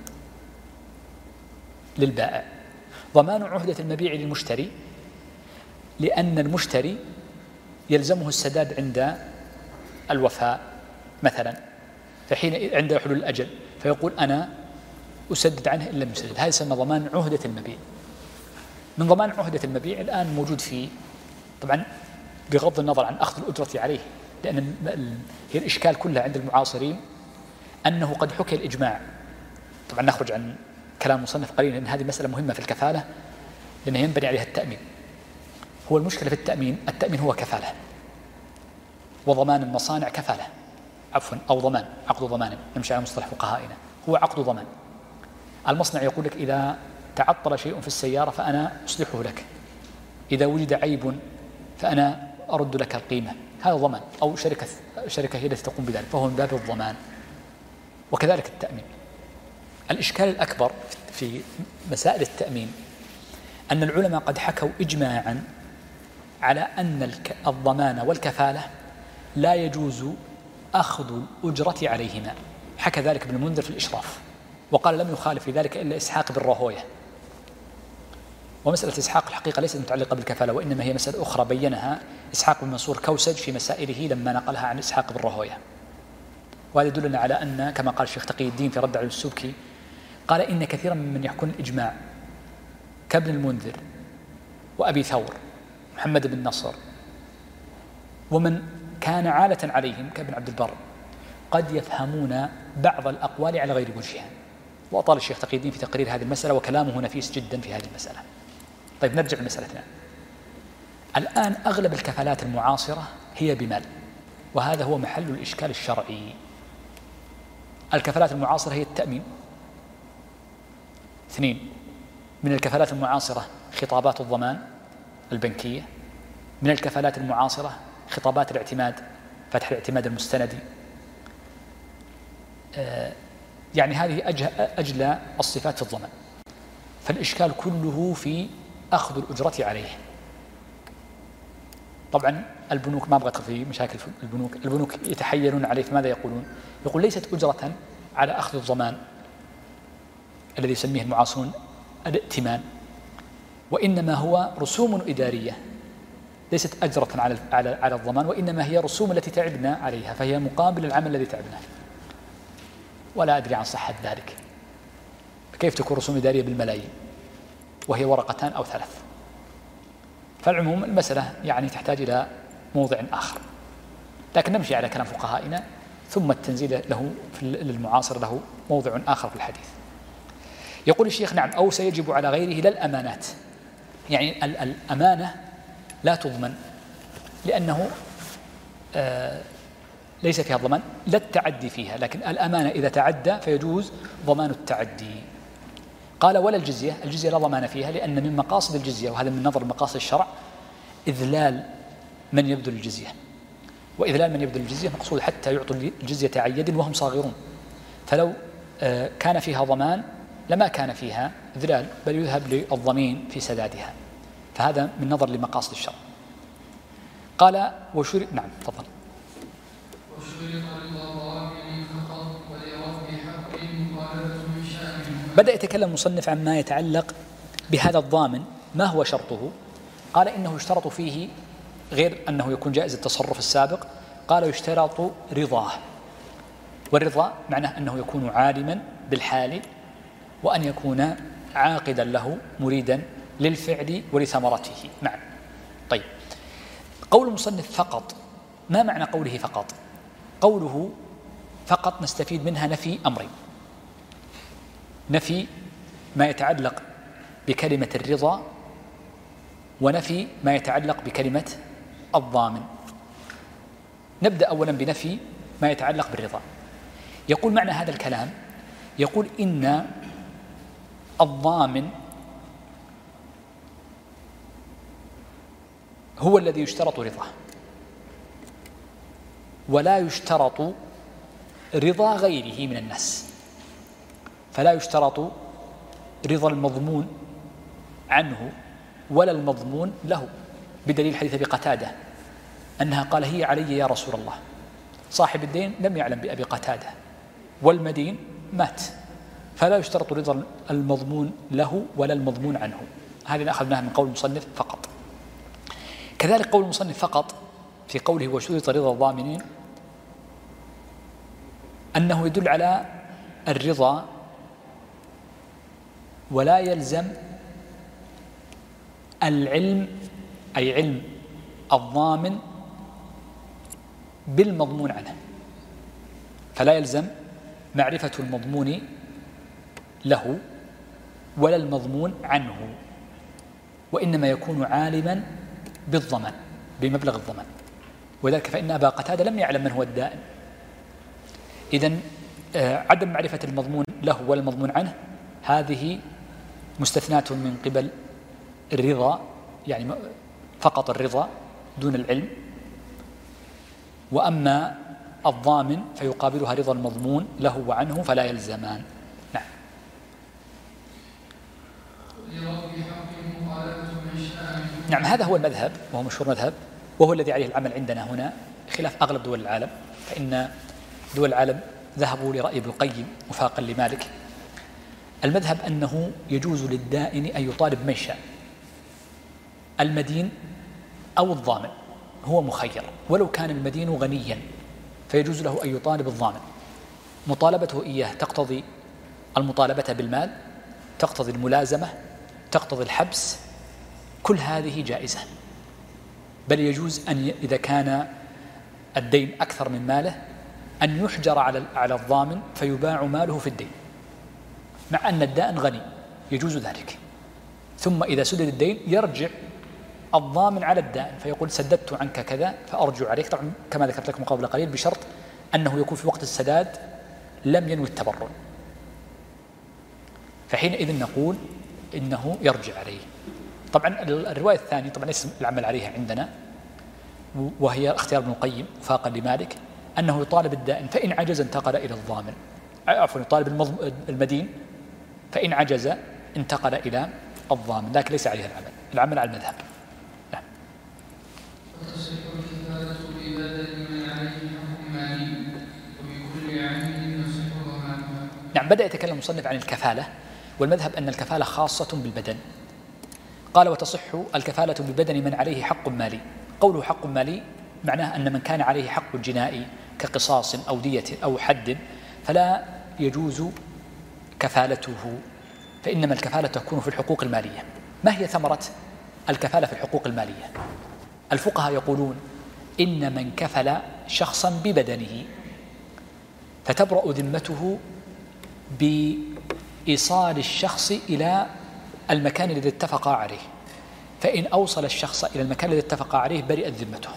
للبائع. ضمان عهدة المبيع للمشتري لأن المشتري يلزمه السداد عند الوفاء مثلا، فحين عند حلول الأجل فيقول أنا أسدد عنه إن لم يسدد. هذا يسمى ضمان عهدة المبيع. من ضمان عهدة المبيع الآن موجود فيه طبعا بغض النظر عن أخذ الأجرة عليه، لأن هي الإشكال كلها عند المعاصرين أنه قد حكي الإجماع. طبعا نخرج عن كلام مصنف قليلا لأن هذه مسألة مهمة في الكفالة لأنه ينبني عليها التأمين. هو المشكلة في التأمين، التأمين هو كفالة، وضمان المصانع كفالة عفوا أو ضمان، عقد ضمان نمشي على مصطلح فقهائنا، هو عقد ضمان. المصنع يقول لك إذا تعطل شيء في السيارة فأنا أصلحه لك، إذا وجد عيب فأنا أرد لك القيمة، هذا ضمان. أو شركة شركة هي التي تقوم بذلك، فهو من باب الضمان. وكذلك التأمين. الإشكال الأكبر في مسائل التأمين أن العلماء قد حكوا إجماعا على أن الضمان والكفالة لا يجوز أخذ الأجرة عليهما. حكى ذلك ابن المنذر في الإشراف، وقال لم يخالف في ذلك إلا إسحاق بن راهويه. ومسألة إسحاق الحقيقة ليست متعلقة بالكفالة، وإنما هي مسألة أخرى بينها إسحاق بن منصور كوسج في مسائله لما نقلها عن إسحاق بن راهويه. وهذا يدلنا على أن كما قال الشيخ تقي الدين في رد على السبكي قال إن كثيرا من يحكون الإجماع كابن المنذر وأبي ثور محمد بن نصر ومن كان عالة عليهم كابن عبد البر قد يفهمون بعض الأقوال على غير وجهها. وأطال الشيخ تقي الدين في تقرير هذه المسألة وكلامه نفيس جدا في هذه المسألة. طيب نرجع لمسألتنا. الآن أغلب الكفالات المعاصرة هي بمال، وهذا هو محل الإشكال الشرعي. الكفالات المعاصرة هي التأمين. اثنين، من الكفالات المعاصرة خطابات الضمان البنكية. من الكفالات المعاصرة خطابات الاعتماد، فتح الاعتماد المستندي. يعني هذه أجلى الصفات في الضمان. فالإشكال كله في أخذ الأجرة عليه. طبعا البنوك ما أبغى أدخل في مشاكل في البنوك، البنوك يتحيلون عليه، فماذا يقولون؟ يقول ليست أجرة على أخذ الضمان الذي يسميه المعاصرون الائتمان، وإنما هو رسوم إدارية، ليست أجرة على على على الضمان، وإنما هي رسوم التي تعبنا عليها، فهي مقابل العمل الذي تعبناه. ولا أدري عن صحة ذلك، كيف تكون رسوم إدارية بالملايين وهي ورقتان أو ثلاث؟ فالعموم المسألة يعني تحتاج إلى موضع آخر، لكن نمشي على كلام فقهائنا، ثم التنزيل له في المعاصر له موضع آخر في الحديث. يقول الشيخ: نعم، أو سيجب على غيره لا الأمانات، يعني الأمانة لا تضمن لأنه آه ليس فيها ضمان، لا التعدي فيها، لكن الأمانة إذا تعدى فيجوز ضمان التعدي. قال: ولا الجزية، الجزية لا ضمان فيها، لأن من مقاصد الجزية، وهذا من نظر مقاصد الشرع، إذلال من يبذل الجزية، وإذلال من يبذل الجزية مقصود حتى يعطوا الجزية عن يد وهم صاغرون، فلو آه كان فيها ضمان لما كان فيها إذلال، بل يذهب للضمين في سدادها، فهذا من نظر لمقاصد الشرع. قال: وشرط، نعم تفضل. بدأ يتكلم المصنف عما يتعلق بهذا الضامن، ما هو شرطه؟ قال: إنه يشترط فيه غير أنه يكون جائز التصرف السابق، قال: يشترط رضاه، والرضا معناه أنه يكون عالما بالحال، وأن يكون عاقدا له مريدا للفعل ولثمرته معا. طيب، قول المصنف فقط، ما معنى قوله فقط؟ قوله فقط نستفيد منها نفي أمرين: نفي ما يتعلق بكلمة الرضا، ونفي ما يتعلق بكلمة الضامن. نبدأ أولا بنفي ما يتعلق بالرضا. يقول معنى هذا الكلام، يقول إن الضامن هو الذي يشترط رضاه، ولا يشترط رضا غيره من الناس، فلا يشترط رضا المضمون عنه ولا المضمون له، بدليل حديث أبي قتادة أنها قال: هي علي يا رسول الله. صاحب الدين لم يعلم بأبي قتادة، والمدين مات، فلا يشترط رضا المضمون له ولا المضمون عنه. هذه أخذناها من قول المصنف فقط. كذلك قول المصنف فقط في قوله: وشرط رضا الضامنين، أنه يدل على الرضا، ولا يلزم العلم، أي علم الضامن بالمضمون عنه، فلا يلزم معرفة المضمون له ولا المضمون عنه، وإنما يكون عالما بالضمان، بمبلغ الضمان. وذلك فإن أبا قتادة لم يعلم من هو الدائن. إذن عدم معرفة المضمون له ولا المضمون عنه هذه مستثنات من قبل الرضا، يعني فقط الرضا دون العلم. وأما الضامن فيقابلها رضا المضمون له وعنه، فلا يلزمان. نعم. نعم، هذا هو المذهب، وهو مشهور مذهب، وهو الذي عليه العمل عندنا هنا، خلاف أغلب دول العالم، فإن دول العالم ذهبوا لرأي ابن القيم وفاقا لمالك. المذهب أنه يجوز للدائن أن يطالب من شاء، المدين أو الضامن، هو مخير، ولو كان المدين غنيا فيجوز له أن يطالب الضامن. مطالبته إياه تقتضي المطالبة بالمال، تقتضي الملازمة، تقتضي الحبس، كل هذه جائزة، بل يجوز أن إذا كان الدين أكثر من ماله أن يحجر على على الضامن فيباع ماله في الدين، مع أن الدائن غني، يجوز ذلك. ثم إذا سدد الدين يرجع الضامن على الدائن فيقول: سددت عنك كذا فأرجع عليك، طبعا كما ذكرت لكم قبل قليل، بشرط أنه يكون في وقت السداد لم ينوي التبرع، فحينئذ نقول إنه يرجع عليه. طبعا الرواية الثانية طبعا ليس العمل عليها عندنا، وهي اختيار ابن القيم وفاقا لمالك، أنه يطالب الدائن، فإن عجز انتقل إلى الضامن عفوا يطالب المدين، فإن عجز انتقل إلى الضامن، لكن ليس عليه العمل، العمل على المذهب. نعم. وتصح الكفالة ببدل من عليه حق مالي وبكل عين يصح ضمانها. نعم. بدأ يتكلم المصنف عن الكفالة، والمذهب أن الكفالة خاصة بالبدن. قال وتصح الكفالة ببدن من عليه حق مالي. قوله حق مالي معناه أن من كان عليه حق جنائي كقصاص أو دية أو حد فلا يجوز كفالته، فإنما الكفالة تكون في الحقوق المالية. ما هي ثمرة الكفالة في الحقوق المالية؟ الفقهاء يقولون إن من كفل شخصا ببدنه فتبرأ ذمته بإيصال الشخص إلى المكان الذي اتفق عليه، فإن أوصل الشخص إلى المكان الذي اتفق عليه برئت ذمته.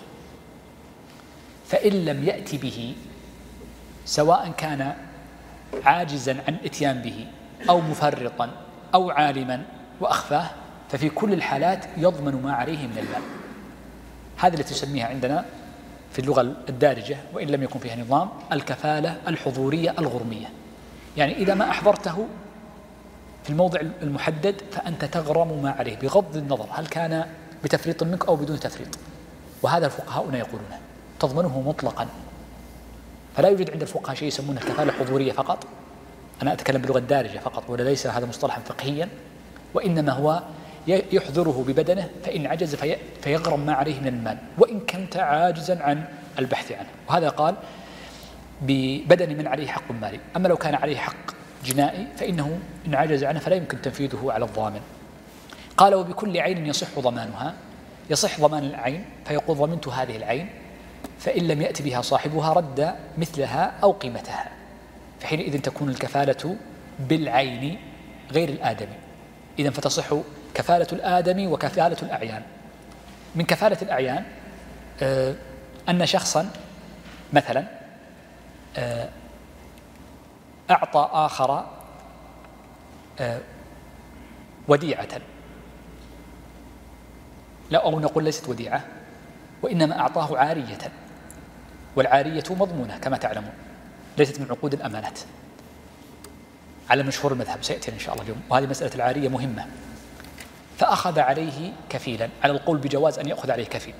فإن لم يأتي به سواء كان عاجزا عن الاتيان به أو مفرطا أو عالما وأخفاه، ففي كل الحالات يضمن ما عليه من المال. هذا التي تسميها عندنا في اللغة الدارجة وإن لم يكن فيها نظام الكفالة الحضورية الغرمية. يعني إذا ما أحضرته في الموضع المحدد فأنت تغرم ما عليه بغض النظر هل كان بتفريط منك أو بدون تفريط. وهذا الفقهاء يقولونه تضمنه مطلقا. فلا يوجد عند الفقهاء شيء يسمونه الكفالة الحضورية فقط، أنا أتكلم باللغة الدارجة فقط ولا ليس هذا مصطلحا فقهيا، وإنما هو يحضره ببدنه فإن عجز في فيغرم ما عليه من المال وإن كنت عاجزا عن البحث عنه. وهذا قال ببدن من عليه حق مالي. أما لو كان عليه حق جنائي فإنه إن عجز عنه فلا يمكن تنفيذه على الضامن. قال وبكل عين يصح ضمانها. يصح ضمان العين فيقول ضمنت هذه العين، فإن لم يأتي بها صاحبها رد مثلها أو قيمتها، فحينئذ تكون الكفالة بالعين غير الآدمي. إذن فتصح كفالة الآدمي وكفالة الأعيان. من كفالة الأعيان آه أن شخصا مثلا آه أعطى آخر آه وديعة، لا أو نقول ليست وديعة وإنما أعطاه عارية، والعارية مضمونة كما تعلمون، ليست من عقود الأمانات على مشهور المذهب، سيأتي إن شاء الله اليوم. وهذه مسألة العارية مهمة. فأخذ عليه كفيلا على القول بجواز أن يأخذ عليه كفيل،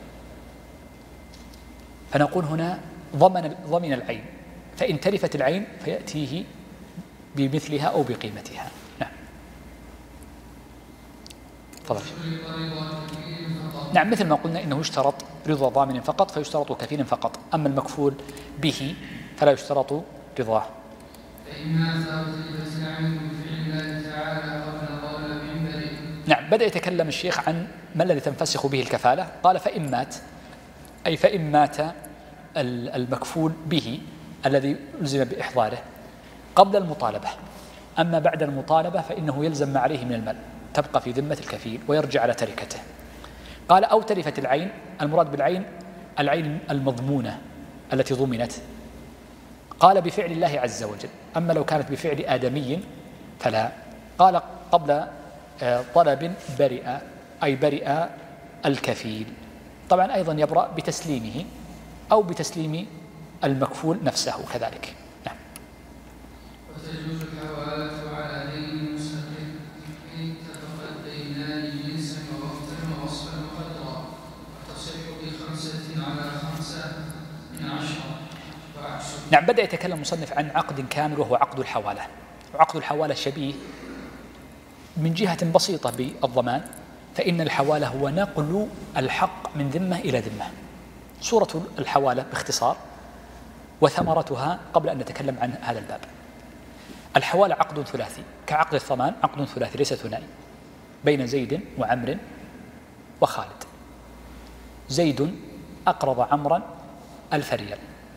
فنقول هنا ضمن ضمن العين، فإن تلفت العين فيأتيه بمثلها أو بقيمتها. نعم. تفضل. نعم. مثل ما قلنا إنه يشترط رضا ضامن فقط فيشترط كفيل فقط، أما المكفول به فلا يشترط رضاه. نعم. بدأ يتكلم الشيخ عن ما الذي تنفسخ به الكفالة. قال فإن مات، أي فإن مات المكفول به الذي ألزم بإحضاره قبل المطالبة، أما بعد المطالبة فإنه يلزم ما عليه من المال، تبقى في ذمة الكفيل ويرجع على تركته. قال أو تلفت العين، المراد بالعين العين المضمونة التي ضمنت. قال بفعل الله عز وجل، أما لو كانت بفعل آدمي فلا. قال قبل طلب برئ، أي برئ الكفيل. طبعا أيضا يبرأ بتسليمه أو بتسليم المكفول نفسه كذلك. نعم. وتجوز الحوالة على دين مستقل إن اتفق الدينان جنسا ووقتا ووصفا وقدرا، وتصح بخمسة على خمسة من عشرة وعشرة. نعم. بدأ يتكلم المصنف عن عقد كامل وهو عقد الحوالة. وعقد الحوالة شبيه من جهة بسيطة بالضمان، فإن الحوالة هو نقل الحق من ذمة إلى ذمة. صورة الحوالة باختصار وثمرتها قبل أن نتكلم عن هذا الباب. الحوالة عقد ثلاثي كعقد الضمان، عقد ثلاثي ليس ثنائي، بين زيد وعمر وخالد. زيد أقرض عمرا ألف ريال،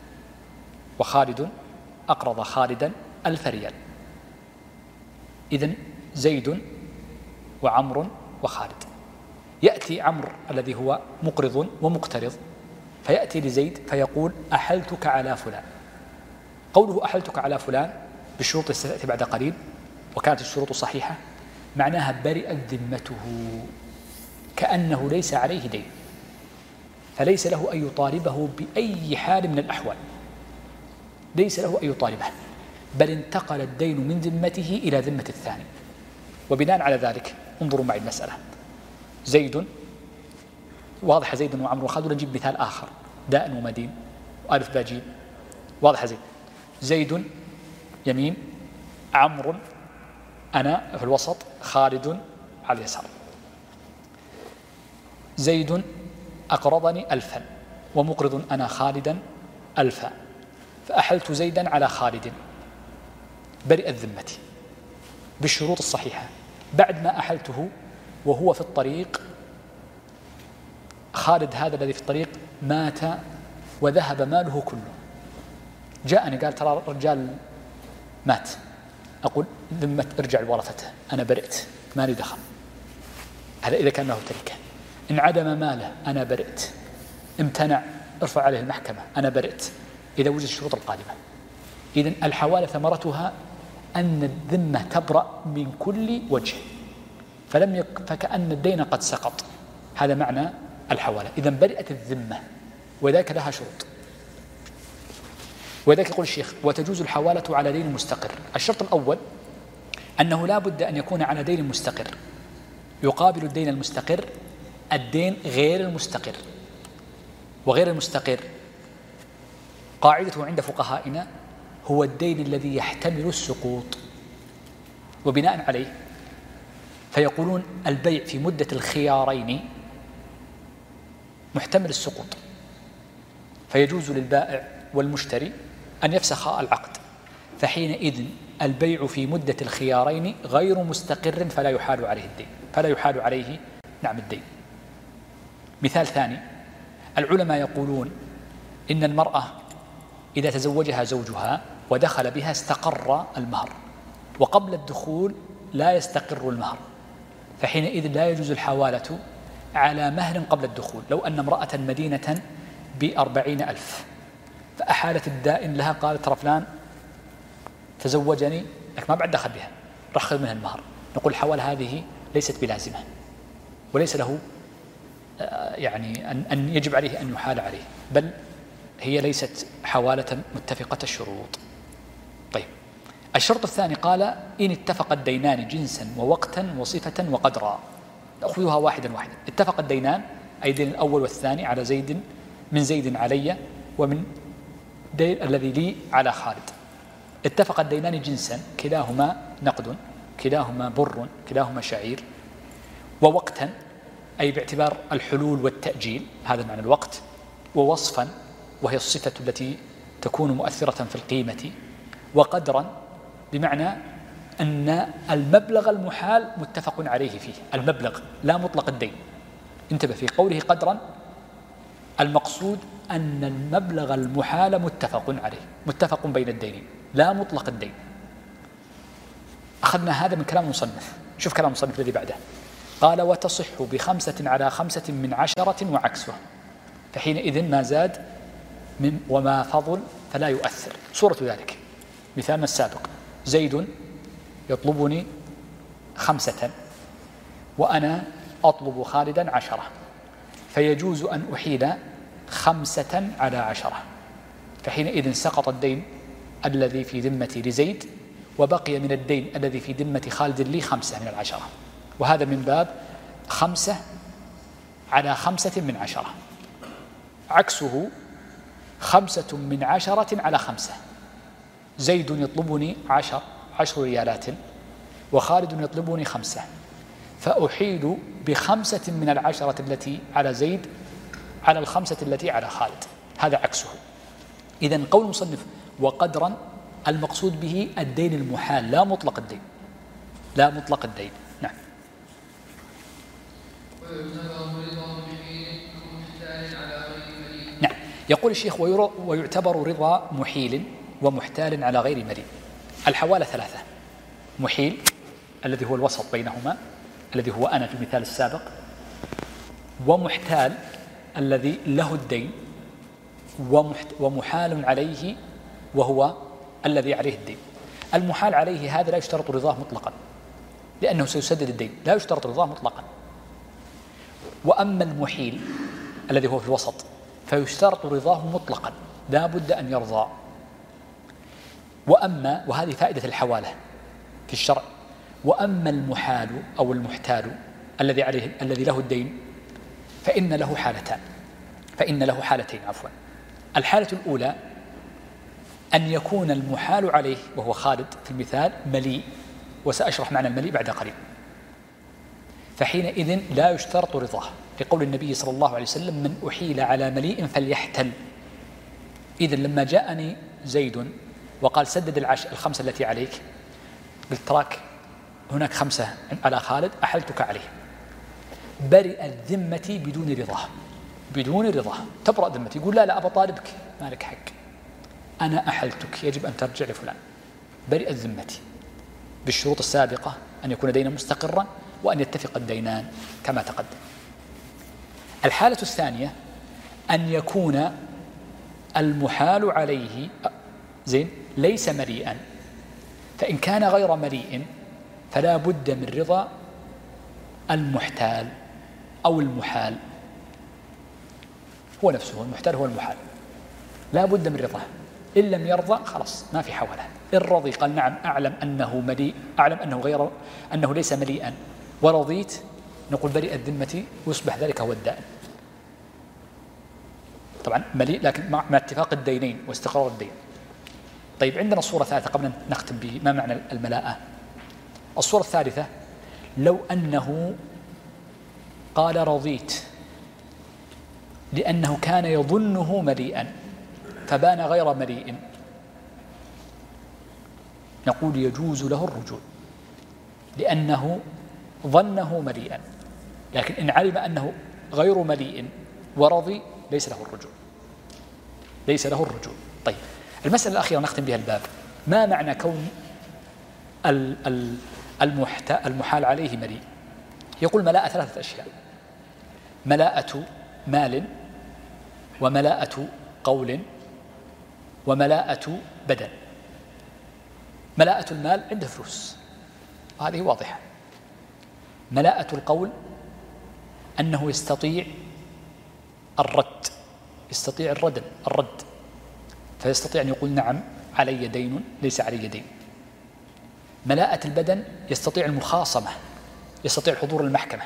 وخالد أقرض خالدا ألف ريال. إذن زيد وعمر وخالد. يأتي عمرو الذي هو مقرض ومقترض فيأتي لزيد فيقول أحلتك على فلان. قوله أحلتك على فلان بالشروط ستأتي بعد قليل، وكانت الشروط صحيحة، معناها برئت ذمته كأنه ليس عليه دين، فليس له أن يطالبه بأي حال من الأحوال، ليس له أن يطالبه، بل انتقل الدين من ذمته إلى ذمة الثاني. وبناء على ذلك انظروا معي المسألة. زيد، واضح زيد وعمرو وخالد، نجيب مثال آخر، داء ومدين وألف باجيم، واضح زيد. زيد يمين، عمرو أنا في الوسط، خالد على اليسار. زيد أقرضني ألفا ومقرض أنا خالدا ألفا، فأحلت زيدا على خالد، برئت ذمتي بالشروط الصحيحة. بعد ما أحلته وهو في الطريق، خالد هذا الذي في الطريق مات وذهب ماله كله، جاءني قال ترى الرجال مات، أقول ذمة ارجع لورثته، أنا برئت مالي دخل. هذا إذا كان له تركة. إن عدم ماله أنا برئت، امتنع ارفع عليه المحكمة أنا برئت، إذا وجد الشروط القادمة. إذن الحوالة ثمرتها أن الذمة تبرأ من كل وجه، فلم يك فكأن الدين قد سقط. هذا معنى الحوالة. إذن برئت الذمة، وذلك لها شروط. وذلك يقول الشيخ وتجوز الحوالة على دين مستقر. الشرط الأول أنه لا بد أن يكون على دين مستقر، يقابل الدين المستقر الدين غير المستقر. وغير المستقر قاعدته عند فقهائنا هو الدين الذي يحتمل السقوط. وبناء عليه فيقولون البيع في مدة الخيارين محتمل السقوط، فيجوز للبائع والمشتري أن يفسخ العقد، فحينئذ البيع في مدة الخيارين غير مستقر، فلا يحال عليه الدين، فلا يحال عليه نعم الدين. مثال ثاني، العلماء يقولون إن المرأة إذا تزوجها زوجها ودخل بها استقر المهر، وقبل الدخول لا يستقر المهر، فحينئذ لا يجوز الحوالة على مهر قبل الدخول. لو أن امرأة مدينة بأربعين ألف فأحالت الدائن لها، قالت ترى فلان تزوجني لك ما بعد دخل بها، رخذ منها المهر، نقول الحوالة هذه ليست بلازمة، وليس له يعني أن يجب عليه أن يحال عليه، بل هي ليست حوالة متفقة الشروط. طيب، الشرط الثاني قال إن اتفق الدينان جنسا ووقتا وصفة وقدرا. نأخذها واحدا واحدا. اتفق الدينان أي الدين الأول والثاني على زيد، من زيد علي، ومن دين الذي لي على خالد. اتفق الدينان جنسا، كلاهما نقد، كلاهما بر، كلاهما شعير. ووقتا أي باعتبار الحلول والتأجيل، هذا معنى الوقت. ووصفا وهي الصفة التي تكون مؤثرة في القيمة. وقدرا بمعنى أن المبلغ المحال متفق عليه فيه، المبلغ لا مطلق الدين. انتبه، في قوله قدرا المقصود أن المبلغ المحال متفق عليه، متفق بين الدينين، لا مطلق الدين. أخذنا هذا من كلام المصنف. شوف كلام المصنف الذي بعده، قال وتصح بخمسة على خمسة من عشرة وعكسه، فحينئذ ما زاد من وما فضل فلا يؤثر. صورة ذلك مثالنا السابق، زيد يطلبني خمسة وأنا أطلب خالدا عشرة، فيجوز أن أحيل خمسة على عشرة، فحينئذ سقط الدين الذي في ذمتي لزيد، وبقي من الدين الذي في ذمة خالد لي خمسة من العشرة. وهذا من باب خمسة على خمسة من عشرة. عكسه خمسة من عشرة على خمسة، زيد يطلبني عشر عشر ريالات وخالد يطلبني خمسة، فأحيل بخمسة من العشرة التي على زيد على الخمسة التي على خالد. هذا عكسه. إذن قول المصنف وقدرا المقصود به الدين المحال، لا مطلق الدين، لا مطلق الدين. نعم. نعم. يقول الشيخ ويعتبر رضا محيل ومحتال على غير مليء. الحوالة ثلاثة: محيل الذي هو الوسط بينهما الذي هو أنا في المثال السابق، ومحتال الذي له الدين، ومحال عليه وهو الذي عليه الدين. المحال عليه هذا لا يشترط رضاه مطلقا لأنه سيسدد الدين، لا يشترط رضاه مطلقا. وأما المحيل الذي هو في الوسط فيشترط رضاه مطلقا، لا بد أن يرضى. وأما، وهذه فائدة الحوالة في الشرع، وأما المحال أو المحتال الذي عليه الذي له الدين فإن له حالتان فإن له حالتين عفوا. الحالة الأولى أن يكون المحال عليه وهو خالد في المثال مليء، وسأشرح معنى المليء بعد قليل، فحينئذ لا يشترط رضاه، لقول النبي صلى الله عليه وسلم من أحيل على مليء فليحتل. إذن لما جاءني زيد وقال سدد العش الخمسة التي عليك، قلت تراك هناك خمسة على خالد أحلتك عليه، برئ الذمة بدون رضاه بدون رضاه تبرأ ذمتي، يقول لا لا أبا طالبك ما لك حق، أنا أحلتك يجب أن ترجع لفلان، برئ الذمة بالشروط السابقة، أن يكون دينا مستقرا وأن يتفق الدينان كما تقدم. الحالة الثانية أن يكون المحال عليه زين ليس مليئا، فإن كان غير مليء فلا بد من رضا المحتال أو المحال، هو نفسه المحتال هو المحال، لا بد من رضاه، إن لم يرضى خلاص ما في حوله. إن رضي قال نعم أعلم أنه مليء، أعلم أنه غير أنه ليس مليئا ورضيت، نقول برئ الذمة ويصبح ذلك هو الدائن. طبعا مليء لكن مع اتفاق الدينين واستقرار الدين. طيب عندنا الصورة الثالثة قبل أن نختم بما معنى الملاءة. الصورة الثالثة لو أنه قال رضيت لأنه كان يظنه مليئا فبان غير مليء، نقول يجوز له الرجوع لأنه ظنه مليئا، لكن إن علم أنه غير مليء ورضي ليس له الرجوع ليس له الرجوع. طيب المسألة الأخيرة نختم بها الباب، ما معنى كون المحال عليه مليء؟ يقول ملاءة ثلاثة أشياء: ملاءة مال، وملاءة قول، وملاءة بدن. ملاءة المال عنده فلوس وهذه واضحة. ملاءة القول أنه يستطيع الرد يستطيع الرد الرد فيستطيع أن يقول نعم علي دين ليس علي دين. ملاءة البدن يستطيع المخاصمة، يستطيع حضور المحكمة،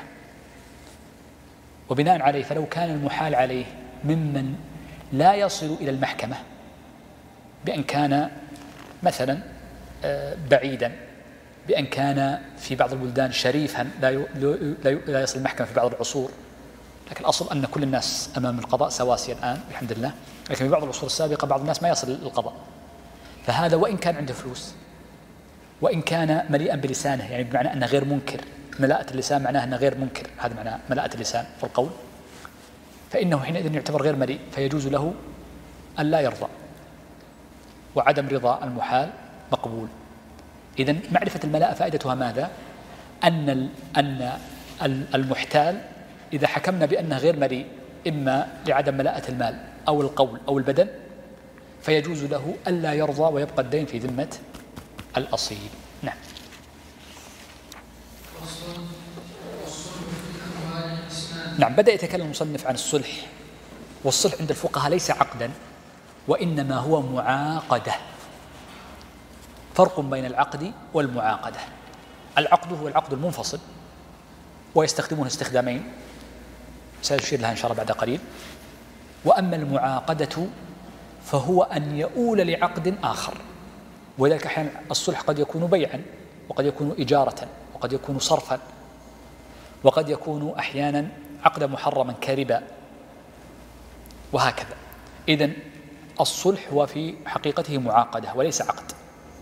وبناء عليه فلو كان المحال عليه ممن لا يصل إلى المحكمة، بأن كان مثلا بعيدا، بأن كان في بعض البلدان شريفا لا يصل المحكمة في بعض العصور، لكن الأصل أن كل الناس أمام القضاء سواسية الآن الحمد لله، لكن في بعض العصور السابقة بعض الناس ما يصل للقضاء، فهذا وإن كان عنده فلوس وإن كان مليئا بلسانه، يعني بمعنى أنه غير منكر. ملاءة اللسان معناه أنه غير منكر، هذا معنى ملاءة اللسان في القول، فإنه حينئذ يعتبر غير مليء، فيجوز له أن لا يرضى، وعدم رضا المحال مقبول. إذن معرفة الملاءة فائدتها ماذا؟ أن أن المحتال إذا حكمنا بأنه غير مليء إما لعدم ملاءة المال أو القول أو البدن، فيجوز له ألا يرضى ويبقى الدين في ذمة الأصيل. نعم. نعم، بدأ يتكلم المصنف عن الصلح، والصلح عند الفقهاء ليس عقدا وإنما هو معاقدة. فرق بين العقد والمعاقدة. العقد هو العقد المنفصل ويستخدمون استخدامين سأشير لها إن شاء الله بعد قليل. وأما المعاقدة فهو أن يؤول لعقد آخر، وذلك أحيانا الصلح قد يكون بيعا، وقد يكون إجارة، وقد يكون صرفا، وقد يكون أحيانا عقد محرما كربا، وهكذا. إذن الصلح هو في حقيقته معاقدة وليس عقد.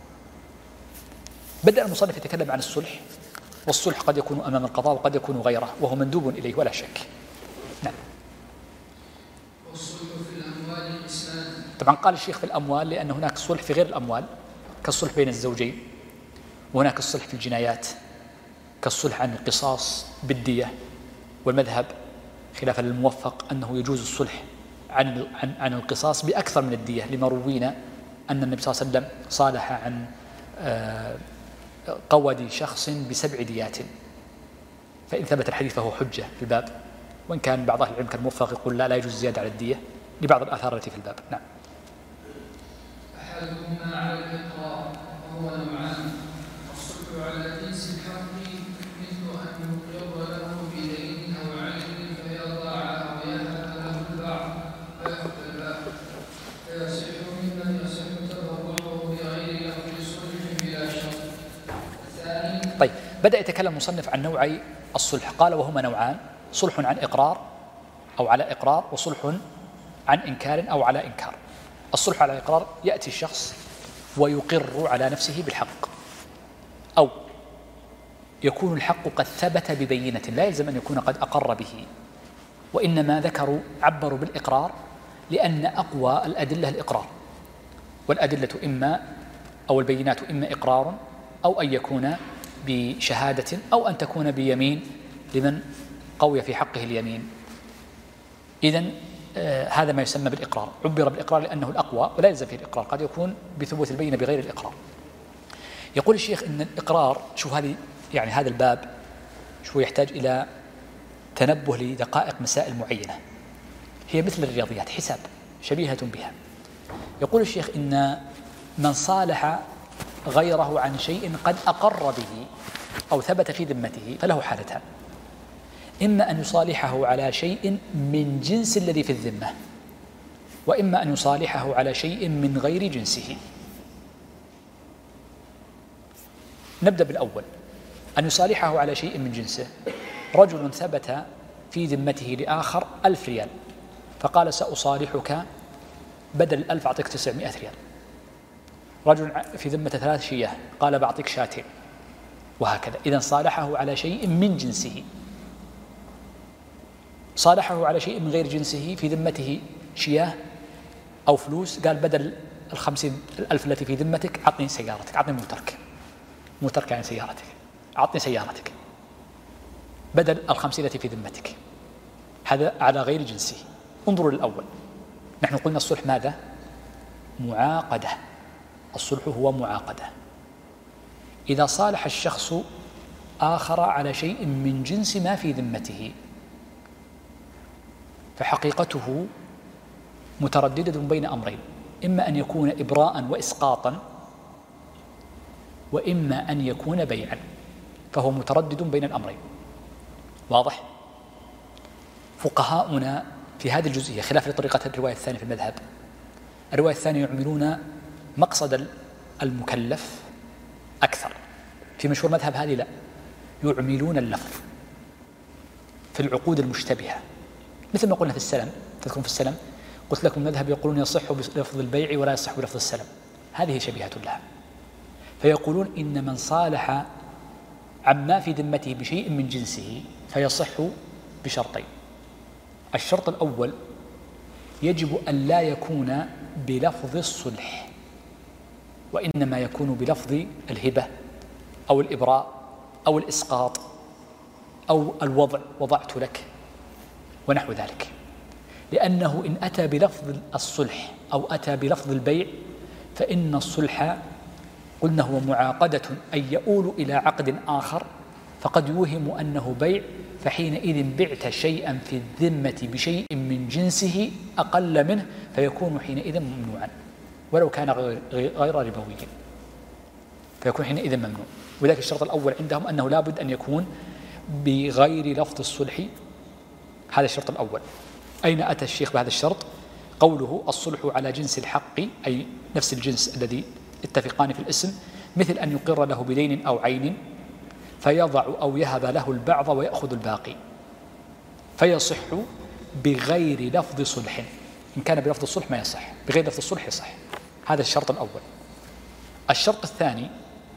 بدأ المصنف يتكلم عن الصلح، والصلح قد يكون أمام القضاء وقد يكون غيره، وهو مندوب إليه ولا شك. نعم. والصلح في الأموال الإسلام. طبعا قال الشيخ في الأموال لأن هناك صلح في غير الأموال، كالصلح بين الزوجين، وهناك الصلح في الجنايات كالصلح عن القصاص بالدية، والمذهب خلافا للموفق أنه يجوز الصلح عن عن عن القصاص بأكثر من الدية، لما روينا أن النبي صلى الله عليه وسلم صالح عن قود شخص بسبع ديات، فإن ثبت الحديث فهو حجة في الباب، وإن كان بعض أهل العلم كالموفق يقول لا لا يجوز زيادة على الدية لبعض الآثار التي في الباب. نعم. أحدهما على الإقرار وهو نوعان: الصلح على جنس الحق مثل أن يقر له بدين أو عين فيضاع أو يهب له البعض فيصح ممن يصح تبرعه بغير لفظ صلح بلا شرط. الثاني. طيب، بدأ يتكلم المصنف عن نوعي الصلح، قال وهما نوعان: صلح عن إقرار أو على إقرار، وصلح عن إنكار أو على إنكار. الصلح على إقرار يأتي الشخص ويقر على نفسه بالحق، أو يكون الحق قد ثبت ببينة، لا يلزم أن يكون قد أقر به، وإنما ذكروا عبروا بالإقرار لأن أقوى الأدلة الإقرار، والأدلة إما أو البينات إما إقرار أو أن يكون بشهادة أو أن تكون بيمين لمن قوي في حقه اليمين. إذن آه هذا ما يسمى بالإقرار، عبر بالإقرار لأنه الأقوى ولا يلزم فيه الإقرار، قد يكون بثبوت البينة بغير الإقرار. يقول الشيخ إن الإقرار، شوف هذه يعني هذا الباب شو يحتاج إلى تنبه لدقائق مسائل معينة، هي مثل الرياضيات، حساب شبيهة بها. يقول الشيخ إن من صالح غيره عن شيء قد أقر به أو ثبت في ذمته فله حالتان: إما أن يصالحه على شيء من جنس الذي في الذمة، وإما أن يصالحه على شيء من غير جنسه. نبدأ بالأول، أن يصالحه على شيء من جنسه. رجل ثبت في ذمته لآخر ألف ريال، فقال سأصالحك بدل الألف أعطيك تسعمائة ريال. رجل في ذمة ثلاث شياه قال بعطيك شاتين، وهكذا. إذن صالحه على شيء من جنسه. صالحه على شيء من غير جنسه، في ذمته شياه أو فلوس، قال بدل الخمسين الألف التي في ذمتك أعطني سيارتك، أعطني موترك، موترك يعني سيارتك، أعطني سيارتك بدل الخمسين التي في ذمتك. هذا على غير جنسه. انظروا للأول، نحن قلنا الصلح ماذا؟ معاقدة. الصلح هو معاقدة. إذا صالح الشخص آخر على شيء من جنس ما في ذمته فحقيقته مترددة بين أمرين: إما أن يكون إبراء وإسقاطا، وإما أن يكون بيعا، فهو متردد بين الأمرين. واضح؟ فقهاؤنا في هذه الجزئية خلاف لطريقة الرواية الثانية في المذهب. الرواية الثانية يعملون مقصد المكلف أكثر، في مشهور مذهب هذه لا، يعملون اللفظ في العقود المشتبهة، مثل ما قلنا في السلم. تذكرون في السلم قلت لكم المذهب يقولون يصح بلفظ البيع ولا يصح بلفظ السلم، هذه شبيهة لها. فيقولون إن من صالح عما في ذمته بشيء من جنسه فيصح بشرطين: الشرط الأول يجب أن لا يكون بلفظ الصلح، وإنما يكون بلفظ الهبة أو الإبراء أو الإسقاط أو الوضع، وضعت لك ونحو ذلك. لأنه إن أتى بلفظ الصلح أو أتى بلفظ البيع فإن الصلح قلنا هو معاقدة، أي يؤول إلى عقد آخر، فقد يوهم أنه بيع، فحينئذ بعت شيئا في الذمة بشيء من جنسه أقل منه، فيكون حينئذ ممنوعا ولو كان غير ربوي، فيكون حينئذ ممنوع. وذلك الشرط الأول عندهم أنه لا بد أن يكون بغير لفظ الصلح، هذا الشرط الأول. أين أتى الشيخ بهذا الشرط؟ قوله الصلح على جنس الحق، أي نفس الجنس الذي اتفقان في الاسم، مثل أن يقر له بدين أو عين فيضع أو يهب له البعض ويأخذ الباقي، فيصح بغير لفظ صلح. إن كان بلفظ الصلح ما يصح، بغير لفظ الصلح يصح. هذا الشرط الأول. الشرط الثاني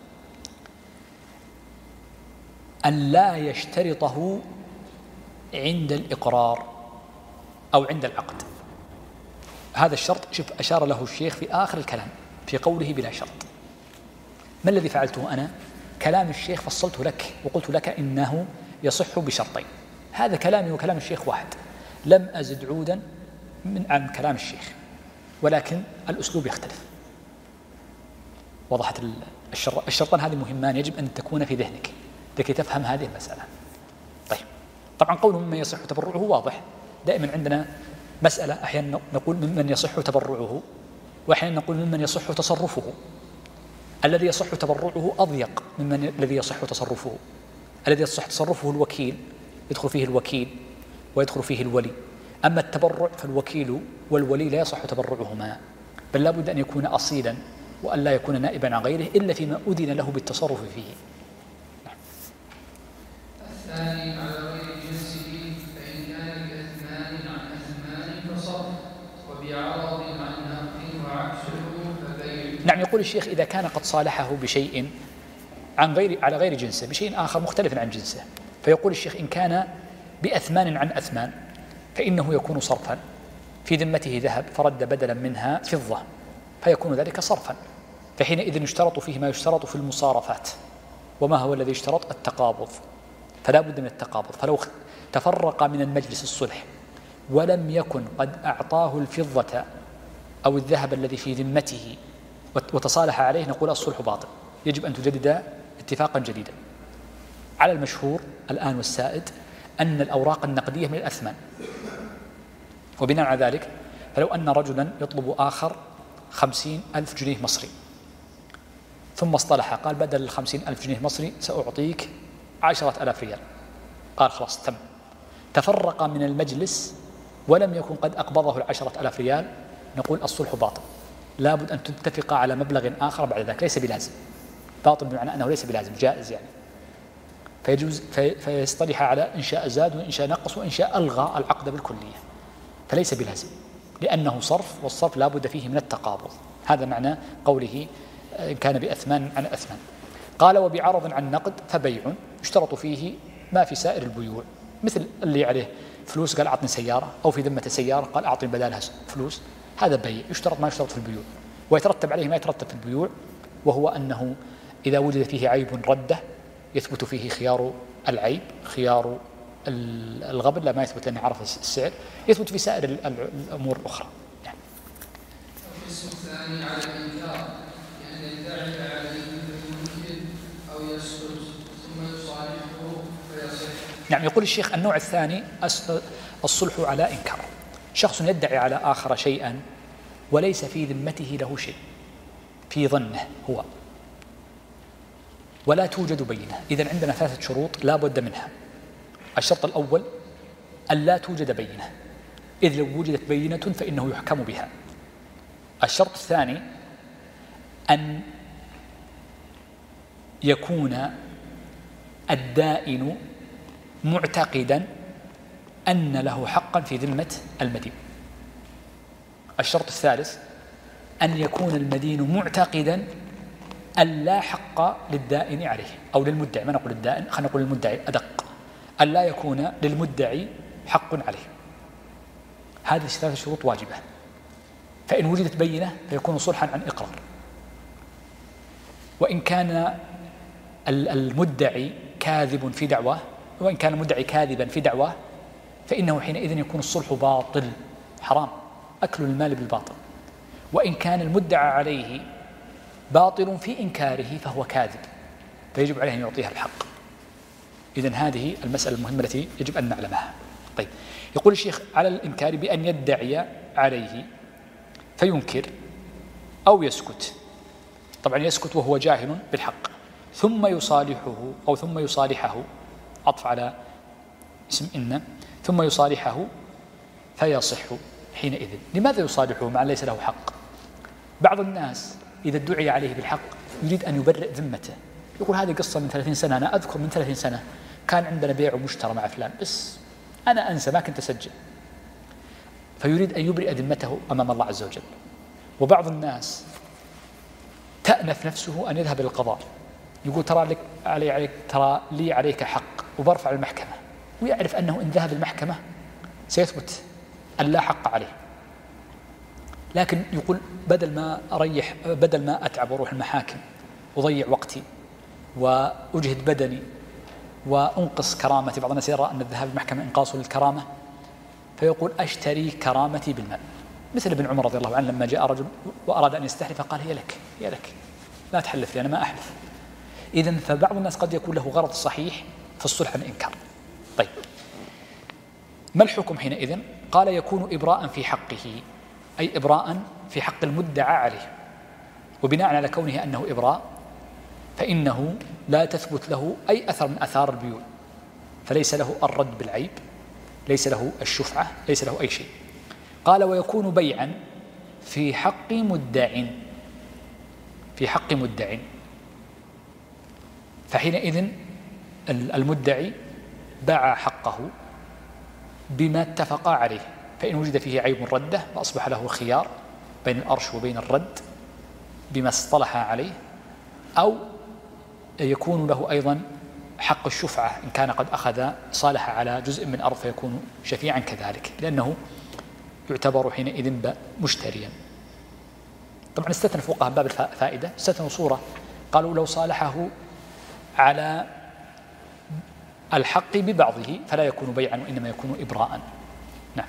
أن لا يشترطه عند الإقرار أو عند العقد. هذا الشرط شوف أشار له الشيخ في آخر الكلام في قوله بلا شرط. ما الذي فعلته أنا؟ كلام الشيخ فصلته لك وقلت لك إنه يصح بشرطين. هذا كلامي وكلام الشيخ واحد، لم أزد عودا من عن كلام الشيخ، ولكن الأسلوب يختلف. وضحت الشرط. الشرطان هذه مهمان يجب أن تكون في ذهنك لكي تفهم هذه المسألة. طيب، طبعا قوله ممن يصح تبرعه واضح. دائما عندنا مسألة أحيانا نقول ممن يصح تبرعه، وأحيانا نقول ممن يصح تصرفه. الذي يصح تبرعه أضيق ممن الذي يصح تصرفه. الذي يصح تصرفه الوكيل يدخل فيه الوكيل ويدخل فيه الولي، أما التبرع فالوكيل والولي لا يصح تبرعهما، بل لا بد أن يكون أصيلا وأن لا يكون نائبا عن غيره إلا فيما أذن له بالتصرف فيه. الثاني على غير جنسه، فإن كان بأثمان عن أثمان فصرف، وبعرض عن نقد وعكسه فبيع. نعم. يقول الشيخ إذا كان قد صالحه بشيء عن غير على غير جنسه بشيء آخر مختلف عن جنسه، فيقول الشيخ إن كان بأثمان عن أثمان فإنه يكون صرفا، في ذمته ذهب فرد بدلا منها فضة فيكون ذلك صرفا، فحينئذ يشترط فيه ما يشترط في المصارفات. وما هو الذي يشترط؟ التقابض، فلا بد من التقابض. فلو تفرق من المجلس الصلح ولم يكن قد أعطاه الفضة أو الذهب الذي في ذمته وتصالح عليه، نقول الصلح باطل، يجب أن تجدد اتفاقا جديدا. على المشهور الآن والسائد أن الأوراق النقدية من الأثمان، وبناء على ذلك فلو أن رجلا يطلب آخر خمسين ألف جنيه مصري، ثم اصطلح قال بدل الخمسين ألف جنيه مصري سأعطيك عشرة ألاف ريال، قال خلاص تم. تفرق من المجلس ولم يكن قد أقبضه العشرة ألاف ريال، نقول الصلح باطل، لابد أن تتفق على مبلغ آخر بعد ذلك، ليس بلازم. باطل بمعنى أنه ليس بلازم، جائز يعني. فيجوز في فيصطلح على إنشاء زاد وإنشاء نقص وإنشاء ألغى العقد بالكلية، فليس بلازم لأنه صرف، والصرف لا بد فيه من التقابض. هذا معنى قوله إن كان بأثمان عن أثمان. قال وبعرض عن نقد فبيع، يشترط فيه ما في سائر البيوع، مثل اللي عليه فلوس قال أعطني سيارة، أو في ذمة سيارة قال أعطني بدالها فلوس، هذا بيع، يشترط ما يشترط في البيوع، ويترتب عليه ما يترتب في البيوع، وهو أنه إذا وجد فيه عيب رده يثبت فيه خيار العيب، خيار الغبن لا ما يثبت لأنه عرف السعر، يثبت في سائر الأمور الأخرى. نعم. القسم الثاني على الإنكار، لأن يدعي عليه فينكر أو يسكت ثم يصالحه فيصح. نعم. يقول الشيخ النوع الثاني الصلح على إنكار، شخص يدعي على آخر شيئا وليس في ذمته له شيء، في ظنه هو، ولا توجد بينة. إذن عندنا ثلاثة شروط لا بد منها. الشرط الأول أن لا توجد بينة، إذ لو وجدت بينة فإنه يحكم بها. الشرط الثاني أن يكون الدائن معتقدا أن له حقا في ذمة المدين. الشرط الثالث أن يكون المدين معتقدا أن لا حق للدائن عليه أو للمدعي، ما نقول الدائن، خلينا نقول المدعي أدق، أن لا يكون للمدعي حق عليه. هذه الثلاث شروط واجبة، فإن وجدت بينة فيكون صلحا عن إقرار. وإن كان المدعي كاذب في دعواه، وإن كان المدعي كاذبا في دعواه فإنه حينئذ يكون الصلح باطل، حرام أكل المال بالباطل. وإن كان المدعى عليه باطل في إنكاره فهو كاذب، فيجب عليه أن يعطيها الحق. إذن هذه المسألة المهمة التي يجب أن نعلمها. طيب، يقول الشيخ على الإنكار بأن يدعي عليه فينكر أو يسكت. طبعا يسكت وهو جاهل بالحق، ثم يصالحه أو ثم يصالحه، عطف على اسم إن، ثم يصالحه فيصح حينئذ. لماذا يصالحه مع ليس له حق؟ بعض الناس إذا ادعي عليه بالحق يريد أن يبرئ ذمته، يقول هذه قصة من ثلاثين سنة، أنا أذكر من ثلاثين سنة كان عندنا بيع ومشترى مع فلان، بس أنا أنسى ما كنت أسجل، فيريد أن يبرئ ذمته أمام الله عز وجل. وبعض الناس تأنف نفسه أن يذهب إلى القضاء، يقول ترى لك علي عليك ترى لي عليك حق وبرفع المحكمة، ويعرف أنه إن ذهب المحكمة سيثبت أن لا حق عليه، لكن يقول بدل ما أريح بدل ما أتعب وأروح المحاكم وضيع وقتي وأجهد بدني وأنقص كرامتي، بعض الناس يرى أن الذهاب المحكمة إنقاص للكرامة، فيقول أشتري كرامتي بالمال. مثل ابن عمر رضي الله عنه لما جاء رجل وأراد أن يستحلف قال هي لك هي لك لا تحلف لي أنا ما أحلف. إذن فبعض الناس قد يكون له غرض صحيح في الصلح والإنكار. طيب، ما الحكم حينئذ؟ قال يكون إبراء في حقه، أي إبراء في حق المدعى عليه، وبناء على كونه أنه إبراء فإنه لا تثبت له أي أثر من أثار البيوع، فليس له الرد بالعيب، ليس له الشفعة، ليس له أي شيء. قال ويكون بيعا في حق مدع، في حق مدع، فحينئذ المدعي باع حقه بما اتفقا عليه، فإن وجد فيه عيب رده فأصبح له خيار بين الأرش وبين الرد بما اصطلح عليه، أو يكون له أيضا حق الشفعة إن كان قد أخذ صالح على جزء من أرض فيكون شفيعا كذلك، لأنه يعتبر حينئذ مشتريا. طبعا استثنى فقهاء باب الفائدة، استثنوا صورة، قالوا لو صالحه على الحق ببعضه فلا يكون بيعا وإنما يكون إبراء. نعم.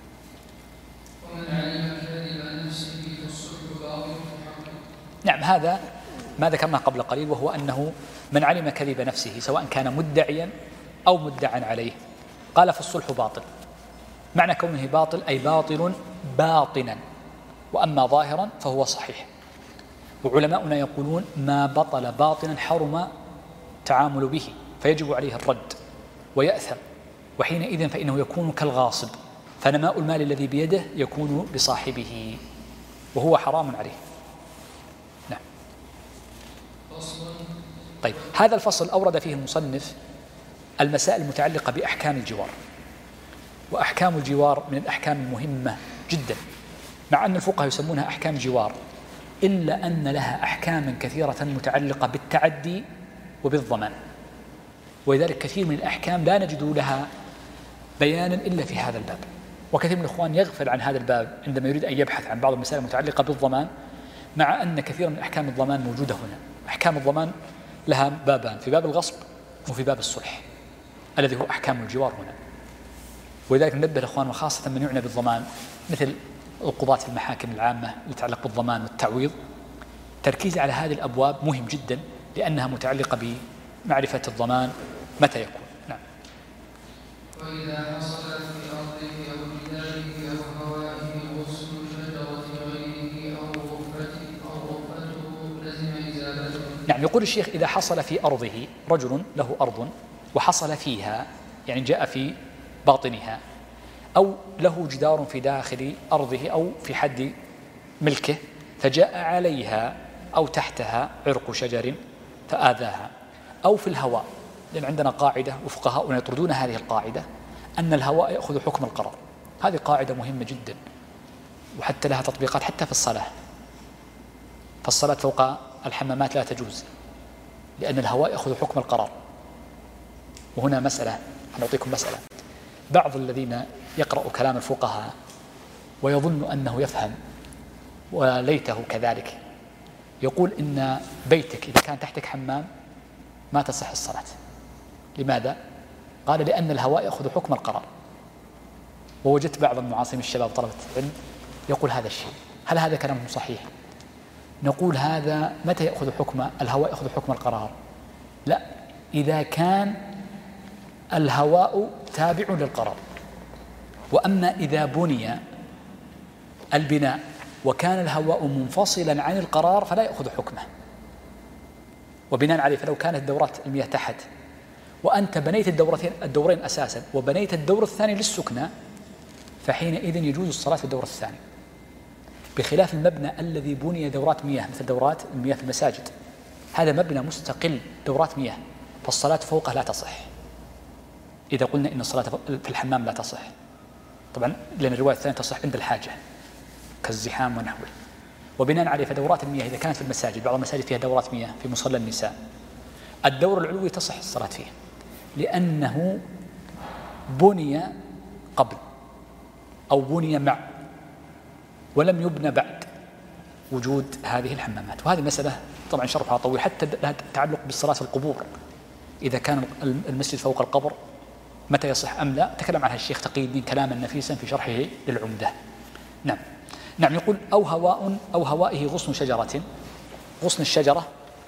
نعم، هذا ما ذكرناه قبل قليل، وهو أنه من علم كذب نفسه سواء كان مدعيا أو مدعا عليه قال فالصلح باطل. معنى كونه باطل أي باطل باطنا، وأما ظاهرا فهو صحيح. وعلماؤنا يقولون ما بطل باطنا حرم تعامل به، فيجب عليه الرد ويأثم، وحينئذ فإنه يكون كالغاصب، فنماء المال الذي بيده يكون بصاحبه وهو حرام عليه. نعم. طيب، هذا الفصل أورد فيه المصنف المسائل المتعلقة بأحكام الجوار، وأحكام الجوار من الأحكام المهمة جدا، مع أن الفقهاء يسمونها أحكام جوار، إلا أن لها أحكاما كثيرة متعلقة بالتعدي وبالضمان، ولذلك كثير من الأحكام لا نجد لها بيانا إلا في هذا الباب. وكثير من الإخوان يغفل عن هذا الباب عندما يريد أن يبحث عن بعض المسائل المتعلقة بالضمان، مع أن كثير من أحكام الضمان موجودة هنا. أحكام الضمان لها بابان، في باب الغصب وفي باب الصلح الذي هو أحكام الجوار هنا. ولذلك ننبه الإخوان وخاصة من يعنى بالضمان مثل القضاة في المحاكم العامة يتعلق بالضمان والتعويض، تركيز على هذه الأبواب مهم جدا لأنها متعلقة بمعرفة الضمان متى يكون. نعم. وإذا حصل في أرضه أو جداره أو هوائه غصن شجرة غيره أو غرفته أو غرفته لزم إزالته. نعم، يقول الشيخ إذا حصل في أرضه، رجل له أرض وحصل فيها يعني جاء في باطنها، أو له جدار في داخل أرضه أو في حد ملكه فجاء عليها أو تحتها عرق شجر فآذاها، أو في الهواء، لأن عندنا قاعدة وفقهاؤنا يطردون هذه القاعدة أن الهواء يأخذ حكم القرار. هذه قاعدة مهمة جدا وحتى لها تطبيقات حتى في الصلاة، فالصلاة فوق الحمامات لا تجوز لأن الهواء يأخذ حكم القرار. وهنا مسألة، نعطيكم مسألة، بعض الذين يقرأ كلام الفقهاء ويظن أنه يفهم وليته كذلك، يقول إن بيتك إذا كان تحتك حمام ما تصح الصلاة. لماذا؟ قال لأن الهواء يأخذ حكم القرار. ووجدت بعض المعاصرين الشباب طلبة العلم يقول هذا الشيء. هل هذا كلام صحيح؟ نقول هذا متى يأخذ حكم الهواء؟ يأخذ حكم القرار لا، إذا كان الهواء تابع للقرار. وأما إذا بني البناء وكان الهواء منفصلا عن القرار فلا يأخذ حكمه. وبناء عليه فلو كانت دورات المياه تحت وأنت بنيت الدورتين الدورين أساسا وبنيت الدور الثاني للسكنى فحينئذ يجوز الصلاة في الدور الثاني، بخلاف المبنى الذي بني دورات مياه مثل دورات المياه في المساجد، هذا مبنى مستقل دورات مياه فالصلاة فوقه لا تصح. إذا قلنا إن الصلاة في الحمام لا تصح طبعا لأن الرواية الثانية تصح عند الحاجة كالزحام ونحوه. وبناء عليه فدورات المياه إذا كانت في المساجد، بعض المساجد فيها دورات مياه في مصلى النساء، الدور العلوي تصح الصلاة فيه لأنه بني قبل أو بني مع ولم يبنى بعد وجود هذه الحمامات. وهذه مسألة طبعا شرحها طويل حتى لها تعلق بالصلاة في القبور، إذا كان المسجد فوق القبر متى يصح أم لا، تكلم عنها الشيخ تقي الدين كلاما نفيسا في شرحه للعمدة. نعم. نعم، يقول أو هواء أو هوائه غصن شجرة. غصن الشجرة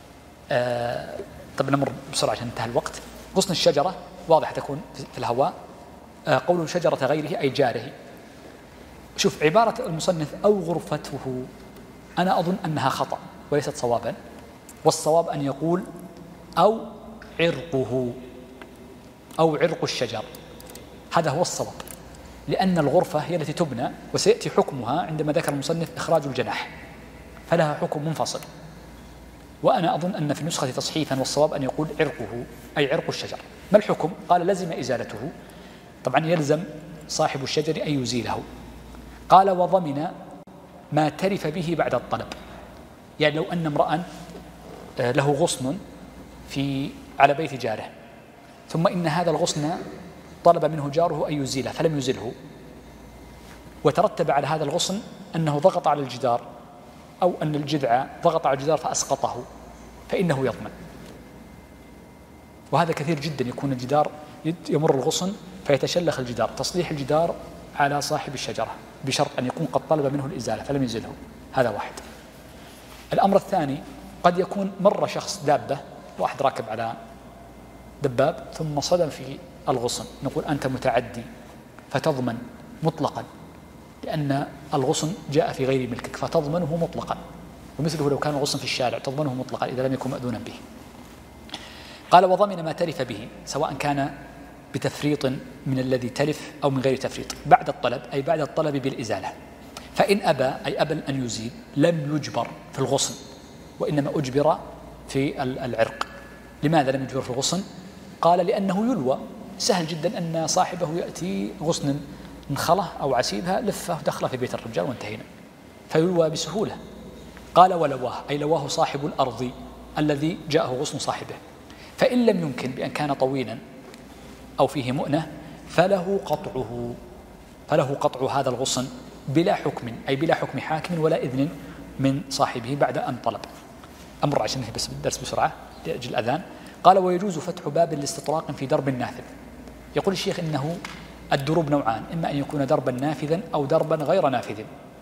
آه طب نمر بسرعة عشان انتهى الوقت. غصن الشجرة واضح تكون في الهواء. آه قوله شجرة غيره أي جاره. شوف عبارة المصنف أو غرفته، أنا أظن أنها خطأ وليست صوابا، والصواب أن يقول أو عرقه أو عرق الشجر، هذا هو الصواب، لأن الغرفة هي التي تبنى، وسيأتي حكمها عندما ذكر المصنف إخراج الجناح، فلها حكم منفصل. وأنا أظن أن في النسخة تصحيفا والصواب أن يقول عرقه أي عرق الشجر. ما الحكم؟ قال لزم إزالته، طبعا يلزم صاحب الشجر أن يزيله. قال وضمن ما ترف به بعد الطلب، يعني لو أن امرأ له غصن في على بيت جاره، ثم إن هذا الغصن طلب منه جاره أن يزيله فلم يزله، وترتب على هذا الغصن أنه ضغط على الجدار أو أن الجذع ضغط على الجدار فأسقطه، فإنه يضمن. وهذا كثير جدا، يكون الجدار يمر الغصن فيتشلخ الجدار، تصليح الجدار على صاحب الشجرة بشرط أن يكون قد طلب منه الإزالة فلم يزله. هذا واحد. الأمر الثاني، قد يكون مر شخص دابة، واحد راكب على دباب ثم صدم في الغصن، نقول أنت متعدي فتضمن مطلقا، لأن الغصن جاء في غير ملكك فتضمنه مطلقا، ومثله لو كان الغصن في الشارع تضمنه مطلقا إذا لم يكن مأذونا به. قال وضمن ما تلف به، سواء كان بتفريط من الذي تلف أو من غير تفريط، بعد الطلب أي بعد الطلب بالإزالة. فإن أبى أي أبى أن يزيل لم يجبر في الغصن، وإنما أجبر في العرق. لماذا لم يجبر في الغصن؟ قال لأنه يلوى، سهل جدا أن صاحبه يأتي غصن انخله أو عسيبها لفه دخله في بيت الرجال وانتهينا، فيلوى بسهولة. قال ولواه أي لواه صاحب الأرض الذي جاءه غصن صاحبه. فإن لم يمكن بأن كان طويلا أو فيه مؤنة فله قطعه، فله قطع هذا الغصن بلا حكم، أي بلا حكم حاكم ولا إذن من صاحبه بعد أن طلب. أمر عشان بس بالدرس بسرعة لأجل الأذان. قال ويجوز فتح باب لاستطراق في درب نافذ. يقول الشيخ إنه الدروب نوعان، إما أن يكون دربا نافذا أو دربا غير نافذ.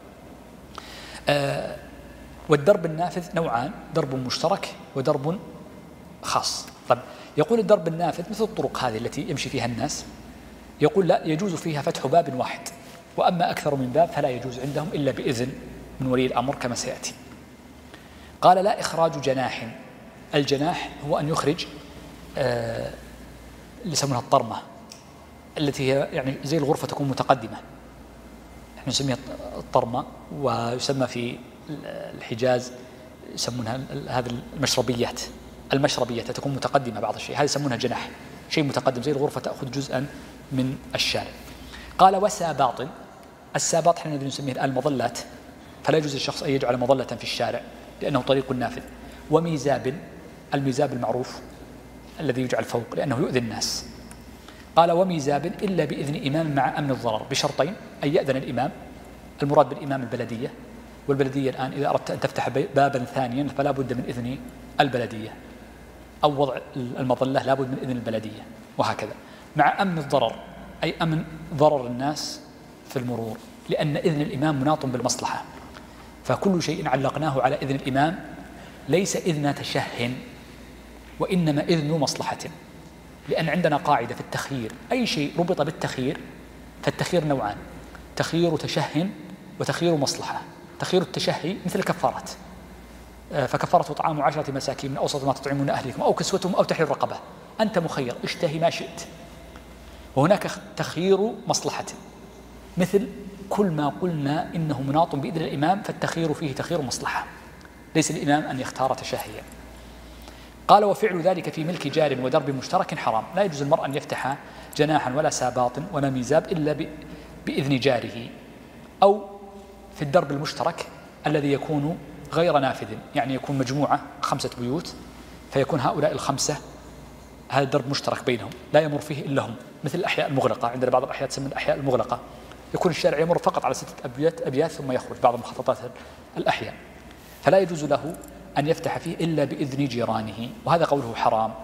آه والدرب النافذ نوعان، درب مشترك ودرب خاص. طيب يقول الدرب النافذ مثل الطرق هذه التي يمشي فيها الناس، يقول لا يجوز فيها فتح باب واحد، وأما أكثر من باب فلا يجوز عندهم إلا بإذن من ولي الأمر كما سيأتي. قال لا إخراج جناح. الجناح هو أن يخرج آه اللي يسمونها الطرمة، التي هي يعني زي الغرفة تكون متقدمة، نحن نسميها الطرمة، ويسمى في الحجاز يسمونها هذه المشربيات، المشربيات تكون متقدمة بعض الشيء، هذه يسمونها جناح، شيء متقدم زي الغرفة تأخذ جزءا من الشارع. قال وساباط. الساباط احنا نسميه الآن المظلات، فلا يجوز للشخص أن يجعل مظلة في الشارع لأنه طريق نافذ. وميزاب. الميزاب المعروف الذي يجعل فوق لأنه يؤذي الناس. قال وميزاب إلا بإذن إمام مع أمن الضرر، بشرطين: أن يأذن الإمام، المراد بالإمام البلدية، والبلدية الآن إذا أردت أن تفتح بابا ثانيا فلا بد من إذن البلدية، أو وضع المظلة لا بد من إذن البلدية، وهكذا. مع أمن الضرر أي أمن ضرر الناس في المرور، لأن إذن الإمام مناط بالمصلحة، فكل شيء علقناه على إذن الإمام ليس إذن تشه وإنما إذن مصلحة. لأن عندنا قاعدة في التخيير، أي شيء ربط بالتخيير فالتخيير نوعان: تخيير تشه وتخيير مصلحة. تخيير التشهي مثل الكفارات، فكفارة طعام عشرة مساكين من أوسط ما تطعمون أهلكم أو كسوتهم أو تحرير رقبة، أنت مخير اشتهي ما شئت. وهناك تخيير مصلحة، مثل كل ما قلنا إنه مناط بإذن الإمام فالتخيير فيه تخيير مصلحة، ليس الإمام أن يختار تشهيا. قال وفعل ذلك في ملك جار ودرب مشترك حرام. لا يجوز المرء أن يفتح جناحا ولا ساباط ولا ميزاب إلا بإذن جاره، أو في الدرب المشترك الذي يكون غير نافذ، يعني يكون مجموعة خمسة بيوت فيكون هؤلاء الخمسة هذا الدرب مشترك بينهم لا يمر فيه إلا هم، مثل الأحياء المغلقة. عندنا بعض الأحياء تسمى الأحياء المغلقة، يكون الشارع يمر فقط على ستة أبيات أبيات ثم يخرج بعض مخططات الأحياء، فلا يجوز له أن يفتح فيه إلا بإذن جيرانه، وهذا قوله حرام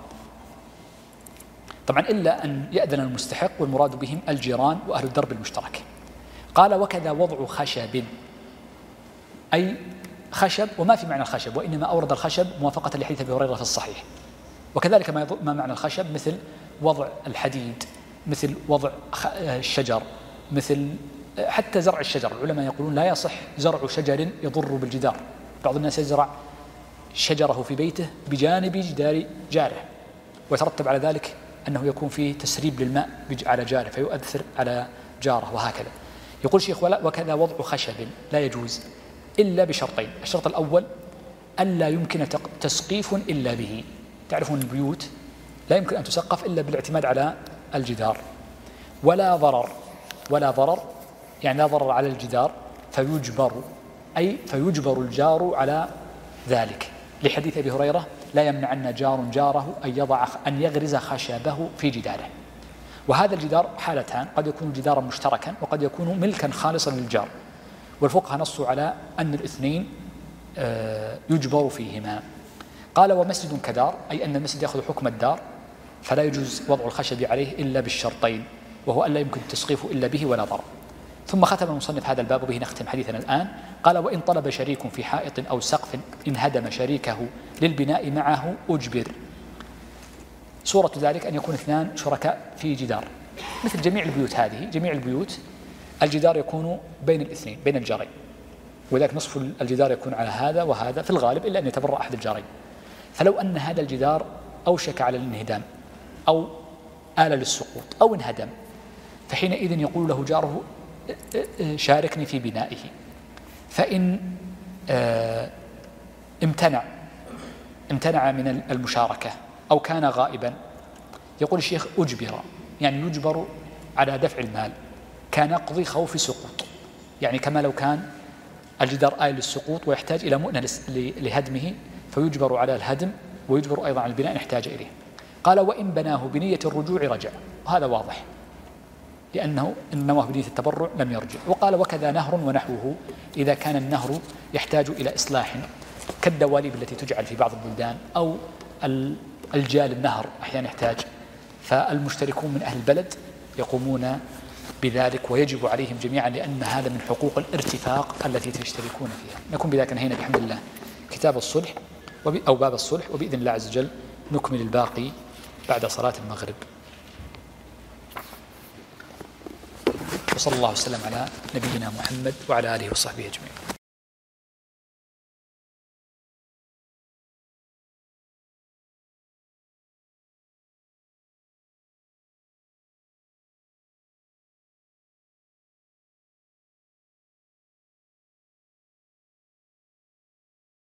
طبعا إلا أن يأذن المستحق، والمراد بهم الجيران وأهل الدرب المشترك. قال وكذا وضع خشب، أي خشب، وما في معنى الخشب، وإنما أورد الخشب موافقة لحديث أبي هريرة في الصحيح. وكذلك ما, ما معنى الخشب مثل وضع الحديد، مثل وضع الشجر، مثل حتى زرع الشجر. العلماء يقولون لا يصح زرع شجر يضر بالجدار. بعض الناس يزرع شجره في بيته بجانب جدار جاره، ويترتب على ذلك أنه يكون فيه تسريب للماء على جاره فيؤثر على جاره وهكذا. يقول شيخ وكذا وضع خشب لا يجوز إلا بشرطين. الشرط الأول ألا يمكن تسقيف إلا به. تعرفون البيوت لا يمكن أن تسقف إلا بالاعتماد على الجدار. ولا ضرر، ولا ضرر يعني لا ضرر على الجدار فيجبر، أي فيجبر الجار على ذلك، لحديث أبي هريرة لا يمنعن جار جاره أن يضع أن يغرز خشبه في جداره. وهذا الجدار حالتان، قد يكون جدارا مشتركا وقد يكون ملكا خالصا للجار، والفقهاء نصوا على أن الاثنين يجبر فيهما. قال ومسجد كدار، أي أن المسجد يأخذ حكم الدار فلا يجوز وضع الخشب عليه إلا بالشرطين، وهو أن لا يمكن التسقيف إلا به ولا ضرر. ثم ختم المصنف هذا الباب وبه نختم حديثنا الآن. قال وإن طلب شريك في حائط أو سقف إن هدم شريكه للبناء معه أجبر. صورة ذلك أن يكون اثنان شركاء في جدار، مثل جميع البيوت هذه، جميع البيوت الجدار يكون بين الاثنين بين الجارين، وذلك نصف الجدار يكون على هذا وهذا في الغالب إلا أن يتبرأ أحد الجارين. فلو أن هذا الجدار أوشك على الانهدام أو آل للسقوط أو انهدم، فحينئذ يقول له جاره شاركني في بنائه. فإن امتنع امتنع من المشاركة أو كان غائبا، يقول الشيخ أجبر، يعني يجبر على دفع المال كنقض خوف سقوط، يعني كما لو كان الجدار آل للسقوط ويحتاج إلى مؤنة لهدمه فيجبر على الهدم ويجبر أيضا على البناء إن احتاج إليه. قال وإن بناه بنية الرجوع رجع، وهذا واضح لأنه إن نواه بنية التبرع لم يرجع. وقال وكذا نهر ونحوه، إذا كان النهر يحتاج إلى إصلاح كالدواليب التي تجعل في بعض البلدان أو الجال النهر أحيانا يحتاج، فالمشتركون من أهل البلد يقومون بذلك ويجب عليهم جميعا، لأن هذا من حقوق الارتفاق التي تشتركون فيها. نكون بذلك انهينا بحمد الله كتاب الصلح أو باب الصلح، وبإذن الله عز وجل نكمل الباقي بعد صلاة المغرب. وصلى الله وسلم على نبينا محمد وعلى آله وصحبه أجمعين.